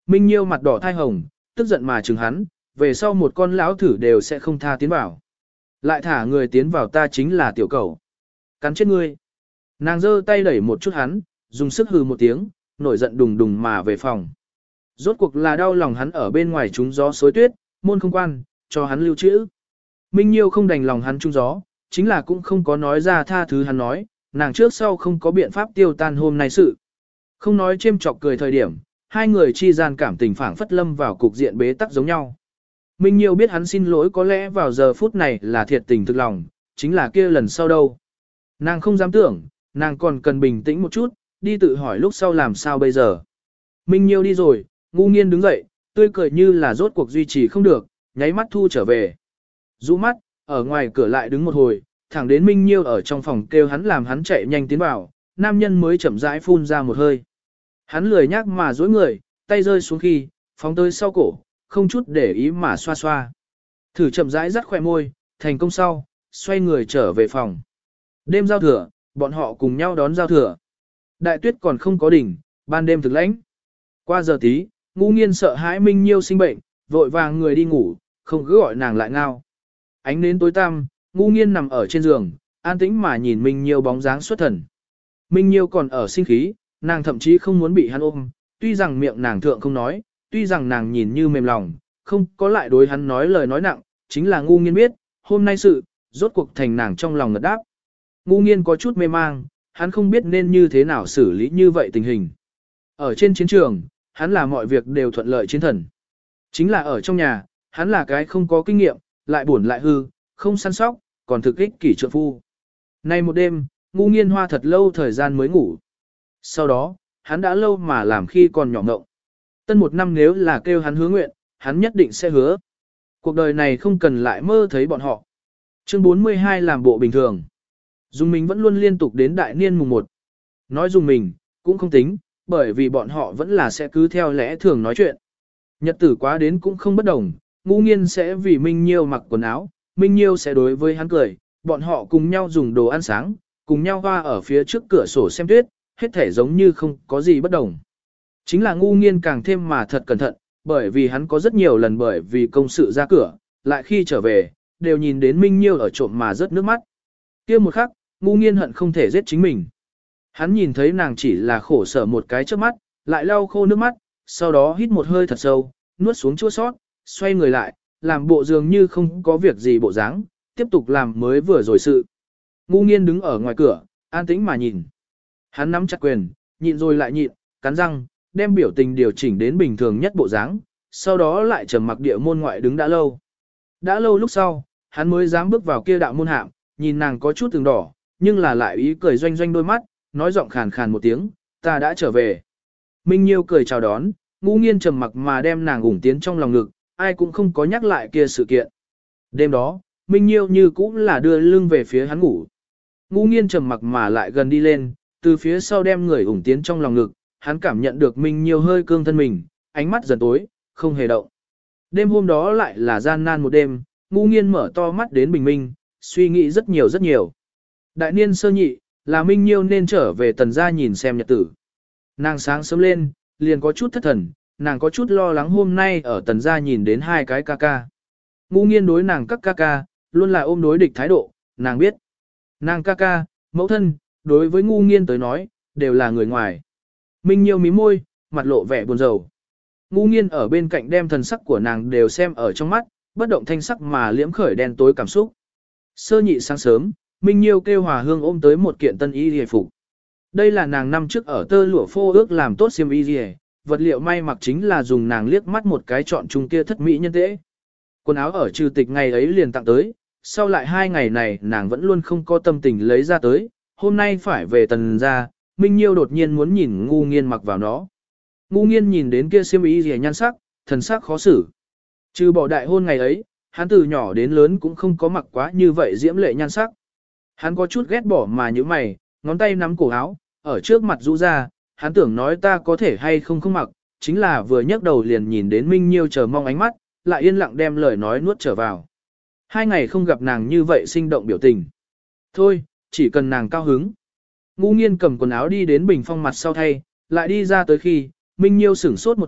A: Minh Nhiêu mặt đỏ thai hồng, tức giận mà chừng hắn, về sau một con lão thử đều sẽ không tha tiến vào. Lại thả người tiến vào ta chính là tiểu cầu. Cắn chết ngươi. Nàng giơ tay đẩy một chút hắn, dùng sức hừ một tiếng, nổi giận đùng đùng mà về phòng. Rốt cuộc là đau lòng hắn ở bên ngoài trúng gió xối tuyết, môn không quan, cho hắn lưu trữ. Minh Nhiêu không đành lòng hắn trúng gió, chính là cũng không có nói ra tha thứ hắn nói, nàng trước sau không có biện pháp tiêu tan hôm nay sự. Không nói chêm chọc cười thời điểm, hai người chi gian cảm tình phảng phất lâm vào cục diện bế tắc giống nhau. Minh Nhiêu biết hắn xin lỗi có lẽ vào giờ phút này là thiệt tình thực lòng, chính là kia lần sau đâu. Nàng không dám tưởng, nàng còn cần bình tĩnh một chút, đi tự hỏi lúc sau làm sao bây giờ. Minh Nhiêu đi rồi, ngu nghiên đứng dậy, tươi cười như là rốt cuộc duy trì không được, nháy mắt thu trở về. Rũ mắt, ở ngoài cửa lại đứng một hồi, thẳng đến Minh Nhiêu ở trong phòng kêu hắn làm hắn chạy nhanh tiến vào, nam nhân mới chậm rãi phun ra một hơi. Hắn lười nhác mà dối người, tay rơi xuống khi, phóng tới sau cổ, không chút để ý mà xoa xoa. Thử chậm rãi dắt khỏe môi, thành công sau, xoay người trở về phòng. Đêm giao thừa, bọn họ cùng nhau đón giao thừa. Đại tuyết còn không có đỉnh, ban đêm thực lãnh. Qua giờ tí, ngu nghiên sợ hãi Minh Nhiêu sinh bệnh, vội vàng người đi ngủ, không cứ gọi nàng lại ngao. Ánh nến tối tăm, ngu nghiên nằm ở trên giường, an tĩnh mà nhìn Minh Nhiêu bóng dáng xuất thần. Minh Nhiêu còn ở sinh khí, nàng thậm chí không muốn bị hắn ôm, tuy rằng miệng nàng thượng không nói, tuy rằng nàng nhìn như mềm lòng, không có lại đối hắn nói lời nói nặng, chính là ngu nghiên biết, hôm nay sự, rốt cuộc thành nàng trong lòng ngật đáp. Ngu nghiên có chút mê mang, hắn không biết nên như thế nào xử lý như vậy tình hình. Ở trên chiến trường, hắn là mọi việc đều thuận lợi chiến thần. Chính là ở trong nhà, hắn là cái không có kinh nghiệm, lại buồn lại hư, không săn sóc, còn thực ích kỷ trượng phu. Nay một đêm, ngu nghiên hoa thật lâu thời gian mới ngủ. Sau đó, hắn đã lâu mà làm khi còn nhỏ ngộng. Tân một năm nếu là kêu hắn hứa nguyện, hắn nhất định sẽ hứa. Cuộc đời này không cần lại mơ thấy bọn họ. Chương bốn mươi hai làm bộ bình thường. Dùng mình vẫn luôn liên tục đến đại niên mùng một. Nói dùng mình, cũng không tính, bởi vì bọn họ vẫn là sẽ cứ theo lẽ thường nói chuyện. Nhật tử quá đến cũng không bất đồng, ngu nghiên sẽ vì Minh Nhiêu mặc quần áo, Minh Nhiêu sẽ đối với hắn cười, bọn họ cùng nhau dùng đồ ăn sáng, cùng nhau hoa ở phía trước cửa sổ xem tuyết, hết thể giống như không có gì bất đồng. Chính là ngu nghiên càng thêm mà thật cẩn thận, bởi vì hắn có rất nhiều lần bởi vì công sự ra cửa, lại khi trở về, đều nhìn đến Minh Nhiêu ở trộm mà rớt nước mắt. Kia một khắc, ngu nghiên hận không thể giết chính mình. Hắn nhìn thấy nàng chỉ là khổ sở một cái trước mắt, lại lau khô nước mắt, sau đó hít một hơi thật sâu, nuốt xuống chua sót, xoay người lại, làm bộ dường như không có việc gì bộ dáng, tiếp tục làm mới vừa rồi sự. Ngu nghiên đứng ở ngoài cửa, an tĩnh mà nhìn. Hắn nắm chặt quyền, nhịn rồi lại nhịn, cắn răng, đem biểu tình điều chỉnh đến bình thường nhất bộ dáng, sau đó lại trầm mặc địa môn ngoại đứng đã lâu. Đã lâu lúc sau, hắn mới dám bước vào kia đạo môn hạm, nhìn nàng có chút từng đỏ, nhưng là lại ý cười doanh doanh đôi mắt, nói giọng khàn khàn một tiếng, ta đã trở về. Minh Nhiêu cười chào đón, ngu nghiên trầm mặc mà đem nàng ủng tiến trong lòng ngực, ai cũng không có nhắc lại kia sự kiện. Đêm đó, Minh Nhiêu như cũng là đưa lưng về phía hắn ngủ. Ngu nghiên trầm mặc mà lại gần đi lên, từ phía sau đem người ủng tiến trong lòng ngực, hắn cảm nhận được Minh Nhiêu hơi cương thân mình, ánh mắt dần tối, không hề động. Đêm hôm đó lại là gian nan một đêm, ngu nghiên mở to mắt đến bình minh, suy nghĩ rất nhiều rất nhiều. Đại niên sơ nhị, là Minh Nhiêu nên trở về tần gia nhìn xem nhật tử. Nàng sáng sớm lên, liền có chút thất thần, nàng có chút lo lắng hôm nay ở tần gia nhìn đến hai cái ca ca. Ngu nghiên đối nàng các ca ca, luôn là ôm đối địch thái độ, nàng biết. Nàng ca ca, mẫu thân, đối với ngu nghiên tới nói, đều là người ngoài. Minh Nhiêu mí môi, mặt lộ vẻ buồn rầu. Ngu nghiên ở bên cạnh đem thần sắc của nàng đều xem ở trong mắt, bất động thanh sắc mà liễm khởi đen tối cảm xúc. Sơ nhị sáng sớm, Minh Nhiêu kêu Hòa Hương ôm tới một kiện tân y hề phục. Đây là nàng năm trước ở tơ lụa phô ước làm tốt xiêm y hề, vật liệu may mặc chính là dùng nàng liếc mắt một cái chọn chung kia thất mỹ nhân tế. Quần áo ở trừ tịch ngày ấy liền tặng tới, sau lại hai ngày này nàng vẫn luôn không có tâm tình lấy ra tới, hôm nay phải về tần ra, Minh Nhiêu đột nhiên muốn nhìn ngu nghiên mặc vào nó. Ngu nghiên nhìn đến kia xiêm y rìa nhan sắc, thần sắc khó xử. Trừ bỏ đại hôn ngày ấy, hắn từ nhỏ đến lớn cũng không có mặc quá như vậy diễm lệ nhan sắc. Hắn có chút ghét bỏ mà như mày, ngón tay nắm cổ áo, ở trước mặt rũ ra, hắn tưởng nói ta có thể hay không không mặc, chính là vừa nhấc đầu liền nhìn đến Minh Nhiêu chờ mong ánh mắt, lại yên lặng đem lời nói nuốt trở vào. Hai ngày không gặp nàng như vậy sinh động biểu tình. Thôi, chỉ cần nàng cao hứng. Ngu nghiên cầm quần áo đi đến bình phong mặt sau thay, lại đi ra tới khi, Minh Nhiêu sửng sốt một chút,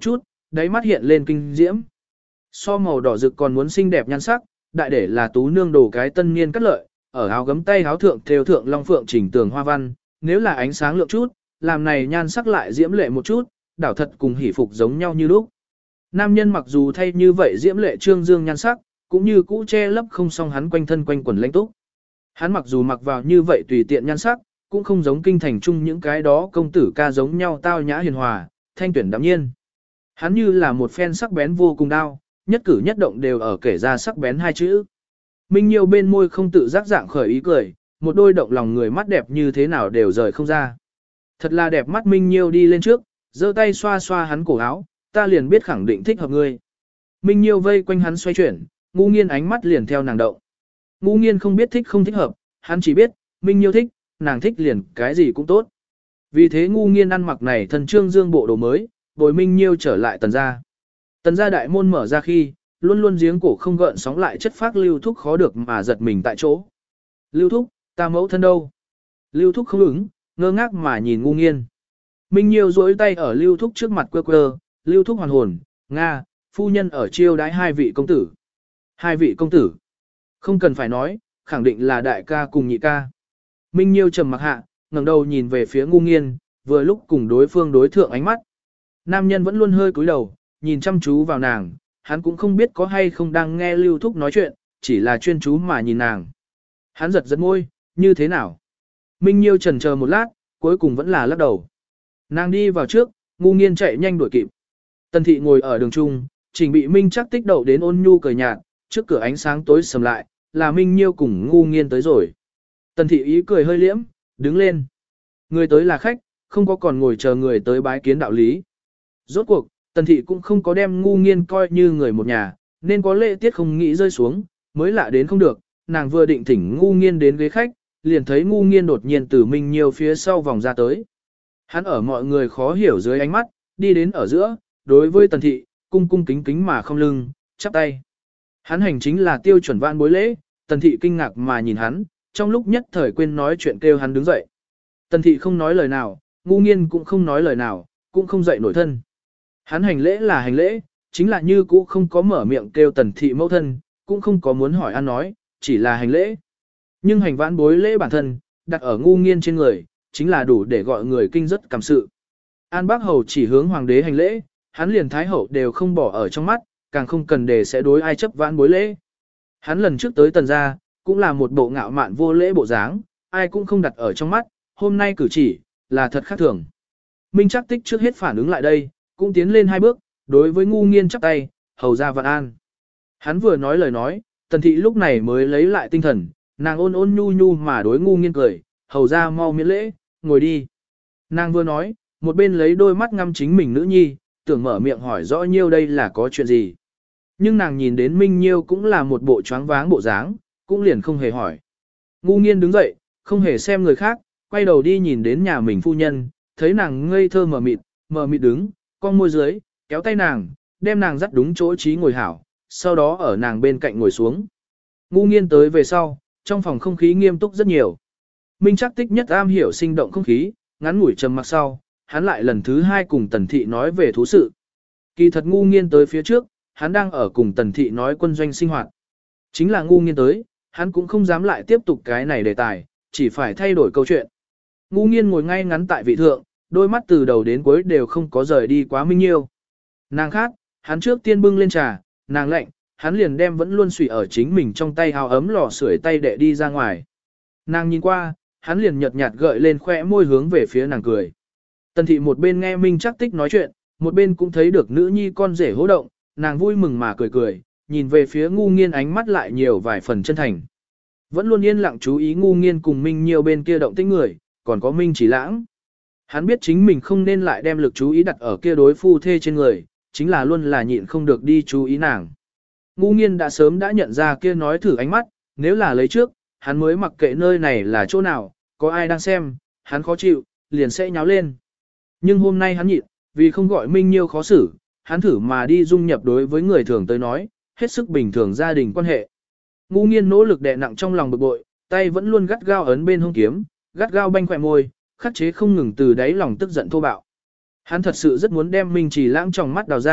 A: đáy mắt hiện lên kinh diễm. So màu đỏ rực còn muốn xinh đẹp nhan sắc, đại để là tú nương đồ cái tân niên cắt lợi, ở áo gấm tay áo thượng thêu thượng long phượng chỉnh tường hoa văn, nếu là ánh sáng lượng chút, làm này nhan sắc lại diễm lệ một chút, đảo thật cùng hỷ phục giống nhau như lúc. Nam nhân mặc dù thay như vậy diễm lệ trương dương nhan sắc, cũng như cũ che lấp không xong hắn quanh thân quanh quần lãnh túc. Hắn mặc dù mặc vào như vậy tùy tiện nhan sắc, cũng không giống kinh thành chung những cái đó công tử ca giống nhau tao nhã hiền hòa, thanh tuyển đạm nhiên. Hắn như là một phen sắc bén vô cùng đao, nhất cử nhất động đều ở kể ra sắc bén hai chữ. Minh Nhiêu bên môi không tự giác dạng khởi ý cười, một đôi động lòng người mắt đẹp như thế nào đều rời không ra. Thật là đẹp mắt. Minh Nhiêu đi lên trước, giơ tay xoa xoa hắn cổ áo, ta liền biết khẳng định thích hợp ngươi. Minh Nhiêu vây quanh hắn xoay chuyển, Ngu Nghiên ánh mắt liền theo nàng động. Ngu Nghiên không biết thích không thích hợp, hắn chỉ biết, Minh Nhiêu thích, nàng thích liền cái gì cũng tốt. Vì thế Ngu Nghiên ăn mặc này thần trương dương bộ đồ mới, bồi Minh Nhiêu trở lại tần gia. Tần gia đại môn mở ra khi, luôn luôn giếng cổ không gợn sóng lại chất phác Lưu Thúc khó được mà giật mình tại chỗ. Lưu Thúc, ta mẫu thân đâu? Lưu Thúc không ứng, ngơ ngác mà nhìn Ngu Nghiên. Minh Nhiêu duỗi tay ở Lưu Thúc trước mặt quơ quơ, Lưu Thúc hoàn hồn, Nga, phu nhân ở chiêu đái hai vị công tử. Hai vị công tử. Không cần phải nói, khẳng định là đại ca cùng nhị ca. Minh Nhiêu trầm mặc hạ, ngẩng đầu nhìn về phía Ngu Nghiên, vừa lúc cùng đối phương đối thượng ánh mắt. Nam nhân vẫn luôn hơi cúi đầu, nhìn chăm chú vào nàng, hắn cũng không biết có hay không đang nghe Lưu Thúc nói chuyện, chỉ là chuyên chú mà nhìn nàng. Hắn giật giật môi, như thế nào? Minh Nhiêu chần chờ một lát, cuối cùng vẫn là lắc đầu. Nàng đi vào trước, Ngu Nghiên chạy nhanh đuổi kịp. Tần thị ngồi ở đường trung, trình bị Minh chắc tích đậu đến ôn nhu cười nhạt, trước cửa ánh sáng tối sầm lại, là Minh Nhiêu cùng Ngu Nghiên tới rồi. Tần thị ý cười hơi liễm, đứng lên. Người tới là khách, không có còn ngồi chờ người tới bái kiến đạo lý. Rốt cuộc, Tần thị cũng không có đem Ngu Nghiên coi như người một nhà, nên có lễ tiết không nghĩ rơi xuống, mới lạ đến không được, nàng vừa định thỉnh Ngu Nghiên đến ghế khách, liền thấy Ngu Nghiên đột nhiên từ Minh Nhiêu phía sau vòng ra tới. Hắn ở mọi người khó hiểu dưới ánh mắt, đi đến ở giữa, đối với Tần thị, cung cung kính kính mà không lưng, chắp tay. Hắn hành chính là tiêu chuẩn vạn bối lễ, Tần thị kinh ngạc mà nhìn hắn, trong lúc nhất thời quên nói chuyện kêu hắn đứng dậy. Tần thị không nói lời nào, Ngu Nghiên cũng không nói lời nào, cũng không dậy nổi thân. Hắn hành lễ là hành lễ, chính là như cũ không có mở miệng kêu Tần thị mẫu thân, cũng không có muốn hỏi ăn nói, chỉ là hành lễ. Nhưng hành vãn bối lễ bản thân, đặt ở Ngu Nghiên trên người, chính là đủ để gọi người kinh rất cảm sự. An Bác Hầu chỉ hướng hoàng đế hành lễ, hắn liền thái hậu đều không bỏ ở trong mắt, càng không cần để sẽ đối ai chấp vãn bối lễ. Hắn lần trước tới tần gia, cũng là một bộ ngạo mạn vô lễ bộ dáng, ai cũng không đặt ở trong mắt, hôm nay cử chỉ, là thật khác thường. Minh Trác Tích trước hết phản ứng lại đây, cũng tiến lên hai bước, đối với Ngu Nghiên chắp tay, hầu ra vạn an. Hắn vừa nói lời nói, Tần thị lúc này mới lấy lại tinh thần, nàng ôn ôn nhu nhu mà đối Ngu Nghiên cười, hầu ra mau miễn lễ, ngồi đi. Nàng vừa nói, một bên lấy đôi mắt ngắm chính mình nữ nhi, tưởng mở miệng hỏi rõ Nhiêu đây là có chuyện gì. Nhưng nàng nhìn đến Minh Nhiêu cũng là một bộ choáng váng bộ dáng, cũng liền không hề hỏi. Ngu Nghiên đứng dậy, không hề xem người khác, quay đầu đi nhìn đến nhà mình phu nhân, thấy nàng ngây thơ mờ mịt, mờ mịt đứng, con môi dưới, kéo tay nàng, đem nàng dắt đúng chỗ trí ngồi hảo, sau đó ở nàng bên cạnh ngồi xuống. Ngu Nghiên tới về sau, trong phòng không khí nghiêm túc rất nhiều. Minh Trác Tích nhất am hiểu sinh động không khí, ngắn ngủi trầm mặc sau, hắn lại lần thứ hai cùng Tần thị nói về thú sự. Kỳ thật Ngu Nghiên tới phía trước, hắn đang ở cùng Tần thị nói quân doanh sinh hoạt. Chính là Ngu Nghiên tới, hắn cũng không dám lại tiếp tục cái này đề tài, chỉ phải thay đổi câu chuyện. Ngu Nghiên ngồi ngay ngắn tại vị thượng, đôi mắt từ đầu đến cuối đều không có rời đi quá Minh Nhiêu. Nàng khát, hắn trước tiên bưng lên trà, nàng lạnh, hắn liền đem vẫn luôn sủy ở chính mình trong tay hào ấm lò sưởi tay đệ đi ra ngoài. Nàng nhìn qua, hắn liền nhợt nhạt gợi lên khoe môi hướng về phía nàng cười. Tần thị một bên nghe Minh Trác Tích nói chuyện, một bên cũng thấy được nữ nhi con rể hô động, nàng vui mừng mà cười cười, nhìn về phía Ngu Nghiên ánh mắt lại nhiều vài phần chân thành. Vẫn luôn yên lặng chú ý Ngu Nghiên cùng Minh Nhiêu bên kia động tĩnh người, còn có Minh Chỉ Lãng. Hắn biết chính mình không nên lại đem lực chú ý đặt ở kia đối phu thê trên người, chính là luôn là nhịn không được đi chú ý nàng. Ngu Nghiên đã sớm đã nhận ra kia nói thử ánh mắt, nếu là lấy trước, hắn mới mặc kệ nơi này là chỗ nào, có ai đang xem, hắn khó chịu, liền sẽ nháo lên. Nhưng hôm nay hắn nhịn, vì không gọi Minh Nhiêu khó xử, hắn thử mà đi dung nhập đối với người thường tới nói, hết sức bình thường gia đình quan hệ. Ngu Nghiên nỗ lực đè nặng trong lòng bực bội, tay vẫn luôn gắt gao ấn bên hông kiếm, gắt gao banh khỏe môi, khắc chế không ngừng từ đáy lòng tức giận thô bạo. Hắn thật sự rất muốn đem Minh Chỉ Lãng trong mắt đào ra,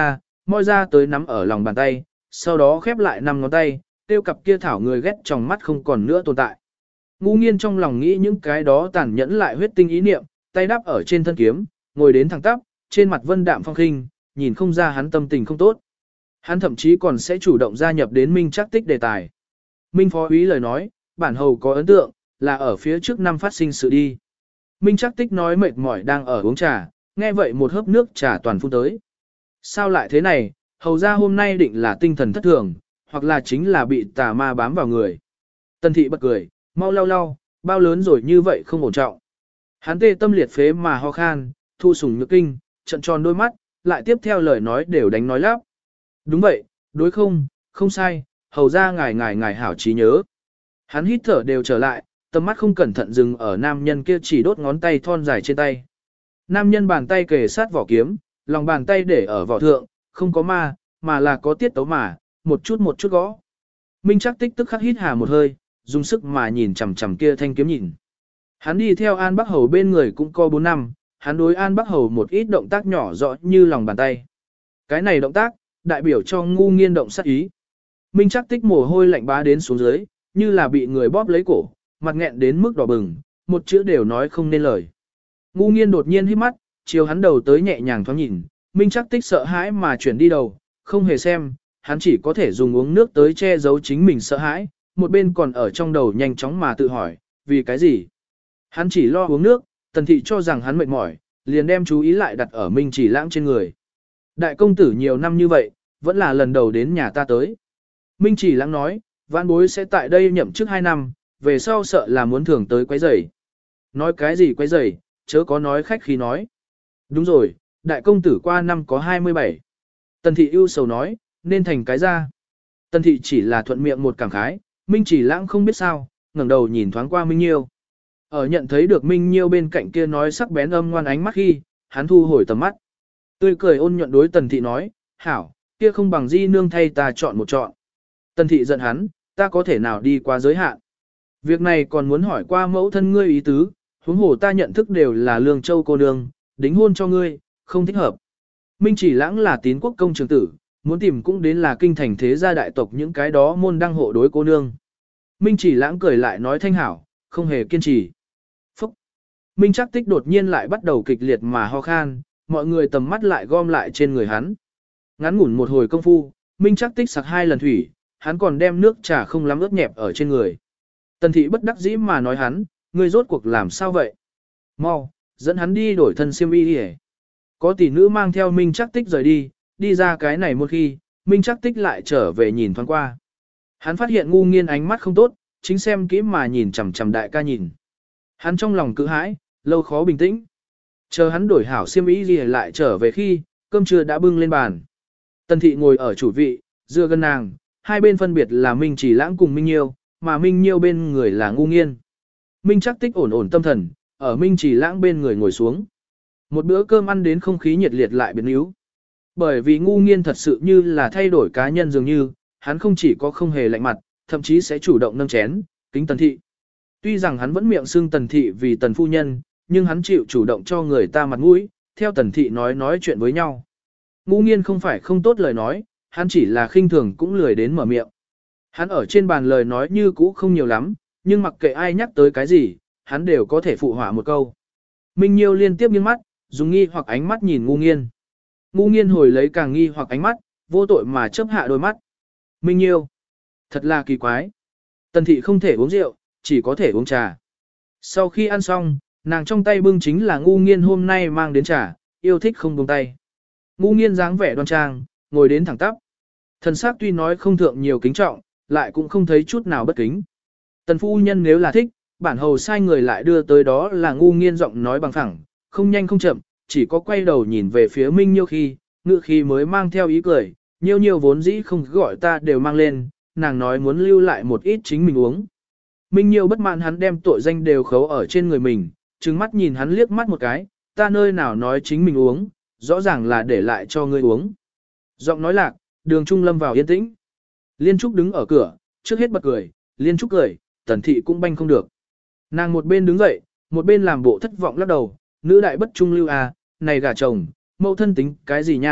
A: moi ra tới nắm ở lòng bàn tay, sau đó khép lại năm ngón tay, tiêu cặp kia thảo người ghét trong mắt không còn nữa tồn tại. Ngu nghiên trong lòng nghĩ những cái đó tàn nhẫn lại huyết tinh ý niệm, tay đắp ở trên thân kiếm, ngồi đến thẳng tắp, trên mặt vân đạm phong khinh, nhìn không ra hắn tâm tình không tốt. Hắn thậm chí còn sẽ chủ động gia nhập đến Minh Trác Tích đề tài. Minh phó úy lời nói, bản hầu có ấn tượng, là ở phía trước năm phát sinh sự đi. Minh Trác Tích nói mệt mỏi đang ở uống trà, nghe vậy một hớp nước trà toàn phun tới. Sao lại thế này, hầu ra hôm nay định là tinh thần thất thường, hoặc là chính là bị tà ma bám vào người. Tần thị bật cười, mau lau lau, bao lớn rồi như vậy không ổn trọng. Hắn tê tâm liệt phế mà ho khan, thu sủng nhược kinh, trận tròn đôi mắt, lại tiếp theo lời nói đều đánh nói lắp. Đúng vậy, đối không, không sai, hầu ra ngài ngài ngài hảo trí nhớ. Hắn hít thở đều trở lại, tầm mắt không cẩn thận dừng ở nam nhân kia chỉ đốt ngón tay thon dài trên tay. Nam nhân bàn tay kề sát vỏ kiếm, lòng bàn tay để ở vỏ thượng, không có ma, mà là có tiết tấu mà, một chút một chút gõ. Minh Trác Tích tức khắc hít hà một hơi, dùng sức mà nhìn chằm chằm kia thanh kiếm nhìn. Hắn đi theo An Bắc Hầu bên người cũng có bốn năm, hắn đối An Bắc Hầu một ít động tác nhỏ rõ như lòng bàn tay. Cái này động tác, đại biểu cho ngu nghiên động sát ý. Minh Trác Tích mồ hôi lạnh bá đến xuống dưới, như là bị người bóp lấy cổ, mặt nghẹn đến mức đỏ bừng, một chữ đều nói không nên lời. Ngu nghiên đột nhiên hít mắt, chiều hắn đầu tới nhẹ nhàng thoáng nhìn, Minh Trác Tích sợ hãi mà chuyển đi đầu, không hề xem, hắn chỉ có thể dùng uống nước tới che giấu chính mình sợ hãi, một bên còn ở trong đầu nhanh chóng mà tự hỏi, vì cái gì? Hắn chỉ lo uống nước, Tần thị cho rằng hắn mệt mỏi, liền đem chú ý lại đặt ở Minh Chỉ Lãng trên người. Đại công tử nhiều năm như vậy, vẫn là lần đầu đến nhà ta tới. Minh Chỉ Lãng nói, vãn bối sẽ tại đây nhậm chức hai năm, về sau sợ là muốn thường tới quấy rầy. Nói cái gì quấy rầy, chớ có nói khách khí nói. Đúng rồi, đại công tử qua năm có hai mươi bảy. Tần thị ưu sầu nói, nên thành cái ra. Tần thị chỉ là thuận miệng một cảm khái, Minh Chỉ Lãng không biết sao, ngẩng đầu nhìn thoáng qua Minh Nhiêu. Ở nhận thấy được Minh Nhiêu bên cạnh kia nói sắc bén âm ngoan ánh mắt khi, hắn thu hồi tầm mắt. Tươi cười ôn nhuận đối Tần thị nói, hảo, kia không bằng di nương thay ta chọn một chọn. Tần thị giận hắn, ta có thể nào đi qua giới hạn. Việc này còn muốn hỏi qua mẫu thân ngươi ý tứ, huống hồ ta nhận thức đều là Lương Châu cô nương, đính hôn cho ngươi, không thích hợp. Minh Chỉ Lãng là tín quốc công trường tử, muốn tìm cũng đến là kinh thành thế gia đại tộc những cái đó môn đăng hộ đối cô nương. Minh Chỉ Lãng cười lại nói thanh hảo, không hề kiên trì. Phúc! Minh Trác Tích đột nhiên lại bắt đầu kịch liệt mà ho khan, mọi người tầm mắt lại gom lại trên người hắn. Ngắn ngủn một hồi công phu, Minh Trác Tích sặc hai lần thủy, hắn còn đem nước trà không lắm ướt nhẹp ở trên người. Tần thị bất đắc dĩ mà nói hắn, ngươi rốt cuộc làm sao vậy? Mau, dẫn hắn đi đổi thân xiêm y đi. Có tỷ nữ mang theo Minh Trác Tích rời đi, đi ra cái này một khi, Minh Trác Tích lại trở về nhìn thoáng qua. Hắn phát hiện ngu nghiên ánh mắt không tốt, chính xem kỹ mà nhìn chằm chằm đại ca nhìn. Hắn trong lòng cự hãi, lâu khó bình tĩnh. Chờ hắn đổi hảo xiêm y gì lại trở về khi, cơm trưa đã bưng lên bàn. Tần thị ngồi ở chủ vị, dựa gần nàng, hai bên phân biệt là Minh Chỉ Lãng cùng Minh Nhiêu, mà Minh Nhiêu bên người là ngu nghiên. Minh Trác Tích ổn ổn tâm thần, ở Minh Chỉ Lãng bên người ngồi xuống. Một bữa cơm ăn đến không khí nhiệt liệt lại biến yếu. Bởi vì ngu nghiên thật sự như là thay đổi cá nhân dường như, hắn không chỉ có không hề lạnh mặt, thậm chí sẽ chủ động nâng chén, kính Tần thị. Tuy rằng hắn vẫn miệng xưng Tần thị vì Tần phu nhân, nhưng hắn chịu chủ động cho người ta mặt mũi, theo Tần thị nói nói chuyện với nhau. Ngu nghiên không phải không tốt lời nói, hắn chỉ là khinh thường cũng lười đến mở miệng. Hắn ở trên bàn lời nói như cũ không nhiều lắm, nhưng mặc kệ ai nhắc tới cái gì, hắn đều có thể phụ họa một câu. Minh Nhiêu liên tiếp nghiêng mắt, dùng nghi hoặc ánh mắt nhìn ngu nghiên. Ngu nghiên hồi lấy càng nghi hoặc ánh mắt, vô tội mà chớp hạ đôi mắt. Minh Nhiêu, thật là kỳ quái. Tần thị không thể uống rượu, chỉ có thể uống trà. Sau khi ăn xong, nàng trong tay bưng chính là ngu nghiên hôm nay mang đến trà, yêu thích không buông tay. Ngu nghiên dáng vẻ đoan trang, ngồi đến thẳng tắp. Thần sắc tuy nói không thượng nhiều kính trọng, lại cũng không thấy chút nào bất kính. Tần phu nhân nếu là thích, bản hầu sai người lại đưa tới đó là ngu nghiên giọng nói bằng phẳng, không nhanh không chậm, chỉ có quay đầu nhìn về phía Minh Nhiêu khi, ngự khi mới mang theo ý cười, Nhiêu Nhiêu vốn dĩ không gọi ta đều mang lên, nàng nói muốn lưu lại một ít chính mình uống. Minh Nhiêu bất mãn hắn đem tội danh đều khấu ở trên người mình, trừng mắt nhìn hắn liếc mắt một cái, ta nơi nào nói chính mình uống, rõ ràng là để lại cho ngươi uống. Giọng nói lạc, đường trung lâm vào yên tĩnh. Liên Trúc đứng ở cửa, trước hết bật cười, Liên Trúc cười, Tần thị cũng banh không được. Nàng một bên đứng dậy, một bên làm bộ thất vọng lắc đầu, nữ đại bất trung lưu à, này gả chồng, mẫu thân tính cái gì nha,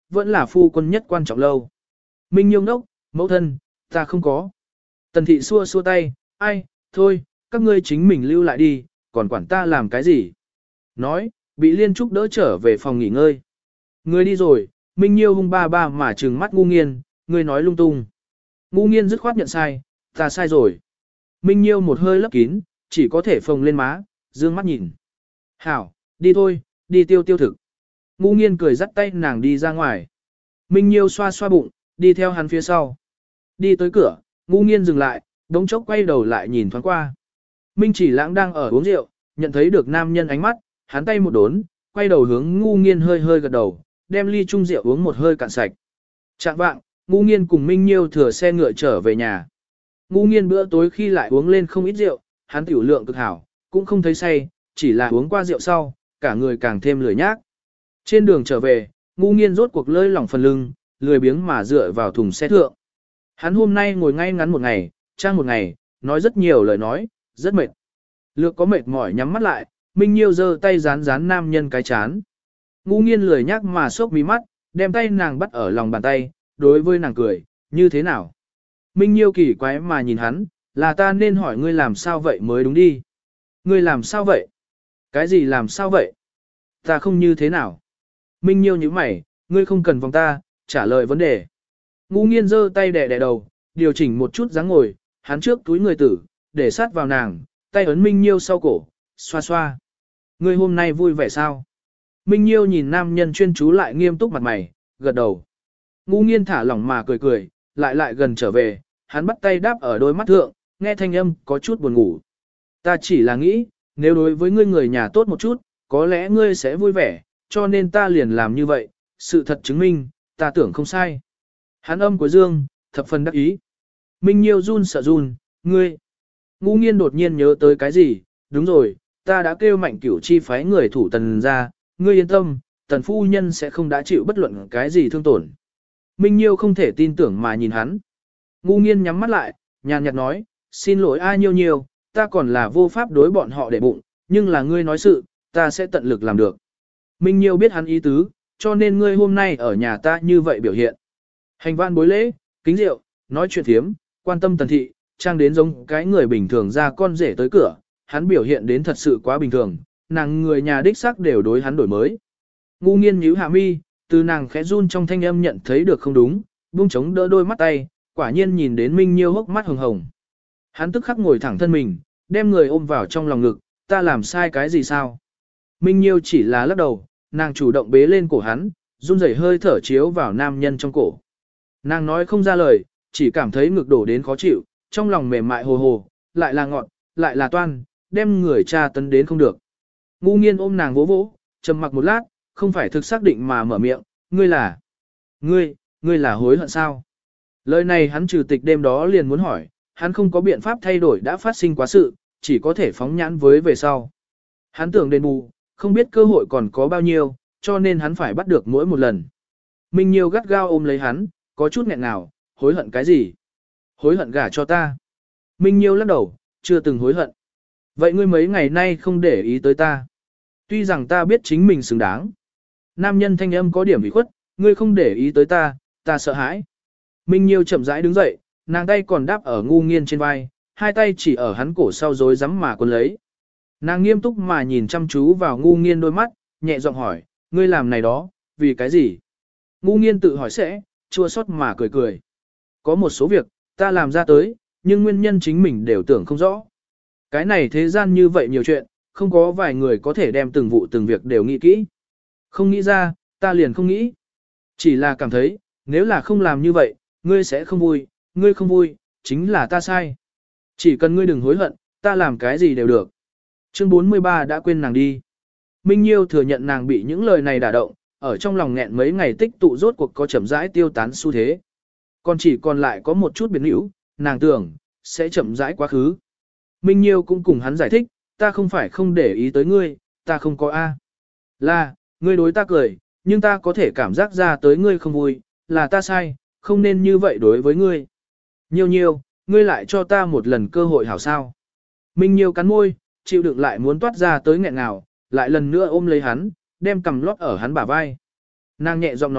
A: vẫn là phu quân nhất quan trọng lâu. Minh Nhiêu ngốc, mẫu thân, ta không có. Tần thị xua xua tay, ai, thôi, các ngươi chính mình lưu lại đi, còn quản ta làm cái gì. Nói, bị Liên Trúc đỡ trở về phòng nghỉ ngơi. Ngươi đi rồi, Minh Nhiêu hung ba ba mà trừng mắt ngu nghiên, ngươi nói lung tung. Ngu nghiên dứt khoát nhận sai, ta sai rồi. Minh Nhiêu một hơi lấp kín, chỉ có thể phồng lên má, dương mắt nhìn. Hảo, đi thôi, đi tiêu tiêu thực. Ngu nghiên cười dắt tay nàng đi ra ngoài. Minh Nhiêu xoa xoa bụng, đi theo hắn phía sau. Đi tới cửa, ngu nghiên dừng lại, đống chốc quay đầu lại nhìn thoáng qua. Minh Chỉ Lãng đang ở uống rượu, nhận thấy được nam nhân ánh mắt, hắn tay một đốn, quay đầu hướng ngu nghiên hơi hơi gật đầu, đem ly chung rượu uống một hơi cạn sạch. Trạng vạng, ngu nghiên cùng Minh Nhiêu thừa xe ngựa trở về nhà. Ngu nghiên bữa tối khi lại uống lên không ít rượu, hắn tiểu lượng cực hảo, cũng không thấy say, chỉ là uống qua rượu sau, cả người càng thêm lười nhác. Trên đường trở về, ngu nghiên rốt cuộc lơi lỏng phần lưng, lười biếng mà dựa vào thùng xe thượng. Hắn hôm nay ngồi ngay ngắn một ngày, trang một ngày, nói rất nhiều lời nói, rất mệt. Lược có mệt mỏi nhắm mắt lại, Minh Nhiêu giơ tay dán dán nam nhân cái chán. Ngu nghiên lười nhác mà sốc mí mắt, đem tay nàng bắt ở lòng bàn tay, đối với nàng cười, như thế nào? Minh Nhiêu kỳ quái mà nhìn hắn, là ta nên hỏi ngươi làm sao vậy mới đúng đi. Ngươi làm sao vậy? Cái gì làm sao vậy? Ta không như thế nào? Minh Nhiêu như mày, ngươi không cần vòng ta, trả lời vấn đề. Ngu nghiên giơ tay đè đè đầu, điều chỉnh một chút dáng ngồi, hắn trước túi người tử, để sát vào nàng, tay ấn Minh Nhiêu sau cổ, xoa xoa. Ngươi hôm nay vui vẻ sao? Minh Nhiêu nhìn nam nhân chuyên chú lại nghiêm túc mặt mày, gật đầu. Ngu nghiên thả lỏng mà cười cười, lại lại gần trở về, hắn bắt tay đáp ở đôi mắt thượng, nghe thanh âm có chút buồn ngủ. Ta chỉ là nghĩ, nếu đối với ngươi người nhà tốt một chút, có lẽ ngươi sẽ vui vẻ, cho nên ta liền làm như vậy, sự thật chứng minh, ta tưởng không sai. Hắn âm của Dương, thập phần đắc ý. Minh Nhiêu run sợ run, ngươi. Ngu nghiên đột nhiên nhớ tới cái gì, đúng rồi, ta đã kêu Mạnh Cửu chi phái người thủ tần ra, ngươi yên tâm, tần phu nhân sẽ không đã chịu bất luận cái gì thương tổn. Minh Nhiêu không thể tin tưởng mà nhìn hắn. Ngu nghiên nhắm mắt lại, nhàn nhạt nói, xin lỗi ai nhiêu nhiều, ta còn là vô pháp đối bọn họ để bụng, nhưng là ngươi nói sự, ta sẽ tận lực làm được. Minh Nhiêu biết hắn ý tứ, cho nên ngươi hôm nay ở nhà ta như vậy biểu hiện. Hành văn bối lễ, kính rượu, nói chuyện thiếm, quan tâm tần thị, trang đến giống cái người bình thường ra con rể tới cửa, hắn biểu hiện đến thật sự quá bình thường, nàng người nhà đích xác đều đối hắn đổi mới. Ngu nghiên nhíu hạ mi, từ nàng khẽ run trong thanh âm nhận thấy được không đúng, buông chống đỡ đôi mắt tay, quả nhiên nhìn đến Minh Nhiêu hốc mắt hồng hồng. Hắn tức khắc ngồi thẳng thân mình, đem người ôm vào trong lòng ngực, ta làm sai cái gì sao? Minh Nhiêu chỉ là lắc đầu, nàng chủ động bế lên cổ hắn, run rẩy hơi thở chiếu vào nam nhân trong cổ. Nàng nói không ra lời, chỉ cảm thấy ngực đổ đến khó chịu, trong lòng mềm mại hồ hồ, lại là ngọn, lại là toan, đem người cha tấn đến không được. Ngu nghiên ôm nàng vỗ vỗ, trầm mặc một lát, không phải thực xác định mà mở miệng, ngươi là, ngươi, ngươi là hối hận sao? Lời này hắn trừ tịch đêm đó liền muốn hỏi, hắn không có biện pháp thay đổi đã phát sinh quá sự, chỉ có thể phóng nhãn với về sau. Hắn tưởng đền bù, không biết cơ hội còn có bao nhiêu, cho nên hắn phải bắt được mỗi một lần. Minh Nhiêu gắt gao ôm lấy hắn, có chút nghẹn ngào, hối hận cái gì? Hối hận gả cho ta. Minh Nhiêu lắc đầu, chưa từng hối hận. Vậy ngươi mấy ngày nay không để ý tới ta. Tuy rằng ta biết chính mình xứng đáng. Nam nhân thanh âm có điểm bị khuất, ngươi không để ý tới ta, ta sợ hãi. Minh Nhiêu chậm rãi đứng dậy, nàng tay còn đáp ở ngu nghiên trên vai, hai tay chỉ ở hắn cổ sau rối rắm mà quấn lấy. Nàng nghiêm túc mà nhìn chăm chú vào ngu nghiên đôi mắt, nhẹ giọng hỏi, ngươi làm này đó, vì cái gì? Ngu nghiên tự hỏi sẽ, chua xót mà cười cười. Có một số việc, ta làm ra tới, nhưng nguyên nhân chính mình đều tưởng không rõ. Cái này thế gian như vậy nhiều chuyện, không có vài người có thể đem từng vụ từng việc đều nghĩ kỹ. Không nghĩ ra, ta liền không nghĩ. Chỉ là cảm thấy, nếu là không làm như vậy, ngươi sẽ không vui, ngươi không vui, chính là ta sai. Chỉ cần ngươi đừng hối hận, ta làm cái gì đều được. Chương bốn mươi ba đã quên nàng đi. Minh Nhiêu thừa nhận nàng bị những lời này đả động, ở trong lòng nghẹn mấy ngày tích tụ rốt cuộc có chậm rãi tiêu tán xu thế. Còn chỉ còn lại có một chút biến hữu, nàng tưởng, sẽ chậm rãi quá khứ. Minh Nhiêu cũng cùng hắn giải thích, ta không phải không để ý tới ngươi, ta không có A. Là, ngươi đối ta cười, nhưng ta có thể cảm giác ra tới ngươi không vui, là ta sai, không nên như vậy đối với ngươi. Nhiêu nhiêu, ngươi lại cho ta một lần cơ hội hảo sao. Minh Nhiêu cắn môi, chịu đựng lại muốn toát ra tới nghẹn nào, lại lần nữa ôm lấy hắn, đem cầm lót ở hắn bả vai. Nàng nhẹ giọng nói,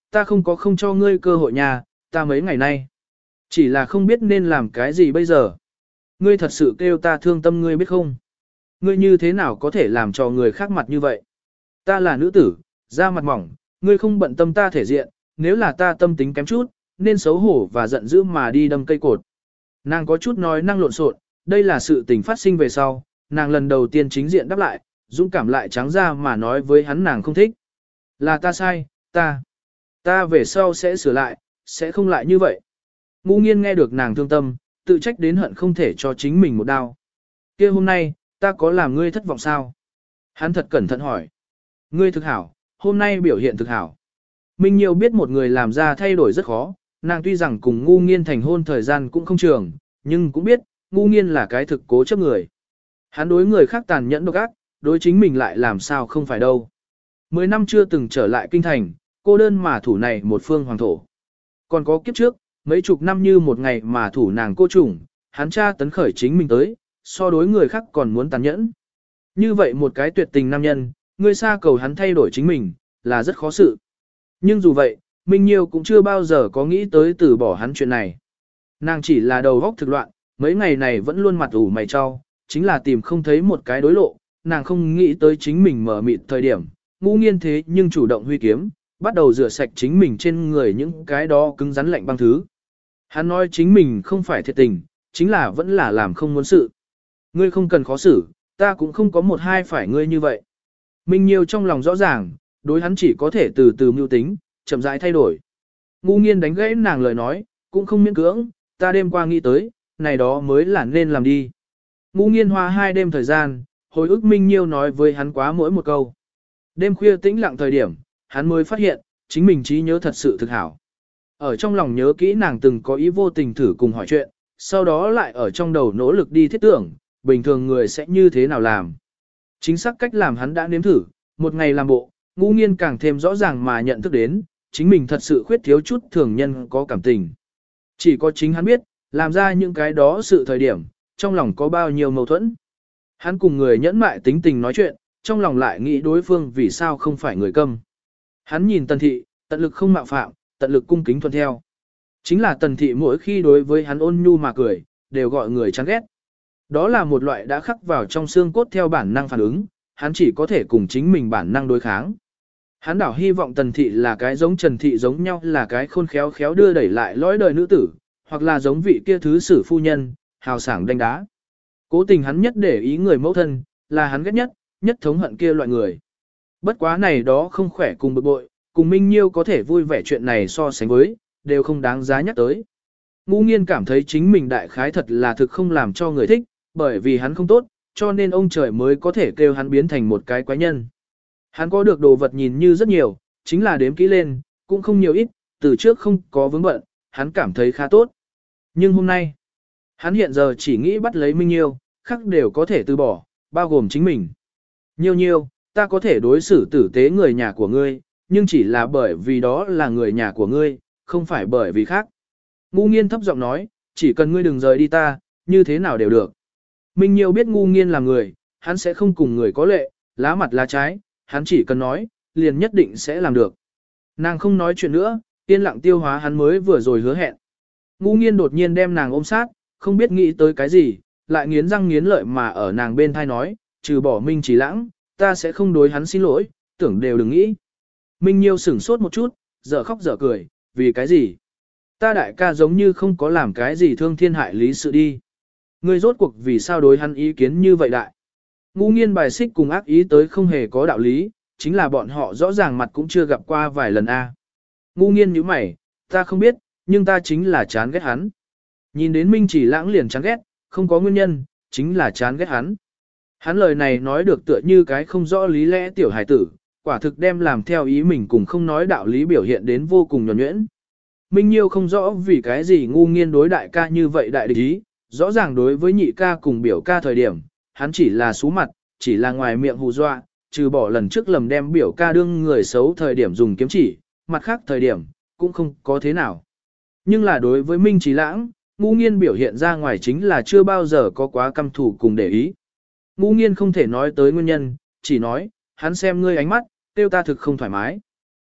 A: ta không có không cho ngươi cơ hội nhà, ta mấy ngày nay. Chỉ là không biết nên làm cái gì bây giờ. Ngươi thật sự kêu ta thương tâm ngươi biết không? Ngươi như thế nào có thể làm cho người khác mặt như vậy? Ta là nữ tử, da mặt mỏng, ngươi không bận tâm ta thể diện, nếu là ta tâm tính kém chút, nên xấu hổ và giận dữ mà đi đâm cây cột. Nàng có chút nói năng lộn xộn, đây là sự tình phát sinh về sau, nàng lần đầu tiên chính diện đáp lại, dũng cảm lại trắng ra mà nói với hắn nàng không thích. Là ta sai, ta, ta về sau sẽ sửa lại, sẽ không lại như vậy. Ngũ Nghiên nghe được nàng thương tâm, tự trách đến hận không thể cho chính mình một đao. Kia hôm nay, ta có làm ngươi thất vọng sao? Hắn thật cẩn thận hỏi. Ngươi thực hảo, hôm nay biểu hiện thực hảo. Minh Nhiêu biết một người làm ra thay đổi rất khó, nàng tuy rằng cùng Ngũ Nghiên thành hôn thời gian cũng không trường, nhưng cũng biết, Ngũ Nghiên là cái thực cố chấp người. Hắn đối người khác tàn nhẫn độc ác, đối chính mình lại làm sao không phải đâu. Mười năm chưa từng trở lại kinh thành, cô đơn mà thủ này một phương hoàng thổ. Còn có kiếp trước, mấy chục năm như một ngày mà thủ nàng cô trùng, hắn cha tấn khởi chính mình tới, so đối người khác còn muốn tàn nhẫn. Như vậy một cái tuyệt tình nam nhân, người xa cầu hắn thay đổi chính mình, là rất khó sự. Nhưng dù vậy, Minh Nhiêu cũng chưa bao giờ có nghĩ tới từ bỏ hắn chuyện này. Nàng chỉ là đầu góc thực loạn, mấy ngày này vẫn luôn mặt ủ mày cho, chính là tìm không thấy một cái đối lộ, nàng không nghĩ tới chính mình mở mịt thời điểm, Ngũ Nghiên thế nhưng chủ động huy kiếm, bắt đầu rửa sạch chính mình trên người những cái đó cứng rắn lạnh băng thứ. Hắn nói chính mình không phải thiệt tình, chính là vẫn là làm không muốn sự. Ngươi không cần khó xử, ta cũng không có một hai phải ngươi như vậy. Minh Nhiêu trong lòng rõ ràng, đối hắn chỉ có thể từ từ mưu tính, chậm rãi thay đổi. Ngũ Nghiên đánh gãy nàng lời nói, cũng không miễn cưỡng, ta đêm qua nghĩ tới, này đó mới là nên làm đi. Ngũ Nghiên hoa hai đêm thời gian, hồi ức Minh Nhiêu nói với hắn quá mỗi một câu. Đêm khuya tĩnh lặng thời điểm, hắn mới phát hiện, chính mình trí nhớ thật sự thực hảo. Ở trong lòng nhớ kỹ nàng từng có ý vô tình thử cùng hỏi chuyện, sau đó lại ở trong đầu nỗ lực đi thiết tưởng, bình thường người sẽ như thế nào làm. Chính xác cách làm hắn đã nếm thử, một ngày làm bộ, Ngũ Nghiên càng thêm rõ ràng mà nhận thức đến, chính mình thật sự khuyết thiếu chút thường nhân có cảm tình. Chỉ có chính hắn biết, làm ra những cái đó sự thời điểm, trong lòng có bao nhiêu mâu thuẫn. Hắn cùng người nhẫn mại tính tình nói chuyện, trong lòng lại nghĩ đối phương vì sao không phải người câm. Hắn nhìn Tần Thị, tận lực không mạo phạm, tận lực cung kính thuận theo. Chính là Tần Thị mỗi khi đối với hắn ôn nhu mà cười, đều gọi người chán ghét. Đó là một loại đã khắc vào trong xương cốt theo bản năng phản ứng, hắn chỉ có thể cùng chính mình bản năng đối kháng. Hắn đảo hy vọng Tần Thị là cái giống Trần Thị giống nhau, là cái khôn khéo khéo đưa đẩy lại lõi đời nữ tử, hoặc là giống vị kia thứ sử phu nhân, hào sảng đánh đá. Cố tình hắn nhất để ý người mẫu thân, là hắn ghét nhất, nhất thống hận kia loại người. Bất quá này đó không khỏe cùng bực bội, cùng Minh Nhiêu có thể vui vẻ chuyện này so sánh với, đều không đáng giá nhắc tới. Ngũ Nghiên cảm thấy chính mình đại khái thật là thực không làm cho người thích, bởi vì hắn không tốt, cho nên ông trời mới có thể kêu hắn biến thành một cái quái nhân. Hắn có được đồ vật nhìn như rất nhiều, chính là đếm kỹ lên, cũng không nhiều ít, từ trước không có vướng bận, hắn cảm thấy khá tốt. Nhưng hôm nay, hắn hiện giờ chỉ nghĩ bắt lấy Minh Nhiêu, khác đều có thể từ bỏ, bao gồm chính mình. Nhiêu nhiêu, ta có thể đối xử tử tế người nhà của ngươi, nhưng chỉ là bởi vì đó là người nhà của ngươi, không phải bởi vì khác. Ngũ Nghiên thấp giọng nói, chỉ cần ngươi đừng rời đi ta, như thế nào đều được. Minh Nhiêu biết Ngũ Nghiên là người, hắn sẽ không cùng người có lệ, lá mặt lá trái, hắn chỉ cần nói, liền nhất định sẽ làm được. Nàng không nói chuyện nữa, yên lặng tiêu hóa hắn mới vừa rồi hứa hẹn. Ngũ Nghiên đột nhiên đem nàng ôm sát, không biết nghĩ tới cái gì, lại nghiến răng nghiến lợi mà ở nàng bên thai nói, trừ bỏ Minh Chỉ Lãng, ta sẽ không đối hắn xin lỗi, tưởng đều đừng nghĩ. Minh Nhiêu sửng sốt một chút, dở khóc dở cười, vì cái gì? Ta đại ca giống như không có làm cái gì thương thiên hại lý sự đi. Ngươi rốt cuộc vì sao đối hắn ý kiến như vậy đại? Ngũ Nghiên bài xích cùng ác ý tới không hề có đạo lý, chính là bọn họ rõ ràng mặt cũng chưa gặp qua vài lần a. Ngũ Nghiên nhíu mày, ta không biết, nhưng ta chính là chán ghét hắn. Nhìn đến Minh Chỉ Lãng liền chán ghét, không có nguyên nhân, chính là chán ghét hắn. Hắn lời này nói được tựa như cái không rõ lý lẽ tiểu hải tử, quả thực đem làm theo ý mình cùng không nói đạo lý biểu hiện đến vô cùng nhuần nhuyễn. Minh Nhiêu không rõ vì cái gì Ngũ Nghiên đối đại ca như vậy đại địch ý, rõ ràng đối với nhị ca cùng biểu ca thời điểm, hắn chỉ là xú mặt, chỉ là ngoài miệng hù dọa, trừ bỏ lần trước lầm đem biểu ca đương người xấu thời điểm dùng kiếm chỉ, mặt khác thời điểm, cũng không có thế nào. Nhưng là đối với Minh Trí Lãng, Ngũ Nghiên biểu hiện ra ngoài chính là chưa bao giờ có quá căm thù cùng để ý. Ngũ Nghiên không thể nói tới nguyên nhân, chỉ nói, hắn xem ngươi ánh mắt, tiêu ta thực không thoải mái.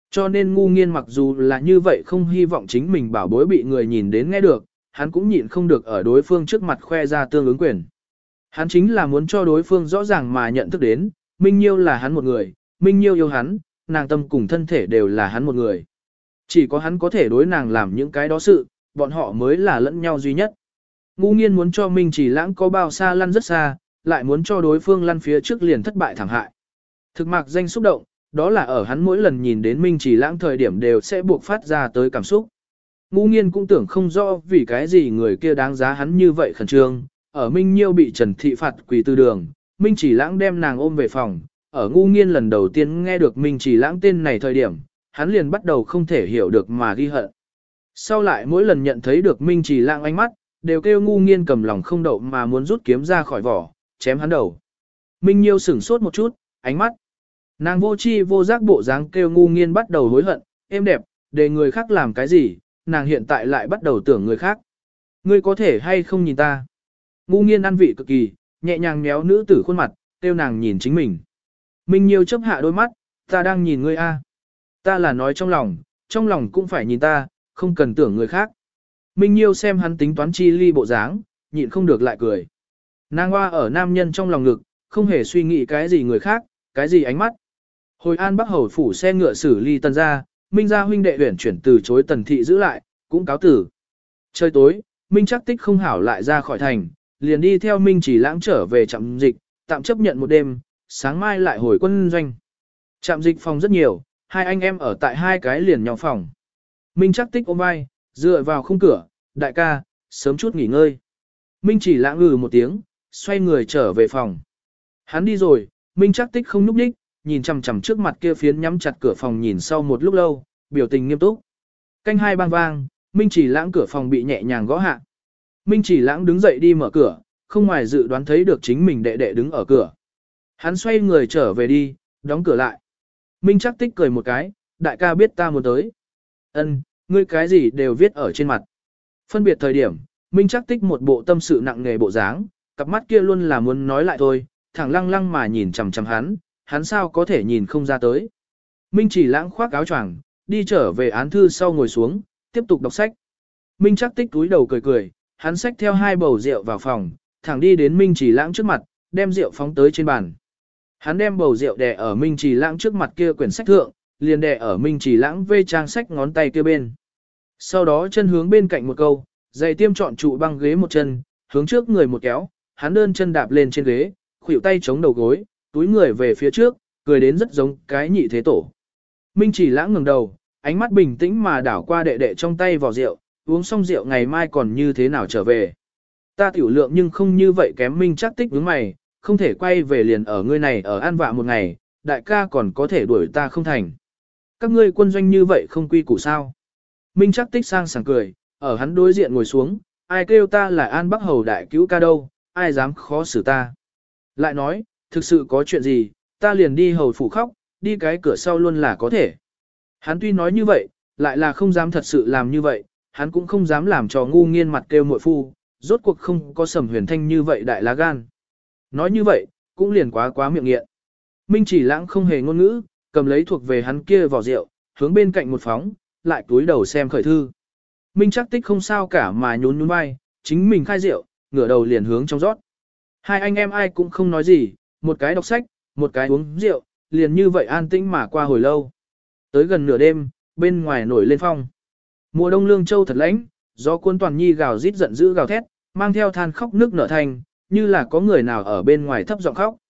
A: Cho nên ngu nghiên mặc dù là như vậy không hy vọng chính mình bảo bối bị người nhìn đến nghe được, hắn cũng nhịn không được ở đối phương trước mặt khoe ra tương ứng quyền. Hắn chính là muốn cho đối phương rõ ràng mà nhận thức đến, Minh Nhiêu là hắn một người, Minh Nhiêu yêu hắn, nàng tâm cùng thân thể đều là hắn một người. Chỉ có hắn có thể đối nàng làm những cái đó sự, bọn họ mới là lẫn nhau duy nhất. Ngu nghiên muốn cho Minh Chỉ Lãng có bao xa lăn rất xa, lại muốn cho đối phương lăn phía trước liền thất bại thảm hại. Thực mạc danh xúc động, đó là ở hắn mỗi lần nhìn đến Minh Chỉ Lãng thời điểm đều sẽ buộc phát ra tới cảm xúc. Ngu nghiên cũng tưởng không rõ vì cái gì người kia đáng giá hắn như vậy khẩn trương. Ở Minh Nhiêu bị Trần Thị phạt quỳ từ đường, Minh Chỉ Lãng đem nàng ôm về phòng. Ở ngu nghiên lần đầu tiên nghe được Minh Chỉ Lãng tên này thời điểm, hắn liền bắt đầu không thể hiểu được mà ghi hận. Sau lại mỗi lần nhận thấy được Minh Chỉ Lãng ánh mắt, đều kêu ngu nghiên cầm lòng không đậu mà muốn rút kiếm ra khỏi vỏ, chém hắn đầu. Minh Nhiêu sửng sốt một chút, ánh mắt. Nàng vô chi vô giác bộ dáng kêu ngu nghiên bắt đầu hối hận, êm đẹp, để người khác làm cái gì, nàng hiện tại lại bắt đầu tưởng người khác. Ngươi có thể hay không nhìn ta? Ngu nghiên ăn vị cực kỳ, nhẹ nhàng méo nữ tử khuôn mặt, kêu nàng nhìn chính mình. Minh Nhiêu chấp hạ đôi mắt, ta đang nhìn ngươi a. Ta là nói trong lòng, trong lòng cũng phải nhìn ta, không cần tưởng người khác. Minh Nhiêu xem hắn tính toán chi ly bộ dáng, nhịn không được lại cười. Nàng hoa ở nam nhân trong lòng ngực, không hề suy nghĩ cái gì người khác, cái gì ánh mắt. Hồi An Bắc Hầu phủ xe ngựa xử ly tần ra, Minh gia huynh đệ huyển chuyển từ chối tần thị giữ lại, cũng cáo tử. Trời tối, Minh chắc tích không hảo lại ra khỏi thành, liền đi theo Minh Chỉ Lãng trở về trạm dịch, tạm chấp nhận một đêm, sáng mai lại hồi quân doanh. Trạm dịch phòng rất nhiều, hai anh em ở tại hai cái liền nhau phòng. Minh chắc tích ôm vai, dựa vào khung cửa, đại ca, sớm chút nghỉ ngơi. Minh Chỉ Lãng ngừ một tiếng, xoay người trở về phòng. Hắn đi rồi, Minh chắc tích không núp đích, nhìn chằm chằm trước mặt kia phiến nhắm chặt cửa phòng nhìn sau một lúc lâu, biểu tình nghiêm túc. Canh hai bang vang, Minh Chỉ Lãng cửa phòng bị nhẹ nhàng gõ hạ. Minh Chỉ Lãng đứng dậy đi mở cửa, không ngoài dự đoán thấy được chính mình đệ đệ đứng ở cửa. Hắn xoay người trở về đi, đóng cửa lại. Minh chắc tích cười một cái, đại ca biết ta muốn tới. Ân, ngươi cái gì đều viết ở trên mặt. Phân biệt thời điểm, Minh chắc tích một bộ tâm sự nặng nề bộ dáng, cặp mắt kia luôn là muốn nói lại thôi, thẳng lăng lăng mà nhìn chằm chằm hắn, hắn sao có thể nhìn không ra tới. Minh Chỉ Lãng khoác áo choàng, đi trở về án thư sau ngồi xuống, tiếp tục đọc sách. Minh chắc tích túi đầu cười cười, hắn xách theo hai bầu rượu vào phòng, thẳng đi đến Minh Chỉ Lãng trước mặt, đem rượu phóng tới trên bàn. Hắn đem bầu rượu đè ở Minh Chỉ Lãng trước mặt kia quyển sách thượng, liền đè ở Minh Chỉ Lãng vê trang sách ngón tay kia bên. Sau đó chân hướng bên cạnh một câu, giày tiêm chọn trụ băng ghế một chân, hướng trước người một kéo, hắn đơn chân đạp lên trên ghế, khuỷu tay chống đầu gối, túi người về phía trước, cười đến rất giống cái nhị thế tổ. Minh Chỉ Lãng ngẩng đầu, ánh mắt bình tĩnh mà đảo qua đệ đệ trong tay vò rượu, uống xong rượu ngày mai còn như thế nào trở về. Ta tiểu lượng nhưng không như vậy kém. Minh chắc tích đứng mày, không thể quay về liền ở ngươi này ở an vạ một ngày, đại ca còn có thể đuổi ta không thành. Các ngươi quân doanh như vậy không quy củ sao. Minh chắc tích sang sảng cười, ở hắn đối diện ngồi xuống, ai kêu ta là An Bắc Hầu đại cứu ca đâu, ai dám khó xử ta. Lại nói, thực sự có chuyện gì, ta liền đi hầu phủ khóc, đi cái cửa sau luôn là có thể. Hắn tuy nói như vậy, lại là không dám thật sự làm như vậy, hắn cũng không dám làm cho ngu nghiên mặt kêu muội phu, rốt cuộc không có Sầm Huyền Thanh như vậy đại lá gan. Nói như vậy, cũng liền quá quá miệng nghiện. Minh Chỉ Lãng không hề ngôn ngữ, cầm lấy thuộc về hắn kia vỏ rượu, hướng bên cạnh một phóng, lại túi đầu xem khởi thư. Minh chắc tích không sao cả mà nhún nhún vai, chính mình khai rượu, ngửa đầu liền hướng trong rót. Hai anh em ai cũng không nói gì, một cái đọc sách, một cái uống rượu, liền như vậy an tĩnh mà qua hồi lâu. Tới gần nửa đêm, bên ngoài nổi lên phong. Mùa đông Lương Châu thật lạnh, gió cuốn toàn nhi gào rít giận dữ gào thét, mang theo than khóc nước nở thành, như là có người nào ở bên ngoài thấp giọng khóc.